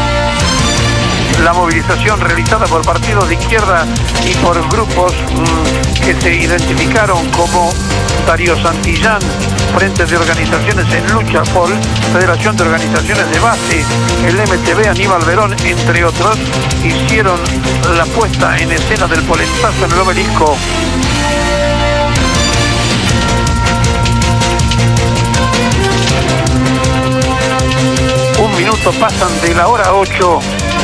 La movilización realizada por partidos de izquierda y por grupos que se identificaron como Darío Santillán, Frente de Organizaciones en Lucha, FOL, Federación de Organizaciones de Base, el MTB, Aníbal Verón, entre otros, hicieron la puesta en escena del polentazo en el Obelisco. Un minuto pasan de la hora 8.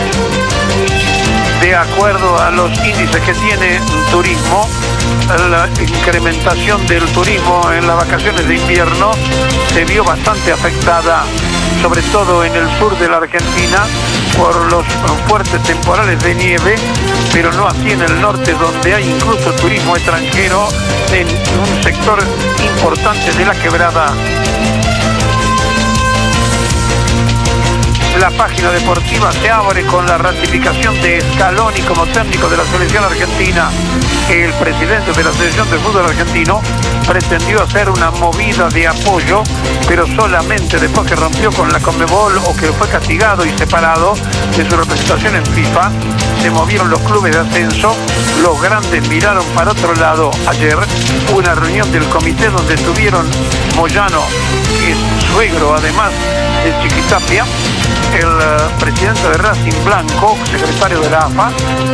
De acuerdo a los índices que tiene turismo, la incrementación del turismo en las vacaciones de invierno se vio bastante afectada, sobre todo en el sur de la Argentina, por los fuertes temporales de nieve, pero no así en el norte, donde hay incluso turismo extranjero en un sector importante de la quebrada. La página deportiva se abre con la ratificación de Scaloni como técnico de la selección argentina. El presidente de la selección de fútbol argentino pretendió hacer una movida de apoyo, pero solamente después que rompió con la Conmebol o que fue castigado y separado de su representación en FIFA. Se movieron los clubes de ascenso, los grandes miraron para otro lado. Ayer hubo una reunión del comité donde estuvieron Moyano, que es suegro además de Chiquitapia, el presidente de Racing Blanco, secretario de la AFA,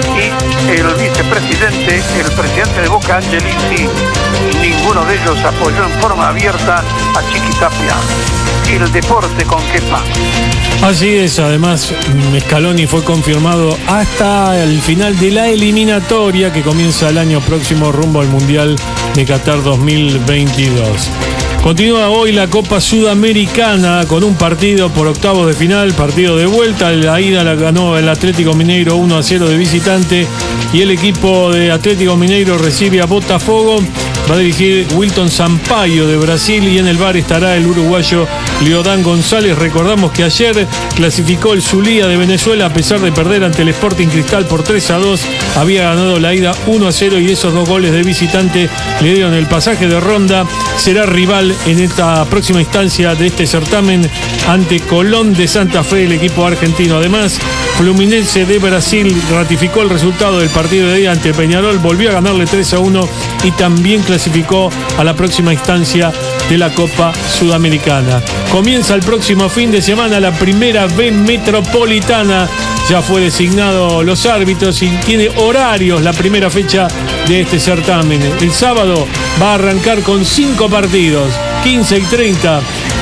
y el vicepresidente, el presidente de Boca, Angelici. Ninguno de ellos apoyó en forma abierta a Chiquitapia. El deporte con Kepa. Así es, además Scaloni fue confirmado hasta el final de la eliminatoria que comienza el año próximo rumbo al Mundial de Qatar 2022. Continúa hoy la Copa Sudamericana con un partido por octavos de final, partido de vuelta. La ida la ganó el Atlético Mineiro 1-0 de visitante y el equipo de Atlético Mineiro recibe a Botafogo. Va a dirigir Wilton Sampaio de Brasil y en el VAR estará el uruguayo Leodán González. Recordamos que ayer clasificó el Zulia de Venezuela a pesar de perder ante el Sporting Cristal por 3-2. Había ganado la ida 1-0 y esos 2 goles de visitante le dieron el pasaje de ronda. Será rival en esta próxima instancia de este certamen ante Colón de Santa Fe, el equipo argentino. Además, Fluminense de Brasil ratificó el resultado del partido de ida ante Peñarol, volvió a ganarle 3-1 y también clasificó a la próxima instancia de la Copa Sudamericana. Comienza el próximo fin de semana la primera B Metropolitana. Ya fue designado los árbitros y tiene horarios la primera fecha de este certamen. El sábado va a arrancar con 5 partidos, 15 y 30.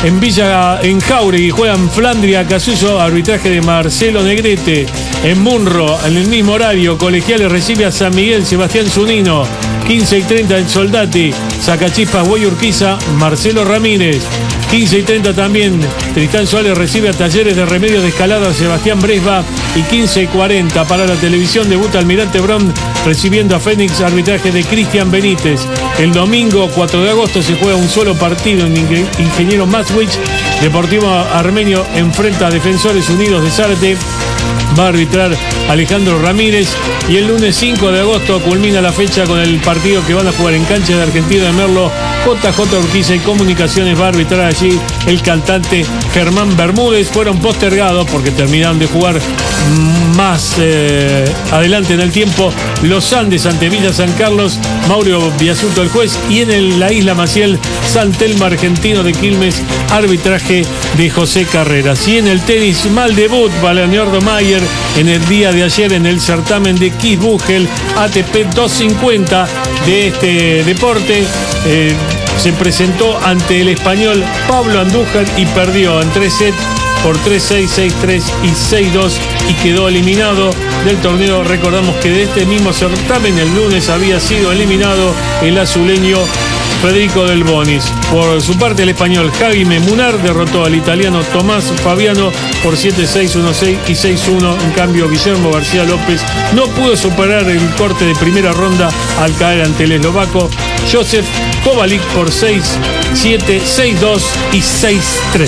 En Jauregui juegan Flandria Casuso, arbitraje de Marcelo Negrete. En Munro, en el mismo horario, Colegiales recibe a San Miguel Sebastián Zunino. 15 y 30 en Soldati, Sacachispas Güey Urquiza, Marcelo Ramírez. 15 y 30 también, Tristán Suárez recibe a Talleres de Remedios de Escalada, Sebastián Bresba. Y 15 y 40 para la televisión debuta Almirante Brown recibiendo a Fénix, arbitraje de Cristian Benítez. El domingo 4 de agosto se juega un solo partido en Ingeniero Maswich. Deportivo Armenio enfrenta a Defensores Unidos de Zárate. va a arbitrar Alejandro Ramírez. Y el lunes 5 de agosto culmina la fecha con el partido que van a jugar en cancha de Argentino de Merlo. JJ Urquiza y Comunicaciones va a arbitrar allí el cantante Germán Bermúdez. Fueron postergados porque terminaron de jugar más adelante en el tiempo Los Andes ante Villa San Carlos, Mauro Biasuto el juez, y en la Isla Maciel, San Telmo Argentino de Quilmes, arbitraje de José Carreras. Y en el tenis, mal debut para Leonardo Mayer en el día de ayer en el certamen de Kitzbühel ATP 250 de este deporte. Se presentó ante el español Pablo Andújar y perdió en 3 sets por 3-6, 6-3 y 6-2 y quedó eliminado del torneo. Recordamos que de este mismo certamen el lunes había sido eliminado el azuleño Federico Del Bonis. Por su parte, el español Jaime Munar derrotó al italiano Tomás Fabiano por 7-6, 1-6 y 6-1. En cambio, Guillermo García López no pudo superar el corte de primera ronda al caer ante el eslovaco Josef Kovalik por 6-7, 6-2 y 6-3.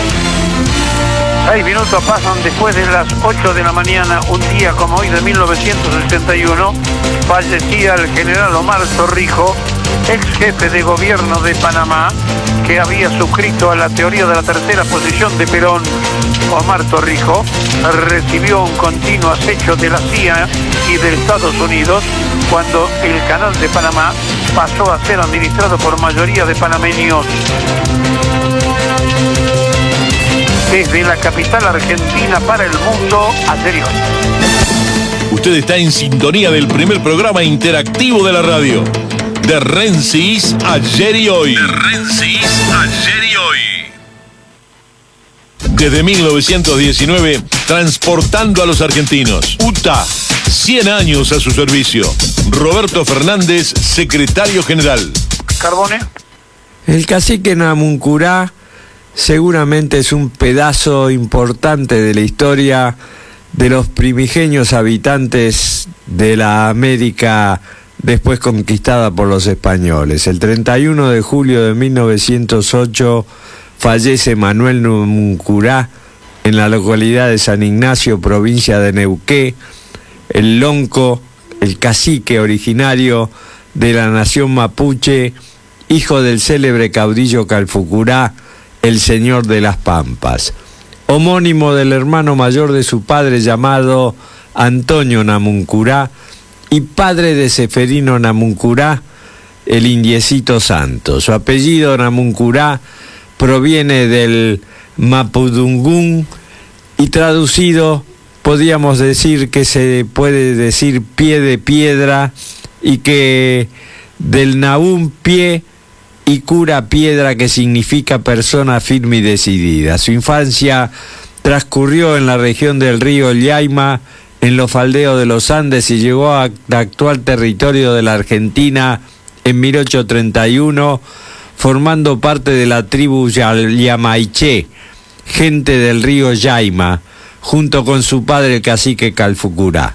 6 minutos pasan después de las 8 de la mañana, un día como hoy de 1981, fallecía el general Omar Torrijos, ex jefe de gobierno de Panamá, que había suscrito a la teoría de la tercera posición de Perón. Omar Torrijos recibió un continuo acecho de la CIA y de Estados Unidos cuando el canal de Panamá pasó a ser administrado por mayoría de panameños. Desde la capital argentina para el mundo, ayer y hoy. Usted está en sintonía del primer programa interactivo de la radio. De Rensis, ayer y hoy. De Rensis, ayer y hoy. Desde 1919, transportando a los argentinos. UTA, 100 años a su servicio. Roberto Fernández, secretario general. Carbone. El cacique Namuncurá seguramente es un pedazo importante de la historia de los primigenios habitantes de la América después conquistada por los españoles. El 31 de julio de 1908 fallece Manuel Namuncurá en la localidad de San Ignacio, provincia de Neuquén, el lonco, el cacique originario de la nación mapuche, hijo del célebre caudillo Calfucurá, el señor de las Pampas, homónimo del hermano mayor de su padre llamado Antonio Namuncurá y padre de Seferino Namuncurá, el indiecito santo. Su apellido Namuncurá proviene del mapudungún y traducido podríamos decir que se puede decir pie de piedra, y que del Nahum pie y cura piedra, que significa persona firme y decidida. Su infancia transcurrió en la región del río Llaima, en los faldeos de los Andes, y llegó al actual territorio de la Argentina en 1831, formando parte de la tribu Yamaiché, gente del río Llaima, junto con su padre el cacique Calfucurá.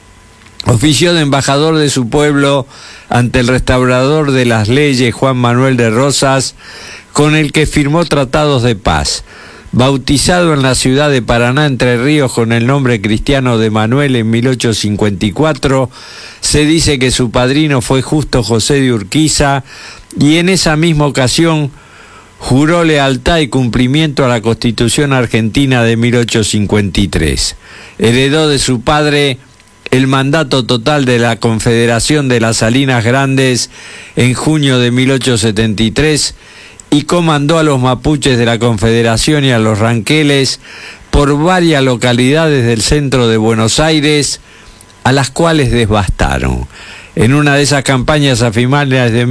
Ofició de embajador de su pueblo ante el restaurador de las leyes, Juan Manuel de Rosas, con el que firmó tratados de paz. Bautizado en la ciudad de Paraná, Entre Ríos, con el nombre cristiano de Manuel en 1854, se dice que su padrino fue Justo José de Urquiza, y en esa misma ocasión juró lealtad y cumplimiento a la Constitución Argentina de 1853. Heredó de su padre el mandato total de la Confederación de las Salinas Grandes en junio de 1873 y comandó a los mapuches de la Confederación y a los ranqueles por varias localidades del centro de Buenos Aires, a las cuales devastaron. En una de esas campañas a finales de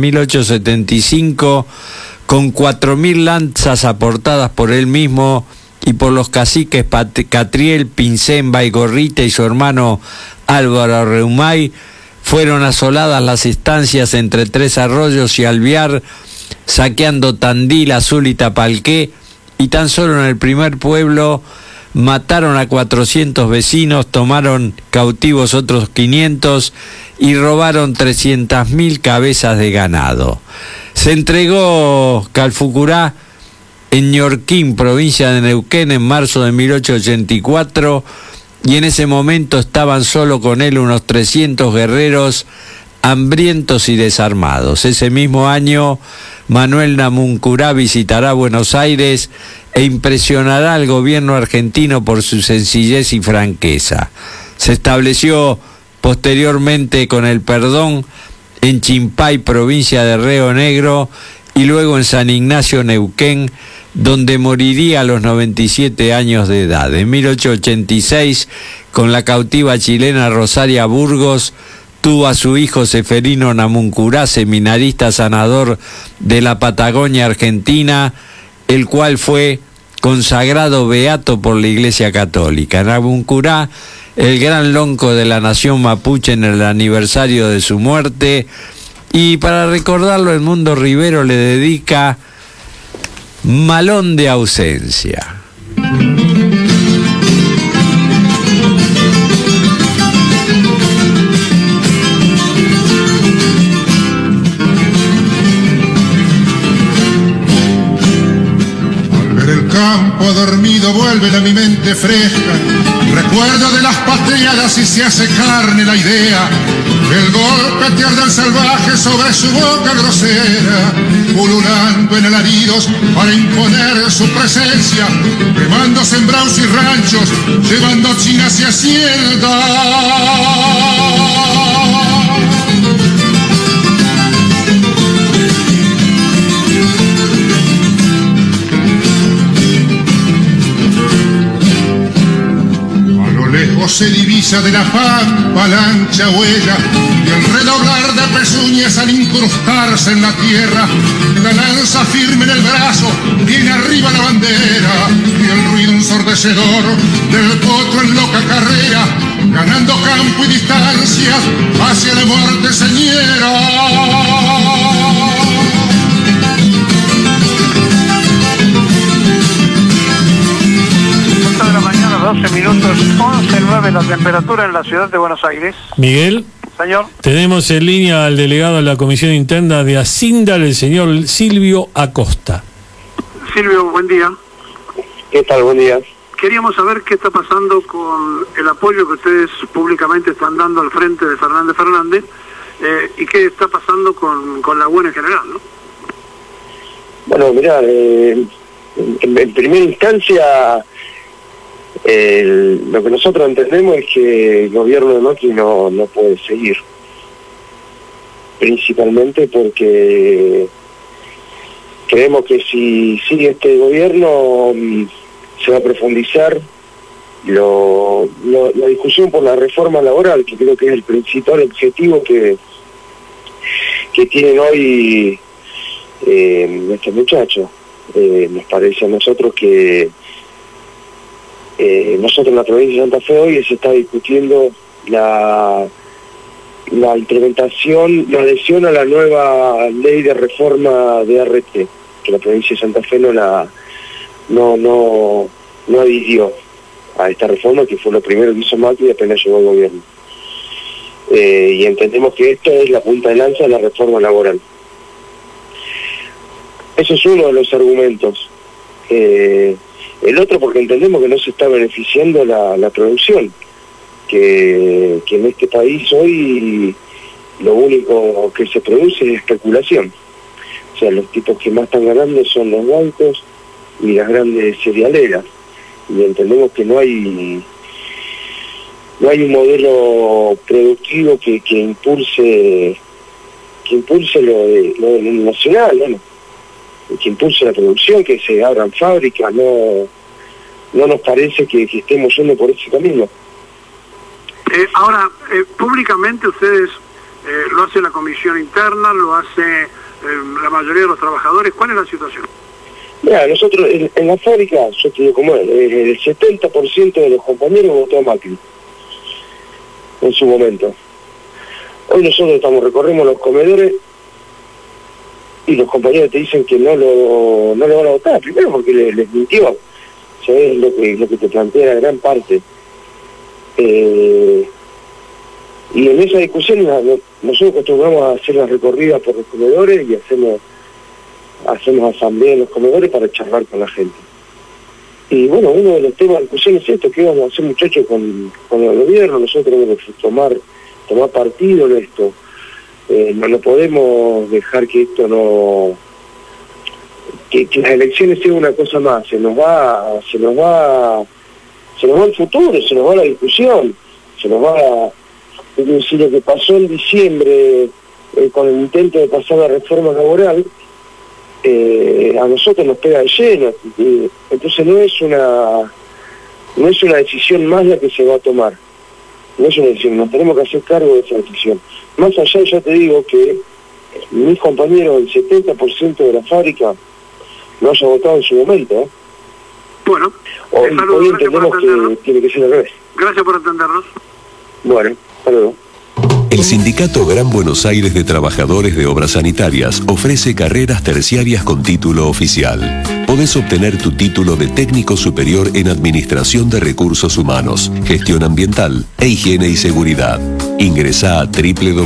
1875, con 4.000 lanzas aportadas por él mismo y por los caciques Catriel, Pincén, Baigorrita y su hermano Álvaro Reumay, fueron asoladas las estancias entre Tres Arroyos y Alvear, saqueando Tandil, Azul y Tapalqué, y tan solo en el primer pueblo mataron a 400 vecinos, tomaron cautivos otros 500 y robaron 300.000 cabezas de ganado. Se entregó Calfucurá en Ñorquín, provincia de Neuquén, en marzo de 1884, y en ese momento estaban solo con él unos 300 guerreros hambrientos y desarmados. Ese mismo año, Manuel Namuncurá visitará Buenos Aires e impresionará al gobierno argentino por su sencillez y franqueza. Se estableció posteriormente con el perdón en Chimpay, provincia de Río Negro, y luego en San Ignacio, Neuquén, donde moriría a los 97 años de edad. En 1886, con la cautiva chilena Rosaria Burgos, tuvo a su hijo Seferino Namuncurá, seminarista sanador de la Patagonia Argentina, el cual fue consagrado beato por la Iglesia Católica. Namuncurá, el gran lonco de la nación mapuche en el aniversario de su muerte, y para recordarlo el mundo Rivero le dedica Malón de ausencia. Campo dormido vuelven a mi mente fresca, recuerdo de las patriadas y se hace carne la idea del golpetear del salvaje sobre su boca grosera, pululando en alaridos para imponer su presencia, quemando sembrados y ranchos, llevando chinas y haciendas. Se divisa de la pampa la ancha huella y el redoblar de pezuñas al incrustarse en la tierra, la lanza firme en el brazo, tiene arriba la bandera y el ruido ensordecedor del potro en loca carrera, ganando campo y distancias hacia la muerte señera. 12 minutos, 11:09 la temperatura en la ciudad de Buenos Aires. Miguel. Señor. Tenemos en línea al delegado de la Comisión Interna de Asindal, el señor Silvio Acosta. Silvio, buen día. ¿Qué tal? Buen día. Queríamos saber qué está pasando con el apoyo que ustedes públicamente están dando al frente de Fernández Fernández y qué está pasando con la buena en general, ¿no? Bueno, mirá, en primera instancia... lo que nosotros entendemos es que el gobierno de Macri no puede seguir, principalmente porque creemos que si sigue este gobierno se va a profundizar la discusión por la reforma laboral, que creo que es el principal objetivo que tienen hoy estos muchachos. Nos parece a nosotros que nosotros en la provincia de Santa Fe hoy se está discutiendo la implementación, la adhesión a la nueva ley de reforma de ART, que la provincia de Santa Fe no adhirió a esta reforma, que fue lo primero que hizo Macri apenas llegó al gobierno. Y entendemos que esto es la punta de lanza de la reforma laboral. Eso es uno de los argumentos. El otro porque entendemos que no se está beneficiando la producción, que en este país hoy lo único que se produce es especulación. O sea, los tipos que más están ganando son los bancos y las grandes cerealeras, y entendemos que no hay un modelo productivo que impulse lo nacional, ¿no? Que impulse la producción, que se abran fábricas. No nos parece que estemos yendo por ese camino. Ahora, públicamente ustedes lo hace la comisión interna, lo hace la mayoría de los trabajadores. ¿Cuál es la situación? Mira, nosotros en la fábrica, yo te digo como es, el 70% de los compañeros votó a Macri en su momento. Hoy nosotros recorremos los comedores y los compañeros te dicen que no lo van a votar, primero porque les mintió, ¿sabes? Lo que te plantea la gran parte. Y en esa discusión nosotros acostumbramos a hacer las recorridas por los comedores y hacemos asamblea en los comedores para charlar con la gente. Y bueno, uno de los temas de discusión es esto, ¿qué vamos a hacer, muchachos, con el gobierno? Nosotros tenemos que tomar partido en esto. No podemos dejar que esto no... Que las elecciones sean una cosa más, se nos va el futuro, se nos va la discusión, si lo que pasó en diciembre con el intento de pasar la reforma laboral, a nosotros nos pega de lleno. Entonces no es una decisión más la que se va a tomar, no es una decisión, nos tenemos que hacer cargo de esa decisión. Más allá, ya te digo que mis compañeros, el 70% de la fábrica lo haya votado en su momento. Bueno, hoy entendemos que tiene que ser al revés. Gracias por atendernos. Bueno, hasta luego. El Sindicato Gran Buenos Aires de Trabajadores de Obras Sanitarias ofrece carreras terciarias con título oficial. Podés obtener tu título de técnico superior en Administración de Recursos Humanos, Gestión Ambiental e Higiene y Seguridad. Ingresá a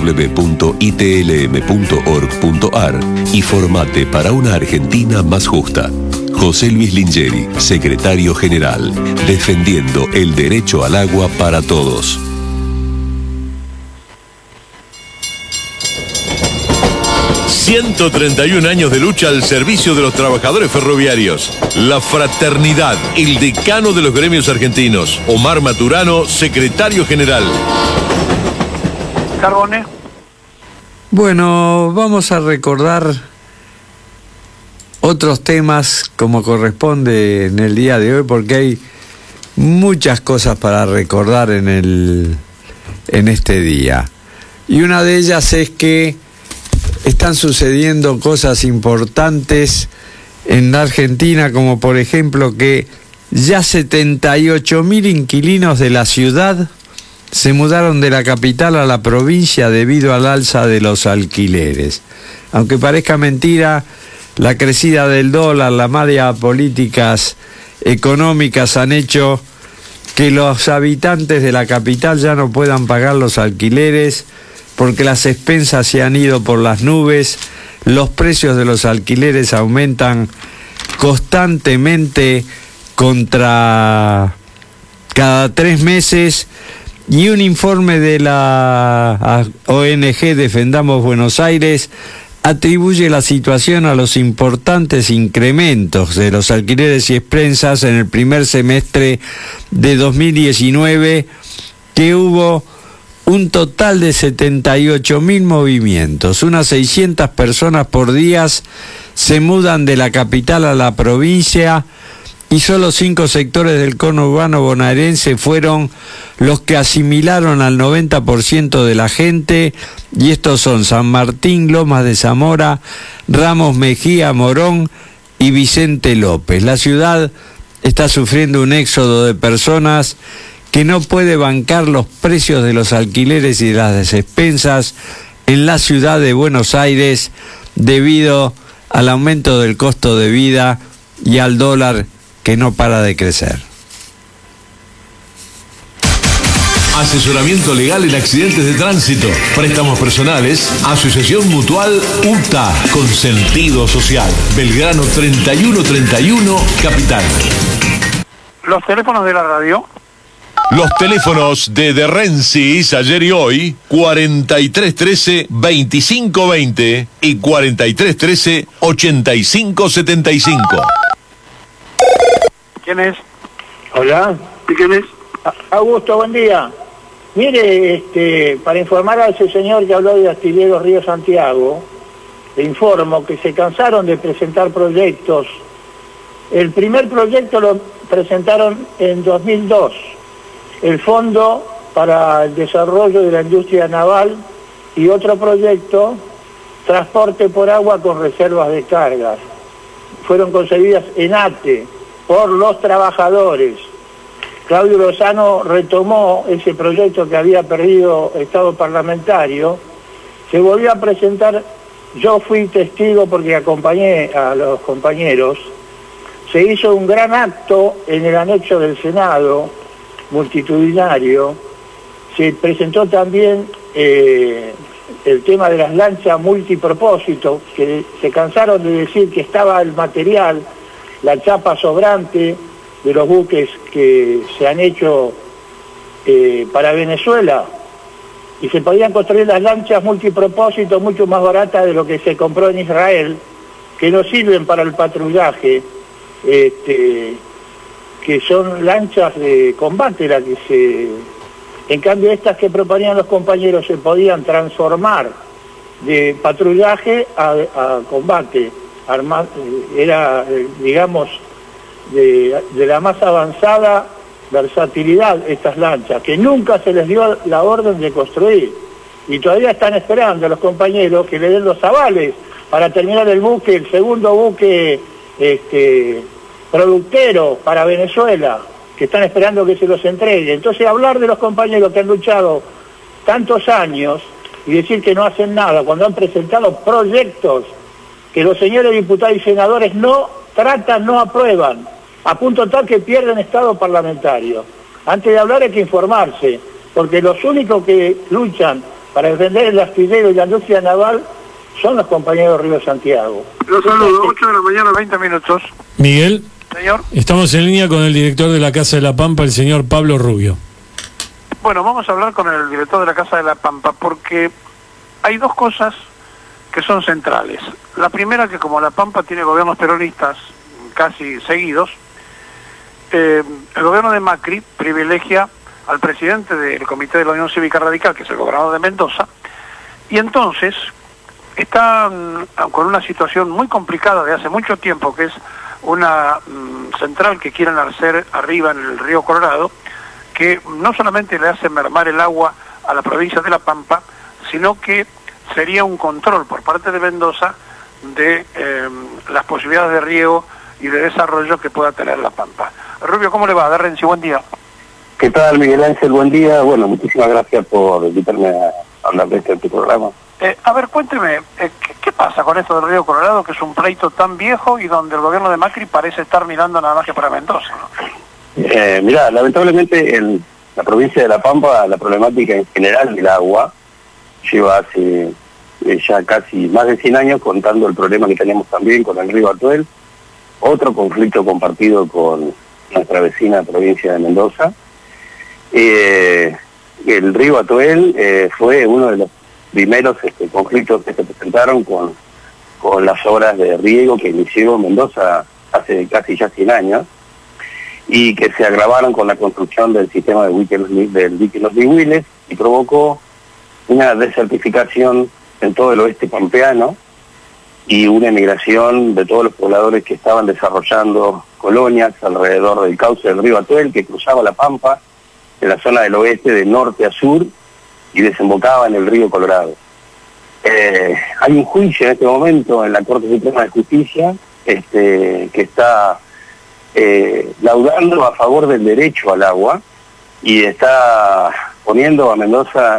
www.itlm.org.ar y formate para una Argentina más justa. José Luis Lingeri, Secretario General, defendiendo el derecho al agua para todos. 131 años de lucha al servicio de los trabajadores ferroviarios. La fraternidad, el decano de los gremios argentinos. Omar Maturano, secretario general. Carbone. Bueno, vamos a recordar otros temas como corresponde en el día de hoy, porque hay muchas cosas para recordar en este día. Y una de ellas es que están sucediendo cosas importantes en la Argentina, como por ejemplo que ya 78.000 inquilinos de la ciudad se mudaron de la capital a la provincia debido al alza de los alquileres. Aunque parezca mentira, la crecida del dólar, las malas políticas económicas han hecho que los habitantes de la capital ya no puedan pagar los alquileres, porque las expensas se han ido por las nubes, los precios de los alquileres aumentan constantemente contra cada 3 meses, y un informe de la ONG Defendamos Buenos Aires atribuye la situación a los importantes incrementos de los alquileres y expensas en el primer semestre de 2019, que hubo un total de 78.000 movimientos. Unas 600 personas por día se mudan de la capital a la provincia, y solo 5 sectores del conurbano bonaerense fueron los que asimilaron al 90% de la gente, y estos son San Martín, Lomas de Zamora, Ramos Mejía, Morón y Vicente López. La ciudad está sufriendo un éxodo de personas que no puede bancar los precios de los alquileres y de las expensas en la ciudad de Buenos Aires debido al aumento del costo de vida y al dólar que no para de crecer. Asesoramiento legal en accidentes de tránsito, préstamos personales, Asociación Mutual UTA, con sentido social. Belgrano 3131, Capital. Los teléfonos de la radio. Los teléfonos de Rensis ayer y hoy, 4313-2520 y 4313-8575. ¿Quién es? Hola. ¿Y quién es? Augusto, buen día. Mire, para informar a ese señor que habló de Astilleros Río Santiago, le informo que se cansaron de presentar proyectos. El primer proyecto lo presentaron en 2002, el Fondo para el Desarrollo de la Industria Naval, y otro proyecto, Transporte por Agua con Reservas de Cargas. Fueron concebidas en ATE por los trabajadores. Claudio Lozano retomó ese proyecto que había perdido estado parlamentario, se volvió a presentar, yo fui testigo porque acompañé a los compañeros, se hizo un gran acto en el anexo del Senado, multitudinario, se presentó también el tema de las lanchas multipropósito, que se cansaron de decir que estaba el material, la chapa sobrante, de los buques que se han hecho para Venezuela, y se podían construir las lanchas multipropósito mucho más baratas de lo que se compró en Israel, que no sirven para el patrullaje, que son lanchas de combate las que se... En cambio, estas que proponían los compañeros se podían transformar de patrullaje a combate. Era, digamos, de la más avanzada versatilidad estas lanchas, que nunca se les dio la orden de construir. Y todavía están esperando a los compañeros que le den los avales para terminar el buque, el segundo buque productero para Venezuela, que están esperando que se los entregue. Entonces, hablar de los compañeros que han luchado tantos años y decir que no hacen nada cuando han presentado proyectos que los señores diputados y senadores no tratan, no aprueban, a punto tal que pierden estado parlamentario. Antes de hablar hay que informarse, porque los únicos que luchan para defender el astillero y la industria naval son los compañeros Río Santiago. Los saludo, 8 de la mañana, 20 minutos. Miguel, señor. Estamos en línea con el director de la Casa de la Pampa, el señor Pablo Rubio. Bueno, vamos a hablar con el director de la Casa de la Pampa, porque hay dos cosas que son centrales. La primera, que como la Pampa tiene gobiernos peronistas casi seguidos, el gobierno de Macri privilegia al presidente del Comité de la Unión Cívica Radical, que es el gobernador de Mendoza, y entonces están con una situación muy complicada de hace mucho tiempo, que es una central que quieren hacer arriba en el río Colorado, que no solamente le hace mermar el agua a la provincia de La Pampa, sino que sería un control por parte de Mendoza de las posibilidades de riego y de desarrollo que pueda tener La Pampa. Rubio, ¿cómo le va? Renzi, buen día. ¿Qué tal, Miguel Ángel? Buen día. Bueno, muchísimas gracias por invitarme a hablar de este programa. A ver, cuénteme, ¿qué pasa con esto del río Colorado, que es un pleito tan viejo y donde el gobierno de Macri parece estar mirando nada más que para Mendoza, ¿no? Mirá, lamentablemente en la provincia de La Pampa la problemática en general del agua lleva hace ya casi más de 100 años, contando el problema que tenemos también con el río Atuel, otro conflicto compartido con nuestra vecina provincia de Mendoza. El río Atuel fue uno de los primeros conflictos que se presentaron con las obras de riego que inició Mendoza hace casi ya 100 años, y que se agravaron con la construcción del sistema del dique Los Vihuiles, y provocó una desertificación en todo el oeste pampeano y una emigración de todos los pobladores que estaban desarrollando colonias alrededor del cauce del río Atuel, que cruzaba La Pampa en la zona del oeste de norte a sur y desembocaba en el río Colorado. Hay un juicio en este momento en la Corte Suprema de Justicia que está laudando a favor del derecho al agua y está poniendo a Mendoza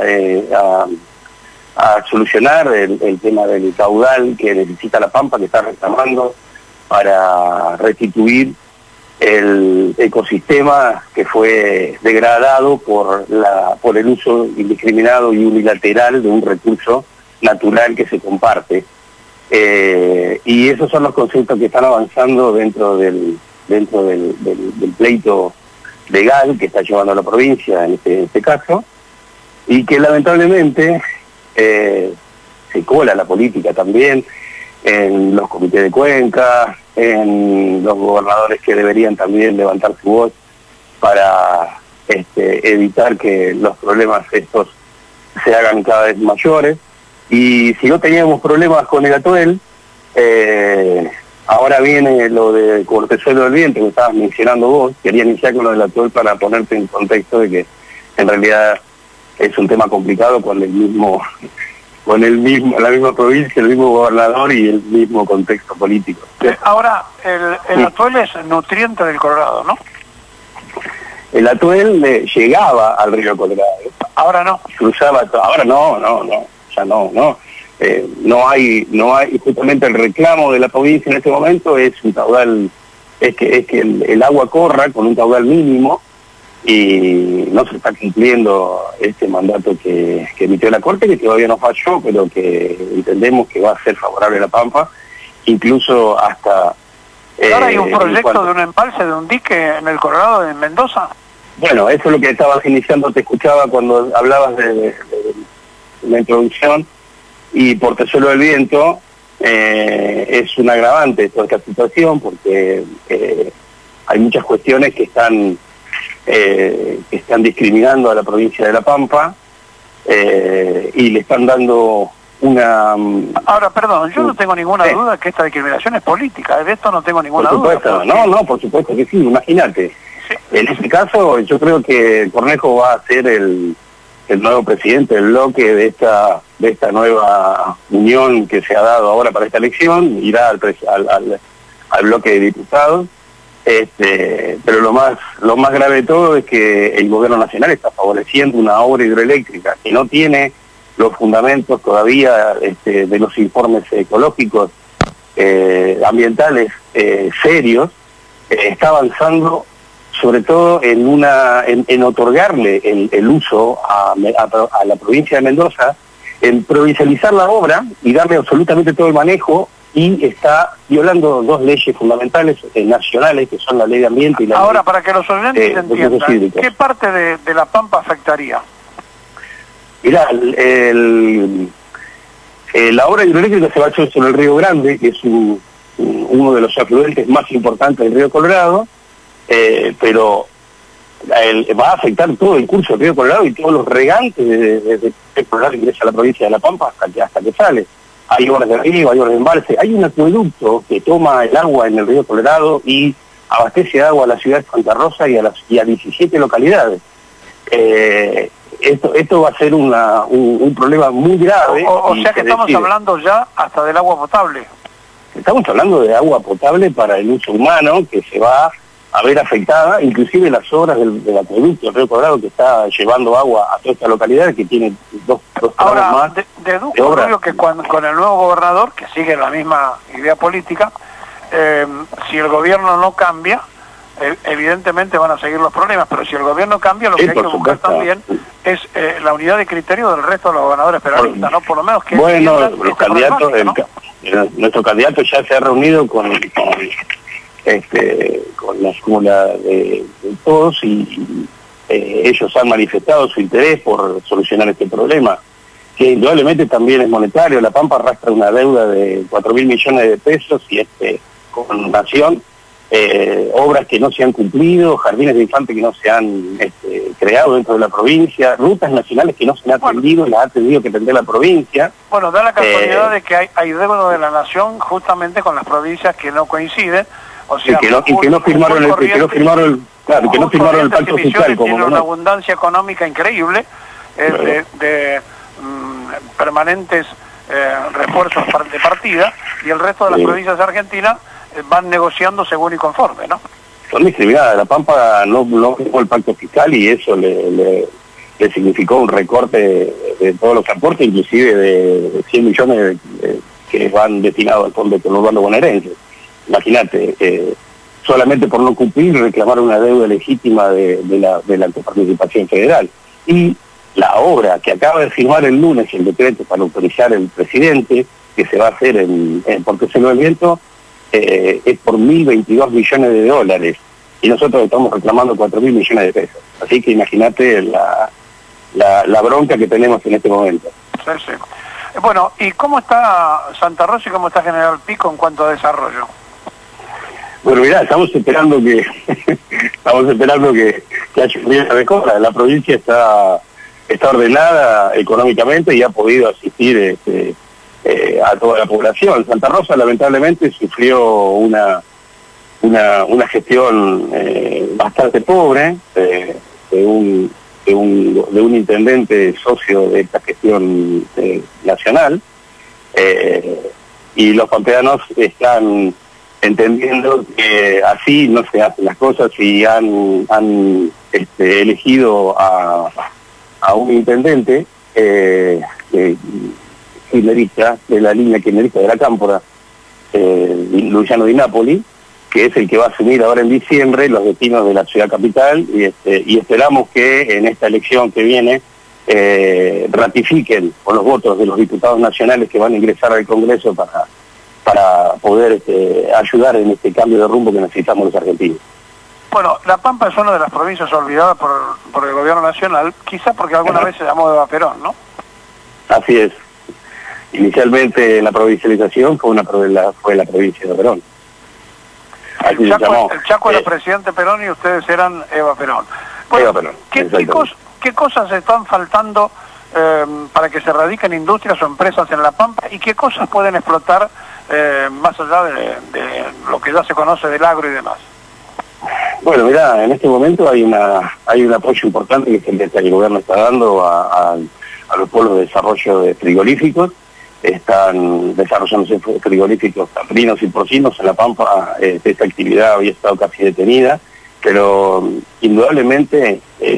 a solucionar el tema del caudal que necesita La Pampa, que está reclamando para restituir el ecosistema que fue degradado por el uso indiscriminado y unilateral de un recurso natural que se comparte. Y esos son los conceptos que están avanzando dentro del pleito legal que está llevando la provincia en este caso, y que lamentablemente se cola la política también en los comités de cuenca, en los gobernadores que deberían también levantar su voz para evitar que los problemas estos se hagan cada vez mayores. Y si no teníamos problemas con el Atuel, ahora viene lo de Cortezuelo del Viento que estabas mencionando vos. Quería iniciar con lo del Atuel para ponerte en contexto de que en realidad es un tema complicado con la misma provincia, el mismo gobernador y el mismo contexto político. Ahora, el Atuel es nutriente del Colorado, ¿no? El Atuel llegaba al río Colorado. Ahora no. Cruzaba ahora no, ya no. No hay, justamente el reclamo de la provincia en este momento es un caudal, es que el agua corra con un caudal mínimo, y no se está cumpliendo este mandato que emitió la Corte, que todavía no falló, pero que entendemos que va a ser favorable a La Pampa, incluso hasta ¿Ahora hay un proyecto de un embalse, de un dique en el Colorado, en Mendoza? Bueno, eso es lo que estabas iniciando, te escuchaba cuando hablabas de la introducción, y por Tesuelo del Viento es un agravante toda esta situación, porque hay muchas cuestiones que están discriminando a la provincia de La Pampa y le están dando una... Ahora, perdón, yo no tengo ninguna duda que esta discriminación es política, de esto no tengo ninguna duda. Por supuesto, no, por supuesto que sí, imagínate. Sí. En este caso, yo creo que Cornejo va a ser el nuevo presidente del bloque de esta nueva unión que se ha dado ahora para esta elección, irá al bloque de diputados, pero lo más grave de todo es que el gobierno nacional está favoreciendo una obra hidroeléctrica que no tiene los fundamentos todavía de los informes ecológicos ambientales serios, está avanzando sobre todo en otorgarle el uso a la provincia de Mendoza, en provincializar la obra y darle absolutamente todo el manejo, y está violando dos leyes fundamentales nacionales, que son la ley de ambiente y la Ahora, ley, para que los oyentes entiendan, ¿qué parte de La Pampa afectaría? Mirá, la obra hidroeléctrica se va a hacer sobre el Río Grande, que es uno de los afluentes más importantes del río Colorado, pero va a afectar todo el curso del río Colorado y todos los regantes de Colorado que ingresa a la provincia de La Pampa hasta que sale. Hay obras de río, hay obras de embalse, hay un acueducto que toma el agua en el río Colorado y abastece de agua a la ciudad de Santa Rosa y a 17 localidades. Esto va a ser un problema muy grave. O sea que estamos hablando ya hasta del agua potable. Estamos hablando de agua potable para el uso humano, que se va a ver afectada, inclusive las obras del acueducto del río Colorado, que está llevando agua a toda esta localidad, que tiene dos Ahora, más deduzco que con el nuevo gobernador, que sigue la misma idea política, si el gobierno no cambia, evidentemente van a seguir los problemas, pero si el gobierno cambia, lo que hay que buscar también es la unidad de criterio del resto de los gobernadores peronistas, ¿no? Por lo menos que... Bueno, los candidatos, nuestro candidato ya se ha reunido con la escuela de todos, y ellos han manifestado su interés por solucionar este problema, que indudablemente también es monetario. La Pampa arrastra una deuda de 4.000 millones de pesos y con Nación, obras que no se han cumplido, jardines de infantes que no se han creado dentro de la provincia, rutas nacionales que no se han atendido, las ha tenido que atender la provincia. Bueno, da la casualidad de que hay deuda de la Nación justamente con las provincias que no coinciden. O sea, que no firmaron el pacto fiscal, como tiene una abundancia económica increíble, de permanentes refuerzos de partida, y el resto de las provincias argentinas van negociando según y conforme, ¿no? Son discriminadas. La Pampa no firmó el pacto fiscal, y eso le significó un recorte de todos los aportes, inclusive de 100 millones que van destinados al fondo conurbano bonaerense. Imagínate, solamente por no cumplir reclamaron una deuda legítima de la coparticipación federal. Y la obra que acaba de firmar el lunes el decreto para autorizar el presidente, que se va a hacer en Tesuelo del Viento, es por 1.022 millones de dólares, y nosotros estamos reclamando 4.000 millones de pesos. Así que imagínate la bronca que tenemos en este momento. Sí, sí. Bueno, ¿y cómo está Santa Rosa y cómo está General Pico en cuanto a desarrollo? Bueno, mirá, estamos esperando que haya una mejora. La provincia está ordenada económicamente y ha podido asistir a toda la población. Santa Rosa lamentablemente sufrió una gestión bastante pobre de un intendente socio de esta gestión nacional, y los pampeanos están entendiendo que así no se hacen las cosas, y han elegido a un intendente kirchnerista, de la línea kirchnerista de la Cámpora, Luciano Di Napoli, que es el que va a asumir ahora en diciembre los destinos de la ciudad capital, y esperamos que en esta elección que viene ratifiquen con los votos de los diputados nacionales que van a ingresar al Congreso para poder ayudar en este cambio de rumbo que necesitamos los argentinos. Bueno, La Pampa es una de las provincias olvidadas por el gobierno nacional, quizás porque alguna vez se llamó Eva Perón, ¿no? Así es. Inicialmente la provincialización fue la provincia de Perón. Así se llamó. El Chaco era presidente Perón y ustedes eran Eva Perón. Bueno, Eva Perón, ¿qué cosas están faltando para que se radiquen industrias o empresas en La Pampa y qué cosas pueden explotar más allá de lo que ya se conoce del agro y demás? Bueno, mirá, en este momento hay un apoyo importante que el gobierno está dando a los pueblos de desarrollo de frigoríficos. Están desarrollándose frigoríficos caprinos y porcinos en La Pampa. Esta actividad había estado casi detenida, pero indudablemente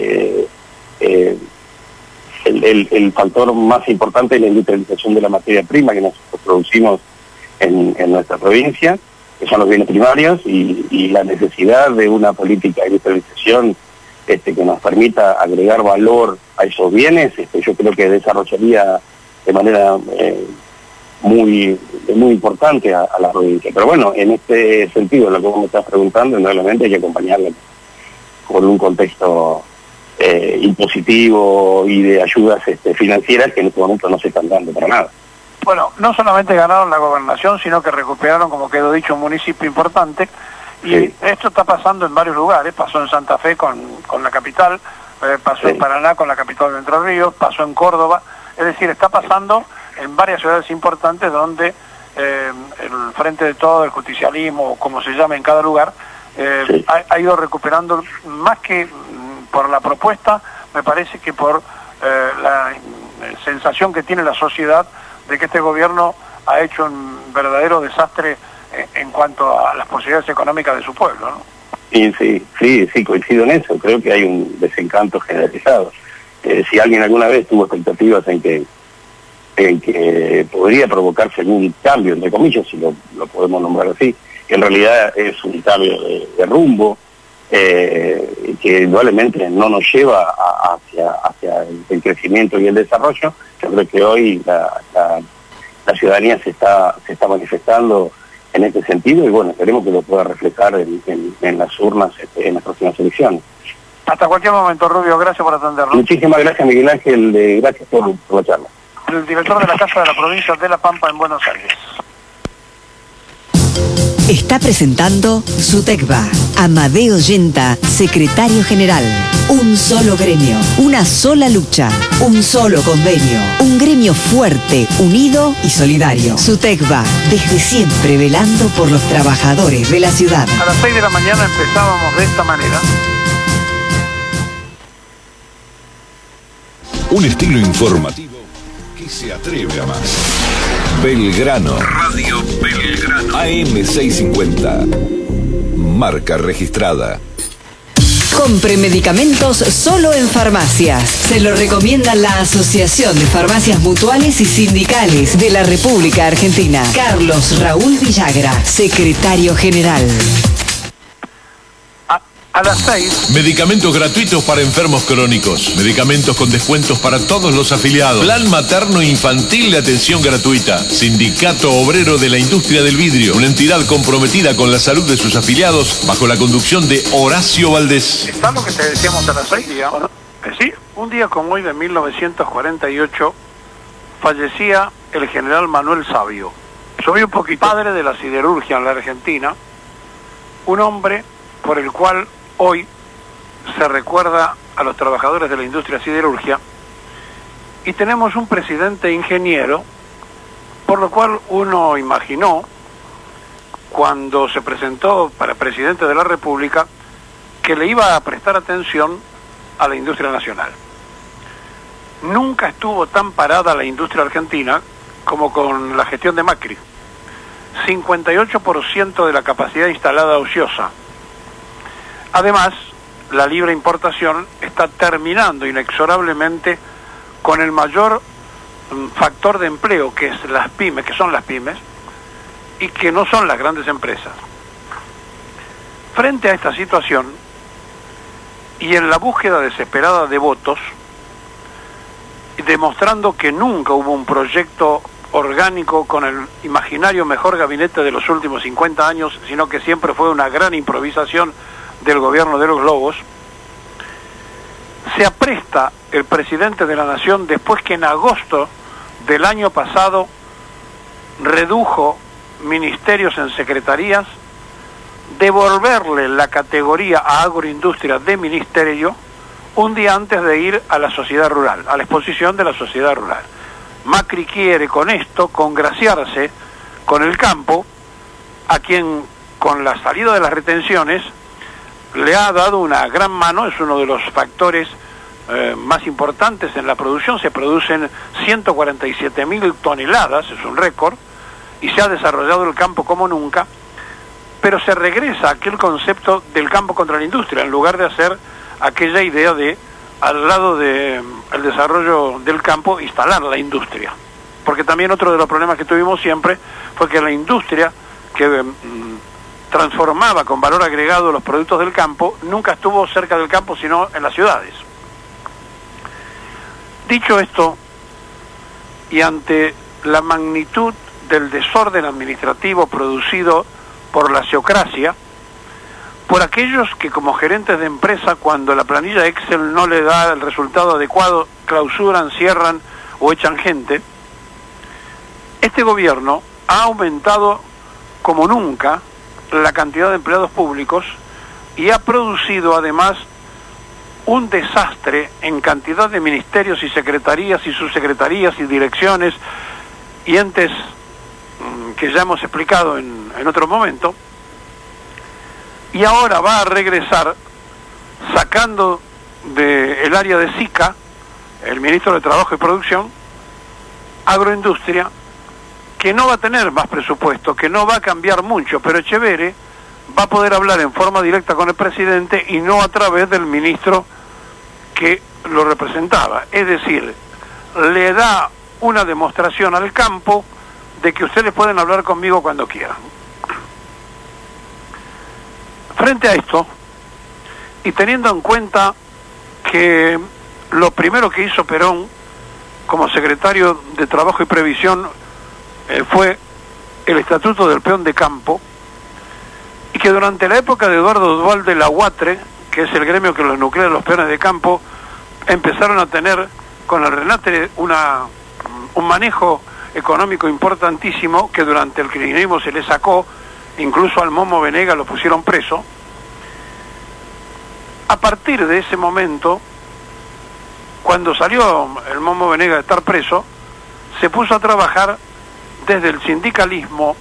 el factor más importante es la industrialización de la materia prima que nosotros producimos en nuestra provincia, que son los bienes primarios, y la necesidad de una política de industrialización que nos permita agregar valor a esos bienes, yo creo que desarrollaría de manera muy importante a la provincia. Pero bueno, en este sentido, lo que vos me estás preguntando, indudablemente hay que acompañarla con un contexto impositivo y de ayudas financieras que en este momento no se están dando para nada. Bueno, no solamente ganaron la gobernación, sino que recuperaron, como quedó dicho, un municipio importante, y esto está pasando en varios lugares. Pasó en Santa Fe con la capital, pasó en Paraná con la capital de Entre Ríos, pasó en Córdoba, es decir, está pasando en varias ciudades importantes donde el Frente de Todo, el justicialismo, o como se llame en cada lugar, ha ido recuperando, más que por la propuesta, me parece que por la sensación que tiene la sociedad de que este gobierno ha hecho un verdadero desastre en cuanto a las posibilidades económicas de su pueblo, ¿no? Sí, coincido en eso. Creo que hay un desencanto generalizado. Si alguien alguna vez tuvo expectativas en que podría provocarse algún cambio, entre comillas, si lo podemos nombrar así, que en realidad es un cambio de rumbo, que indudablemente no nos lleva hacia el crecimiento y el desarrollo. Yo creo que hoy la ciudadanía se está manifestando en este sentido, y bueno, esperemos que lo pueda reflejar en las urnas en las próximas elecciones. Hasta cualquier momento, Rubio, gracias por atendernos. Muchísimas gracias, Miguel Ángel, gracias por la charla. El director de la Casa de la Provincia de La Pampa en Buenos Aires. Está presentando SUTECBA. Amadeo Yenta, secretario general. Un solo gremio, una sola lucha, un solo convenio. Un gremio fuerte, unido y solidario. SUTECBA, desde siempre velando por los trabajadores de la ciudad. A las 6 de la mañana empezábamos de esta manera. Un estilo informativo que se atreve a más. Belgrano. Radio Belgrano. AM650. Marca registrada. Compre medicamentos solo en farmacias. Se lo recomienda la Asociación de Farmacias Mutuales y Sindicales de la República Argentina. Carlos Raúl Villagra, secretario general. A las 6. Medicamentos gratuitos para enfermos crónicos. Medicamentos con descuentos para todos los afiliados. Plan materno infantil de atención gratuita. Sindicato Obrero de la Industria del Vidrio. Una entidad comprometida con la salud de sus afiliados bajo la conducción de Horacio Valdés. ¿Está lo que te decíamos a las 6, digamos? Sí, un día como hoy de 1948 fallecía el general Manuel Sabio. Subí un poquito. Padre de la siderurgia en la Argentina. Un hombre por el cual hoy se recuerda a los trabajadores de la industria siderurgia, y tenemos un presidente ingeniero, por lo cual uno imaginó, cuando se presentó para presidente de la República, que le iba a prestar atención a la industria nacional. Nunca estuvo tan parada la industria argentina como con la gestión de Macri. 58% de la capacidad instalada ociosa. Además, la libre importación está terminando inexorablemente con el mayor factor de empleo, que es las pymes, que son las pymes, y que no son las grandes empresas. Frente a esta situación, y en la búsqueda desesperada de votos, demostrando que nunca hubo un proyecto orgánico con el imaginario mejor gabinete de los últimos 50 años, sino que siempre fue una gran improvisación del gobierno de los Lobos, se apresta el presidente de la Nación, después que en agosto del año pasado redujo ministerios en secretarías, devolverle la categoría a agroindustria de ministerio un día antes de ir a la sociedad rural, a la exposición de la sociedad rural. Macri quiere con esto congraciarse con el campo, a quien con la salida de las retenciones le ha dado una gran mano. Es uno de los factores más importantes en la producción. Se producen 147.000 toneladas, es un récord, y se ha desarrollado el campo como nunca, pero se regresa a aquel concepto del campo contra la industria, en lugar de hacer aquella idea de, al lado del desarrollo del campo, instalar la industria. Porque también otro de los problemas que tuvimos siempre fue que la industria que transformaba con valor agregado los productos del campo nunca estuvo cerca del campo, sino en las ciudades. Dicho esto, y ante la magnitud del desorden administrativo producido por la ceocracia, por aquellos que como gerentes de empresa, cuando la planilla Excel no le da el resultado adecuado, clausuran, cierran o echan gente, este gobierno ha aumentado como nunca la cantidad de empleados públicos y ha producido además un desastre en cantidad de ministerios y secretarías y subsecretarías y direcciones y entes que ya hemos explicado en otro momento. Y ahora va a regresar sacando del área de SICA, el ministro de Trabajo y Producción, agroindustria, que no va a tener más presupuesto, que no va a cambiar mucho, pero Echeverre va a poder hablar en forma directa con el presidente y no a través del ministro que lo representaba. Es decir, le da una demostración al campo de que ustedes pueden hablar conmigo cuando quieran. Frente a esto, y teniendo en cuenta que lo primero que hizo Perón como secretario de Trabajo y Previsión fue el Estatuto del Peón de Campo, y que durante la época de Eduardo Duhalde la UATRE, que es el gremio que los nuclea los peones de campo, empezaron a tener con el RENATRE un manejo económico importantísimo, que durante el kirchnerismo se le sacó, incluso al Momo Venegas lo pusieron preso. A partir de ese momento, cuando salió el Momo Venegas de estar preso, se puso a trabajar desde el sindicalismo,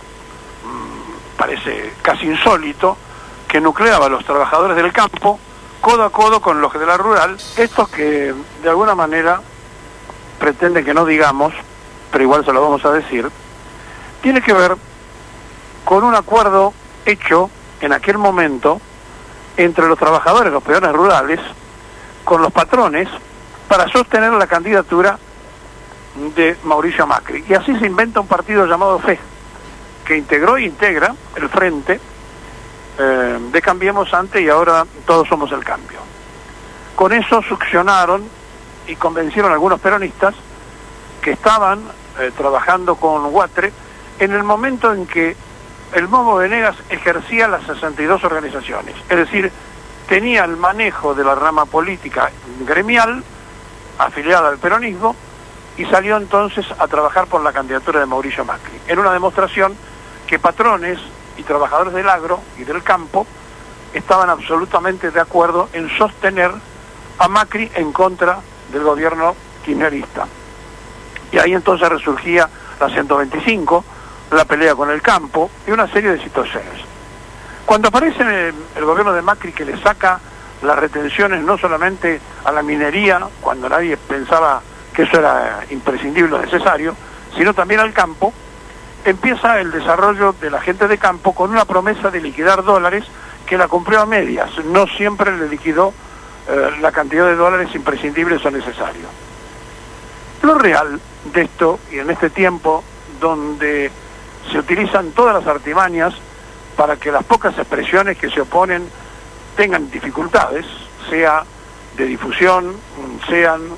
parece casi insólito, que nucleaba a los trabajadores del campo, codo a codo con los de la rural, estos que de alguna manera pretenden que no digamos, pero igual se lo vamos a decir, tiene que ver con un acuerdo hecho en aquel momento entre los trabajadores, los peones rurales, con los patrones, para sostener la candidatura de Mauricio Macri. Y así se inventa un partido llamado FE, que integró e integra el frente de Cambiemos antes y ahora Todos Somos el Cambio. Con eso succionaron y convencieron a algunos peronistas que estaban trabajando con UATRE en el momento en que el Momo Venegas ejercía las 62 organizaciones, es decir, tenía el manejo de la rama política gremial afiliada al peronismo y salió entonces a trabajar por la candidatura de Mauricio Macri, en una demostración que patrones y trabajadores del agro y del campo estaban absolutamente de acuerdo en sostener a Macri en contra del gobierno kirchnerista. Y ahí entonces resurgía la 125, la pelea con el campo y una serie de situaciones. Cuando aparece el gobierno de Macri, que le saca las retenciones no solamente a la minería, cuando nadie pensaba que eso era imprescindible o necesario, sino también al campo, empieza el desarrollo de la gente de campo con una promesa de liquidar dólares que la cumplió a medias. No siempre le liquidó la cantidad de dólares imprescindibles o necesarios. Lo real de esto, y en este tiempo donde se utilizan todas las artimañas para que las pocas expresiones que se oponen tengan dificultades, sea de difusión, sean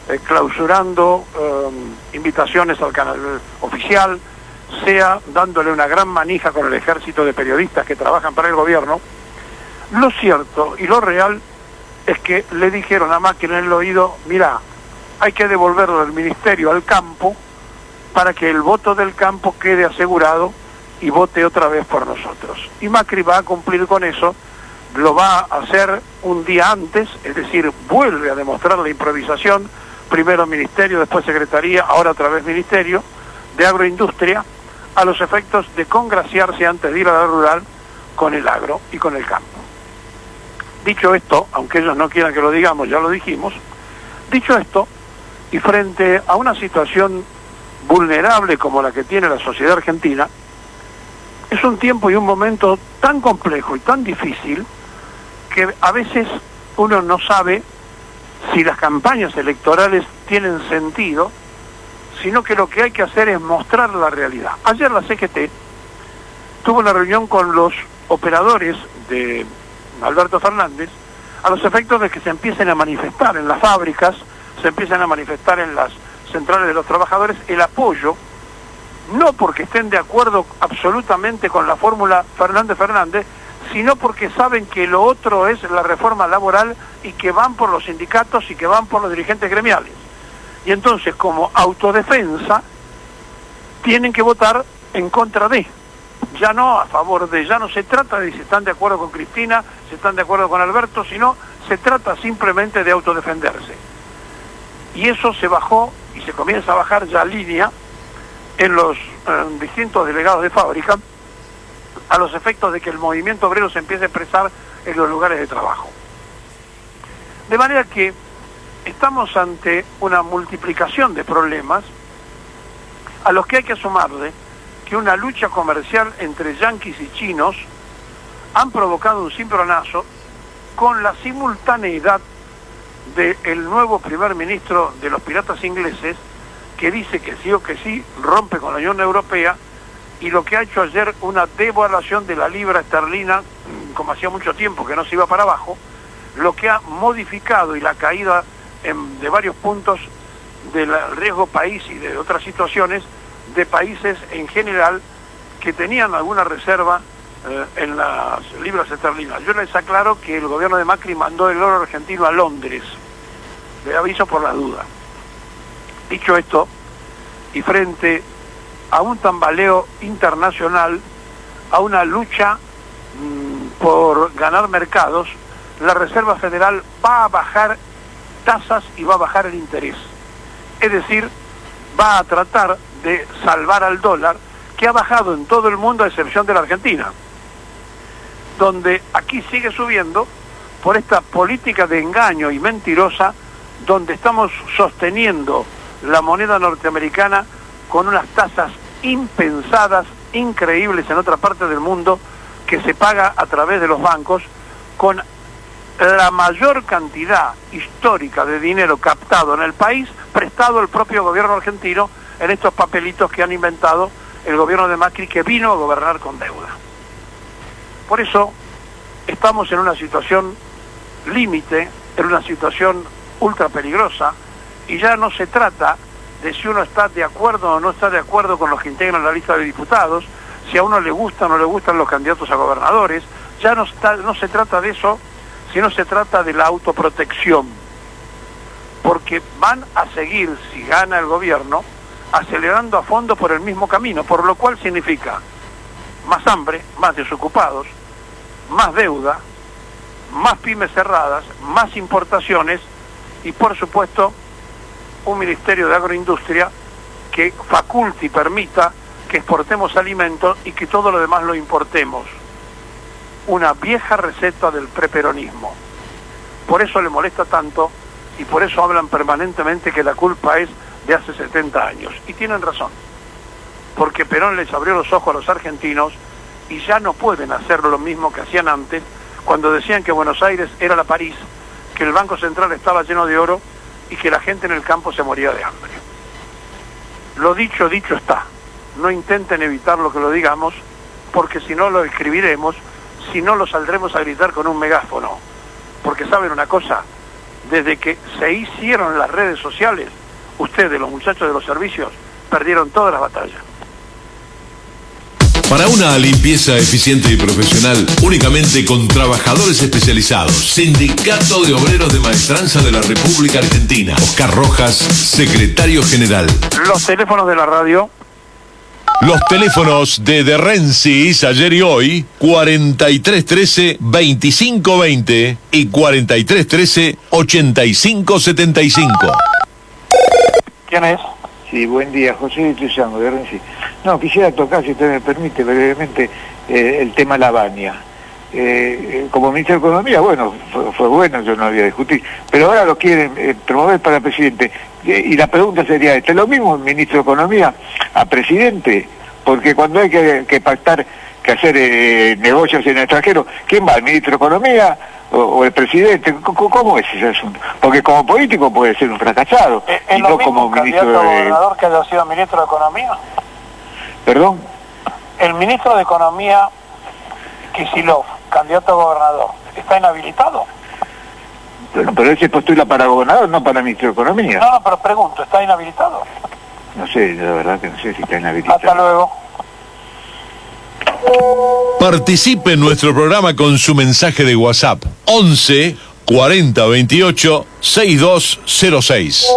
clausurando invitaciones al canal oficial, sea dándole una gran manija con el ejército de periodistas que trabajan para el gobierno. Lo cierto y lo real es que le dijeron a Macri en el oído: mira, hay que devolverlo del ministerio al campo para que el voto del campo quede asegurado y vote otra vez por nosotros. Y Macri va a cumplir con eso, lo va a hacer un día antes, es decir, vuelve a demostrar la improvisación, primero ministerio, después secretaría, ahora otra vez ministerio de agroindustria, a los efectos de congraciarse antes de ir a la rural con el agro y con el campo. Dicho esto, aunque ellos no quieran que lo digamos, ya lo dijimos, dicho esto, y frente a una situación vulnerable como la que tiene la sociedad argentina, es un tiempo y un momento tan complejo y tan difícil que a veces uno no sabe si las campañas electorales tienen sentido, sino que lo que hay que hacer es mostrar la realidad. Ayer la CGT tuvo una reunión con los operadores de Alberto Fernández, a los efectos de que se empiecen a manifestar en las fábricas, se empiecen a manifestar en las centrales de los trabajadores el apoyo, no porque estén de acuerdo absolutamente con la fórmula Fernández, sino porque saben que lo otro es la reforma laboral y que van por los sindicatos y que van por los dirigentes gremiales. Y entonces, como autodefensa, tienen que votar en contra de, ya no a favor de. Ya no se trata de si están de acuerdo con Cristina, si están de acuerdo con Alberto, sino se trata simplemente de autodefenderse. Y eso se bajó y se comienza a bajar ya línea en los distintos delegados de fábrica, a los efectos de que el movimiento obrero se empiece a expresar en los lugares de trabajo. De manera que estamos ante una multiplicación de problemas a los que hay que sumarle que una lucha comercial entre yanquis y chinos han provocado un cimbronazo con la simultaneidad del nuevo primer ministro de los piratas ingleses, que dice que sí o que sí, rompe con la Unión Europea, y lo que ha hecho ayer una devaluación de la libra esterlina, como hacía mucho tiempo que no se iba para abajo, lo que ha modificado y la caída de varios puntos del riesgo país y de otras situaciones de países en general que tenían alguna reserva en las libras esterlinas. Yo les aclaro que el gobierno de Macri mandó el oro argentino a Londres, le aviso por la duda. Dicho esto, y frente a un tambaleo internacional, a una lucha por ganar mercados, la Reserva Federal va a bajar tasas y va a bajar el interés. Es decir, va a tratar de salvar al dólar, que ha bajado en todo el mundo a excepción de la Argentina, donde aquí sigue subiendo por esta política de engaño y mentirosa, donde estamos sosteniendo la moneda norteamericana con unas tasas impensadas, increíbles en otra parte del mundo, que se paga a través de los bancos, con la mayor cantidad histórica de dinero captado en el país, prestado al propio gobierno argentino en estos papelitos que han inventado el gobierno de Macri, que vino a gobernar con deuda. Por eso estamos en una situación límite, en una situación ultra peligrosa, y ya no se trata de si uno está de acuerdo o no está de acuerdo con los que integran la lista de diputados, si a uno le gustan o no le gustan los candidatos a gobernadores. Ya no se trata de eso, sino se trata de la autoprotección, porque van a seguir, si gana el gobierno, acelerando a fondo por el mismo camino, por lo cual significa más hambre, más desocupados, más deuda, más pymes cerradas, más importaciones y, por supuesto, un Ministerio de Agroindustria que faculte y permita que exportemos alimentos y que todo lo demás lo importemos. Una vieja receta del preperonismo. Por eso le molesta tanto y por eso hablan permanentemente que la culpa es de hace 70 años. Y tienen razón, porque Perón les abrió los ojos a los argentinos y ya no pueden hacer lo mismo que hacían antes, cuando decían que Buenos Aires era la París, que el Banco Central estaba lleno de oro y que la gente en el campo se moría de hambre. Lo dicho, dicho está. No intenten evitar lo que lo digamos, porque si no lo escribiremos, si no lo saldremos a gritar con un megáfono. Porque saben una cosa, desde que se hicieron las redes sociales, ustedes, los muchachos de los servicios, perdieron todas las batallas. Para una limpieza eficiente y profesional, únicamente con trabajadores especializados. Sindicato de Obreros de Maestranza de la República Argentina. Oscar Rojas, secretario general. Los teléfonos de la radio. Los teléfonos de Rensis, ayer y hoy, 4313-2520 y 4313-8575. ¿Quién es? Sí, buen día, José Trizano, de Renzi. No, quisiera tocar, si usted me permite, brevemente, el tema Lavagna. Como ministro de Economía, bueno, fue bueno, yo no había discutido, pero ahora lo quieren promover para presidente. Y la pregunta sería esta, ¿es lo mismo el ministro de Economía a presidente? Porque cuando hay que pactar, que hacer negocios en el extranjero, ¿quién va? ¿El ministro de Economía o el presidente? ¿Cómo es ese asunto? Porque como político puede ser un fracasado, y no como ministro de... gobernador que haya sido ministro de Economía? ¿Perdón? El ministro de Economía, Kicillof, candidato a gobernador, ¿está inhabilitado? Bueno, pero él se postula para gobernador, no para ministro de Economía. No, pero pregunto, ¿está inhabilitado? No sé, la verdad que no sé si está inhabilitado. Hasta luego. Participe en nuestro programa con su mensaje de WhatsApp 11 40 28 6206.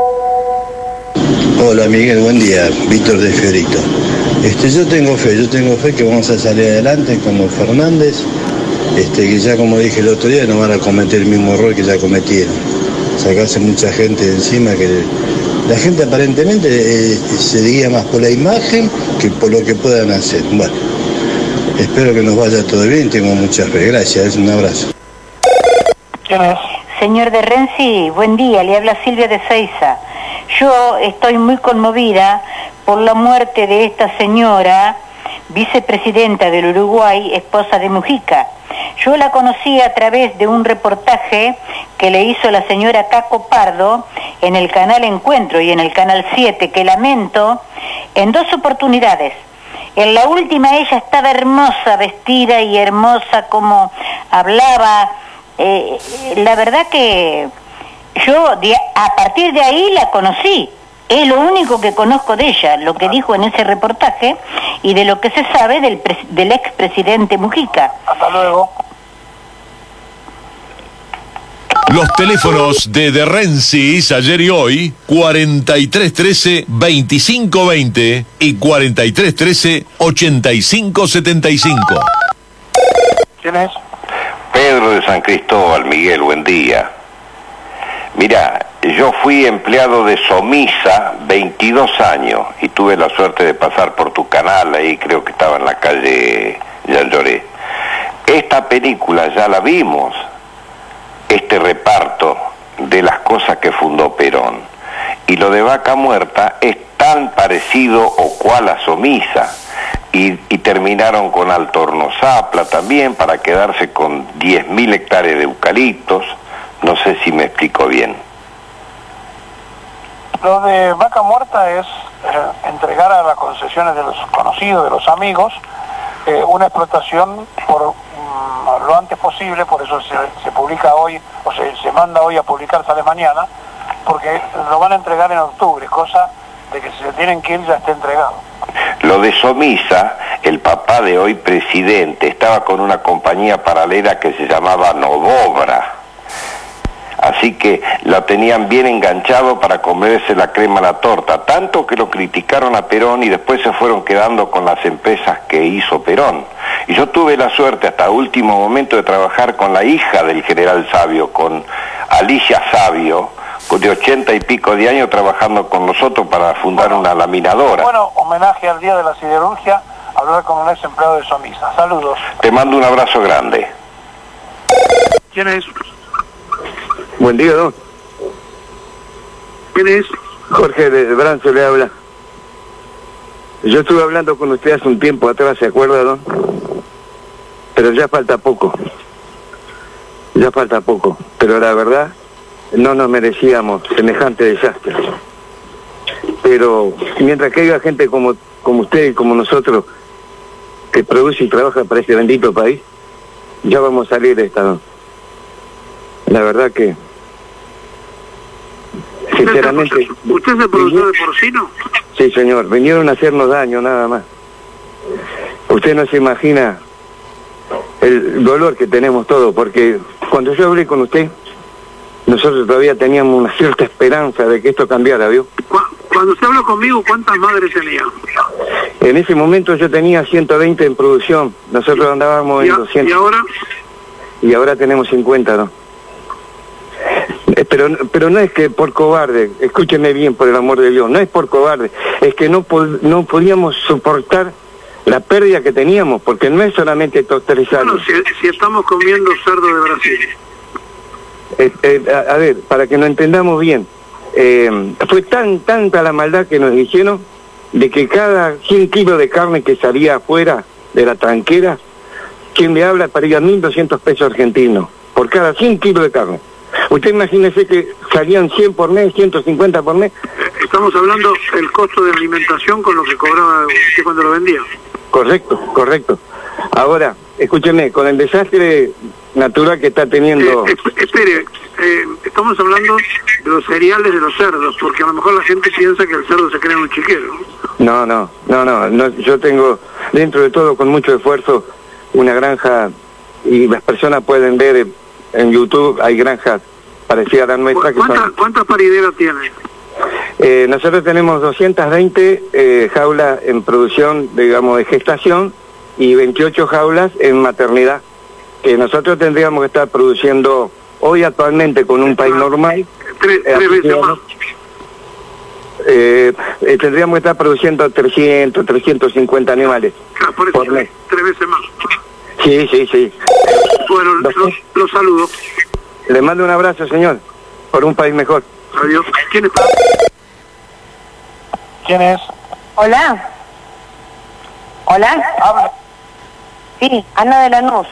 Hola Miguel, buen día, Víctor de Fiorito. Yo tengo fe que vamos a salir adelante con los Fernández, que ya como dije el otro día no van a cometer el mismo error que ya cometieron. Sacarse mucha gente de encima, que la gente aparentemente se guía más por la imagen que por lo que puedan hacer. Bueno, espero que nos vaya todo bien, tengo mucha fe. Gracias, un abrazo. ¿Quién es? Señor de Renzi, buen día, le habla Silvia de Seiza. Yo estoy muy conmovida por la muerte de esta señora, vicepresidenta del Uruguay, esposa de Mujica. Yo la conocí a través de un reportaje que le hizo la señora Caco Pardo en el canal Encuentro y en el canal 7, que lamento, en 2 oportunidades. En la última ella estaba hermosa, vestida y hermosa como hablaba. La verdad que yo a partir de ahí la conocí. Es lo único que conozco de ella, lo que dijo en ese reportaje y de lo que se sabe del expresidente Mujica. Hasta luego. Los teléfonos de Rensis, ayer y hoy, 4313-2520 y 4313-8575. ¿Quién es? Pedro de San Cristóbal, Miguel, buen día. Mira, yo fui empleado de Somisa 22 años y tuve la suerte de pasar por tu canal, ahí creo que estaba en la calle Yalloré. Esta película ya la vimos, este reparto de las cosas que fundó Perón. Y lo de Vaca Muerta es tan parecido o cual a Somisa. Y terminaron con Alto Horno Zapla también para quedarse con 10.000 hectáreas de eucaliptos. No sé si me explico bien. Lo de Vaca Muerta es entregar a las concesiones de los conocidos, de los amigos, una explotación por lo antes posible, por eso se publica hoy, o se manda hoy a publicar, sale mañana, porque lo van a entregar en octubre, cosa de que si se tienen que ir ya esté entregado. Lo de Somisa, el papá de hoy presidente, estaba con una compañía paralela que se llamaba Novobra. Así que lo tenían bien enganchado para comerse la crema a la torta, tanto que lo criticaron a Perón y después se fueron quedando con las empresas que hizo Perón. Y yo tuve la suerte hasta último momento de trabajar con la hija del general Sabio, con Alicia Sabio, de 80 y pico de años trabajando con nosotros para fundar una laminadora. Bueno, homenaje al Día de la Siderurgia, hablar con un ex empleado de Somisa. Saludos. Te mando un abrazo grande. ¿Quién es? Buen día, don. ¿Quién es? Jorge de Branzo le habla. Yo estuve hablando con usted hace un tiempo atrás, ¿se acuerda, don? Pero ya falta poco. Ya falta poco. Pero la verdad, no nos merecíamos semejante desastre. Pero mientras que haya gente como usted y como nosotros que produce y trabaja para este bendito país, ya vamos a salir de esta, ¿no? La verdad que Sinceramente. ¿Usted es el productor de porcino? Sí, señor. Vinieron a hacernos daño, nada más. Usted no se imagina el dolor que tenemos todos, porque cuando yo hablé con usted, nosotros todavía teníamos una cierta esperanza de que esto cambiara, ¿vio? Cuando usted habló conmigo, ¿cuántas madres tenía? En ese momento yo tenía 120 en producción, nosotros andábamos en 200. ¿Y ahora? Y ahora tenemos 50, ¿no? Pero no es que por cobarde, escúcheme bien, por el amor de Dios, no es por cobarde, es que no podíamos soportar la pérdida que teníamos, porque no es solamente estos 3 años. Bueno, si estamos comiendo cerdo de Brasil. A ver, para que nos entendamos bien, fue tanta la maldad que nos hicieron de que cada 100 kilos de carne que salía afuera de la tranquera, quien le habla paría 1.200 pesos argentinos por cada 100 kilos de carne. Usted imagínese que salían 100 por mes, 150 por mes. Estamos hablando del costo de alimentación con lo que cobraba usted cuando lo vendía. Correcto. Ahora, escúcheme, con el desastre natural que está teniendo... Espere, estamos hablando de los cereales de los cerdos, porque a lo mejor la gente piensa que el cerdo se crea en un chiquero. No, yo tengo, dentro de todo, con mucho esfuerzo, una granja, y las personas pueden ver en YouTube, hay granjas parecidas a la nuestra. ¿Cuántas parideras tiene? Nosotros tenemos 220 jaulas en producción, digamos, de gestación, y 28 jaulas en maternidad, que nosotros tendríamos que estar produciendo hoy actualmente con un país normal. Tres veces más. Tendríamos que estar produciendo 300, 350 animales. Por eso, por mes. 3 veces más. Sí. Bueno, los saludo. Le mando un abrazo, señor, por un país mejor. Adiós. ¿Quién está? ¿Quién es? Hola. Hable. Sí, Ana de Lanús.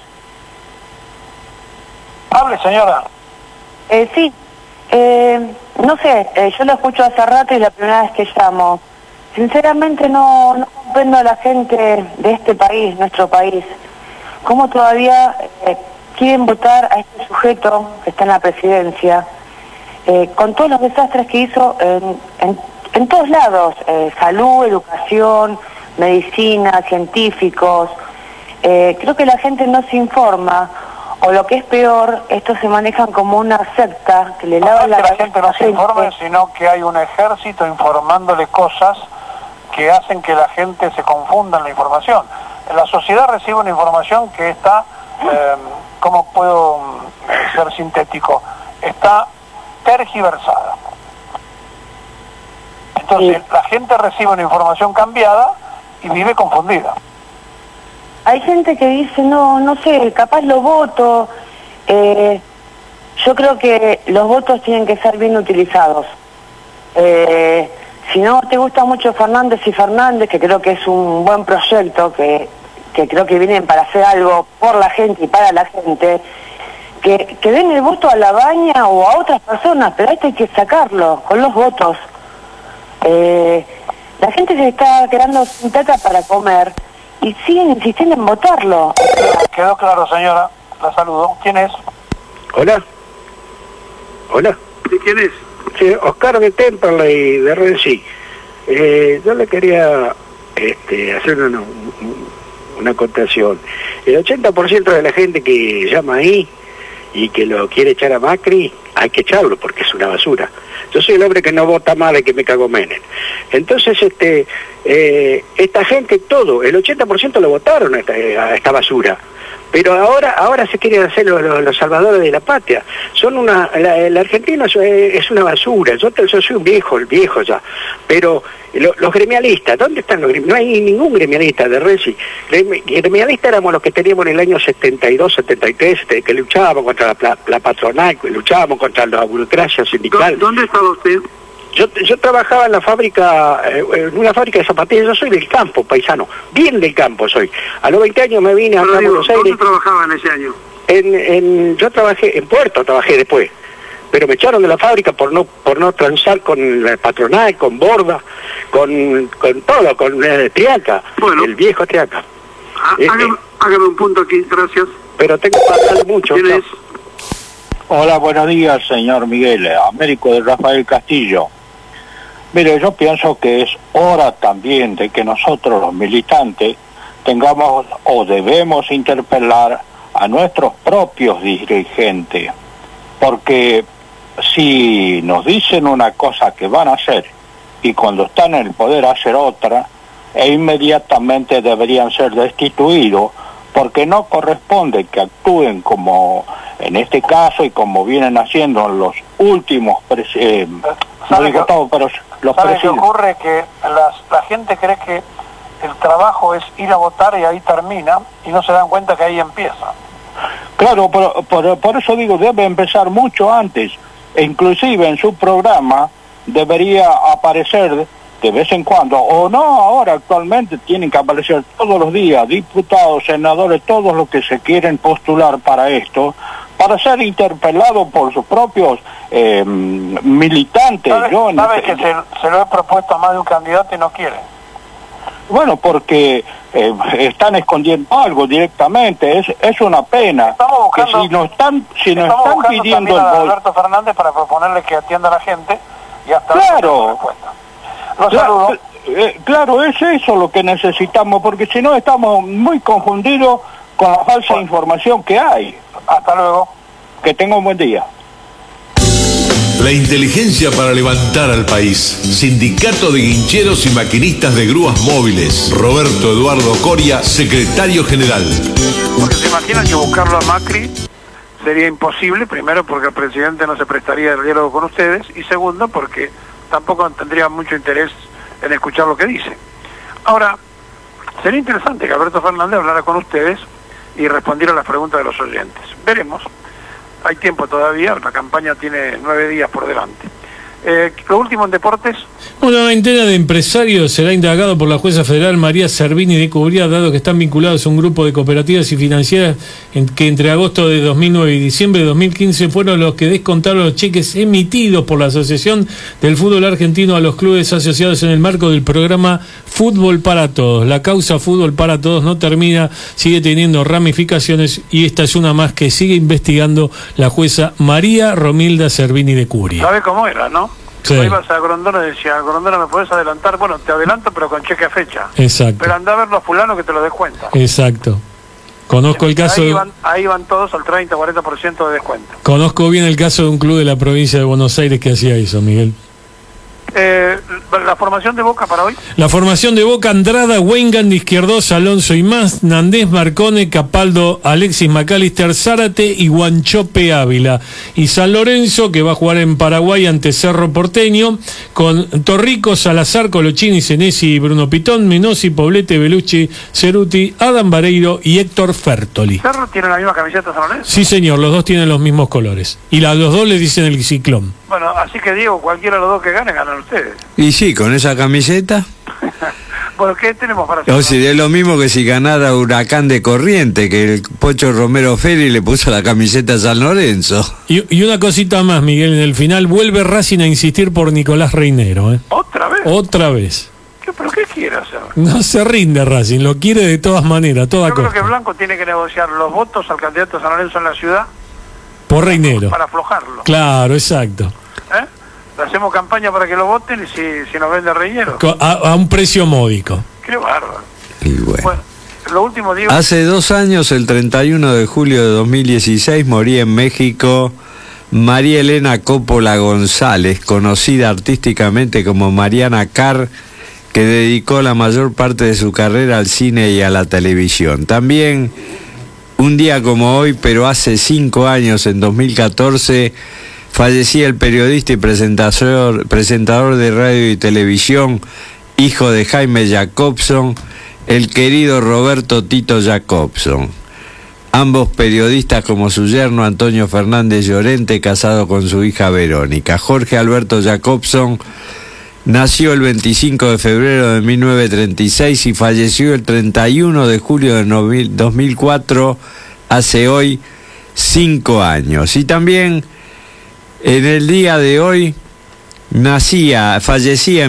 Hable, señora. Sí. No sé, yo lo escucho hace rato y es la primera vez que llamo. Sinceramente no comprendo a la gente de este país, nuestro país. ¿Cómo todavía quieren votar a este sujeto que está en la presidencia? Con todos los desastres que hizo en todos lados, salud, educación, medicina, científicos. Creo que la gente no se informa, o lo que es peor, estos se manejan como una secta que le lava la gente no se informe, sino que hay un ejército informándole cosas que hacen que la gente se confunda en la información. La sociedad recibe una información que está, ¿cómo puedo ser sintético? Está tergiversada. Entonces, la gente recibe una información cambiada y vive confundida. Hay gente que dice, no sé, capaz lo voto. Yo creo que los votos tienen que ser bien utilizados. Si no te gusta mucho Fernández, que creo que es un buen proyecto, que creo que vienen para hacer algo por la gente y para la gente, que den el voto a la Baña o a otras personas, pero esto hay que sacarlo con los votos. La gente se está quedando sin plata para comer y siguen insistiendo en votarlo. Quedó claro, señora. La saludo. ¿Quién es? Hola. ¿Y quién es? Sí, Oscar de Temperley, de Renzi. Yo le quería hacer una acotación. El 80% de la gente que llama ahí y que lo quiere echar a Macri, hay que echarlo porque es una basura. Yo soy el hombre que no vota más de que me cago Menem. Entonces, esta gente, todo, el 80% lo votaron a esta basura. Pero ahora se quieren hacer los salvadores de la patria. El argentino es una basura. Yo soy un viejo ya. Pero los gremialistas, ¿dónde están los gremialistas? No hay ningún gremialista de Renzi. Gremialistas éramos los que teníamos en el año 72, 73, que luchábamos contra la patronal, que luchábamos contra la burocracia sindical. ¿Dónde estaba usted? Yo trabajaba en una fábrica de zapatillas. Yo soy del campo, paisano, bien del campo soy. A los 20 años me vine a Buenos Aires. ¿Dónde trabajaba en ese año? Yo trabajé en Puerto, trabajé después, pero me echaron de la fábrica por no transar con la patronal, con Borda, con todo, con Triaca, bueno, el viejo Triaca. Hágame un punto aquí, gracias. Pero tengo que pasar mucho. ¿Quién es? Hola, buenos días, señor Miguel, Américo de Rafael Castillo. Mire, yo pienso que es hora también de que nosotros los militantes tengamos o debemos interpelar a nuestros propios dirigentes, porque si nos dicen una cosa que van a hacer y cuando están en el poder hacer otra, e inmediatamente deberían ser destituidos, porque no corresponde que actúen como en este caso y como vienen haciendo los últimos no digo todo, pero los ¿sabe qué presidentes. ocurre? Que la gente cree que el trabajo es ir a votar y ahí termina, y no se dan cuenta que ahí empieza. Claro, pero por eso digo, debe empezar mucho antes, e inclusive en su programa debería aparecer de vez en cuando, o no ahora actualmente, tienen que aparecer todos los días diputados, senadores, todos los que se quieren postular para esto, para ser interpelados por sus propios militantes. ¿Sabe que se lo he propuesto a más de un candidato y no quiere? Bueno, porque están escondiendo algo directamente, es una pena. Estamos buscando, que si nos están pidiendo el a voto. Alberto Fernández para proponerle que atienda a la gente y hasta Claro. Saludo. Claro, es eso lo que necesitamos, porque si no estamos muy confundidos con la falsa información que hay. Hasta luego. Que tenga un buen día. La inteligencia para levantar al país. Sindicato de Guincheros y Maquinistas de Grúas Móviles. Roberto Eduardo Coria, secretario general. Porque se imaginan que buscarlo a Macri sería imposible, primero porque el presidente no se prestaría el diálogo con ustedes, y segundo porque tampoco tendría mucho interés en escuchar lo que dice. Ahora, sería interesante que Alberto Fernández hablara con ustedes y respondiera a las preguntas de los oyentes. Veremos. Hay tiempo todavía, la campaña tiene 9 días por delante. Lo último en deportes. Una veintena de empresarios será indagado por la jueza federal María Servini de Cubría, dado que están vinculados a un grupo de cooperativas y financieras que entre agosto de 2009 y diciembre de 2015 fueron los que descontaron los cheques emitidos por la Asociación del Fútbol Argentino a los clubes asociados en el marco del programa Fútbol para Todos. La causa Fútbol para Todos no termina, sigue teniendo ramificaciones, y esta es una más que sigue investigando la jueza María Romilda Servini de Cubría. ¿Sabe cómo era, no? Sí. Cuando ibas a Grondona y decía, Grondona, ¿me podés adelantar? Bueno, te adelanto, pero con cheque a fecha. Exacto. Pero anda a ver los fulanos que te lo descuentan. Exacto. Conozco el caso. Ahí van todos al 30-40% de descuento. Conozco bien el caso de un club de la provincia de Buenos Aires que hacía eso, Miguel. La formación de Boca para hoy. La formación de Boca: Andrada, Weingand, Izquierdos, Alonso y más, Nandés, Marcone, Capaldo, Alexis McAllister, Zárate y Guanchope Ávila. Y San Lorenzo, que va a jugar en Paraguay ante Cerro Porteño, con Torrico, Salazar, Colochini, Senesi, Bruno Pitón, Menosi, Poblete, Belucci, Ceruti, Adam Vareiro y Héctor Fertoli. ¿Cerro tiene la misma camiseta San Lorenzo? Sí, señor, los dos tienen los mismos colores. Y los dos le dicen el ciclón. Bueno, así que Diego, cualquiera de los dos que gane, ganan ustedes. Y sí, con esa camiseta. Bueno, ¿qué tenemos para hacer? O sea, es lo mismo que si ganara Huracán de Corriente, que el Pocho Romero Ferri le puso la camiseta a San Lorenzo. Y una cosita más, Miguel, en el final vuelve Racing a insistir por Nicolás Reinero. ¿Otra vez? Otra vez. ¿Pero qué quiere hacer? No se rinde Racing, lo quiere de todas maneras, toda Yo costa. creo que Blanco tiene que negociar los votos al candidato de San Lorenzo en la ciudad Por Reinero. para aflojarlo. Claro, exacto. Le hacemos campaña para que lo voten, y si nos vende Reinero. A un precio módico. Qué bárbaro. Y bueno. Lo último, Diego. Hace 2 años, el 31 de julio de 2016, moría en México María Elena Coppola González, conocida artísticamente como Mariana Carr, que dedicó la mayor parte de su carrera al cine y a la televisión. También, un día como hoy, pero hace 5 años, en 2014, fallecía el periodista y presentador de radio y televisión, hijo de Jaime Jacobson, el querido Roberto Tito Jacobson. Ambos periodistas, como su yerno Antonio Fernández Llorente, casado con su hija Verónica. Jorge Alberto Jacobson nació el 25 de febrero de 1936 y falleció el 31 de julio de 2004, hace hoy 5 años. Y también en el día de hoy fallecía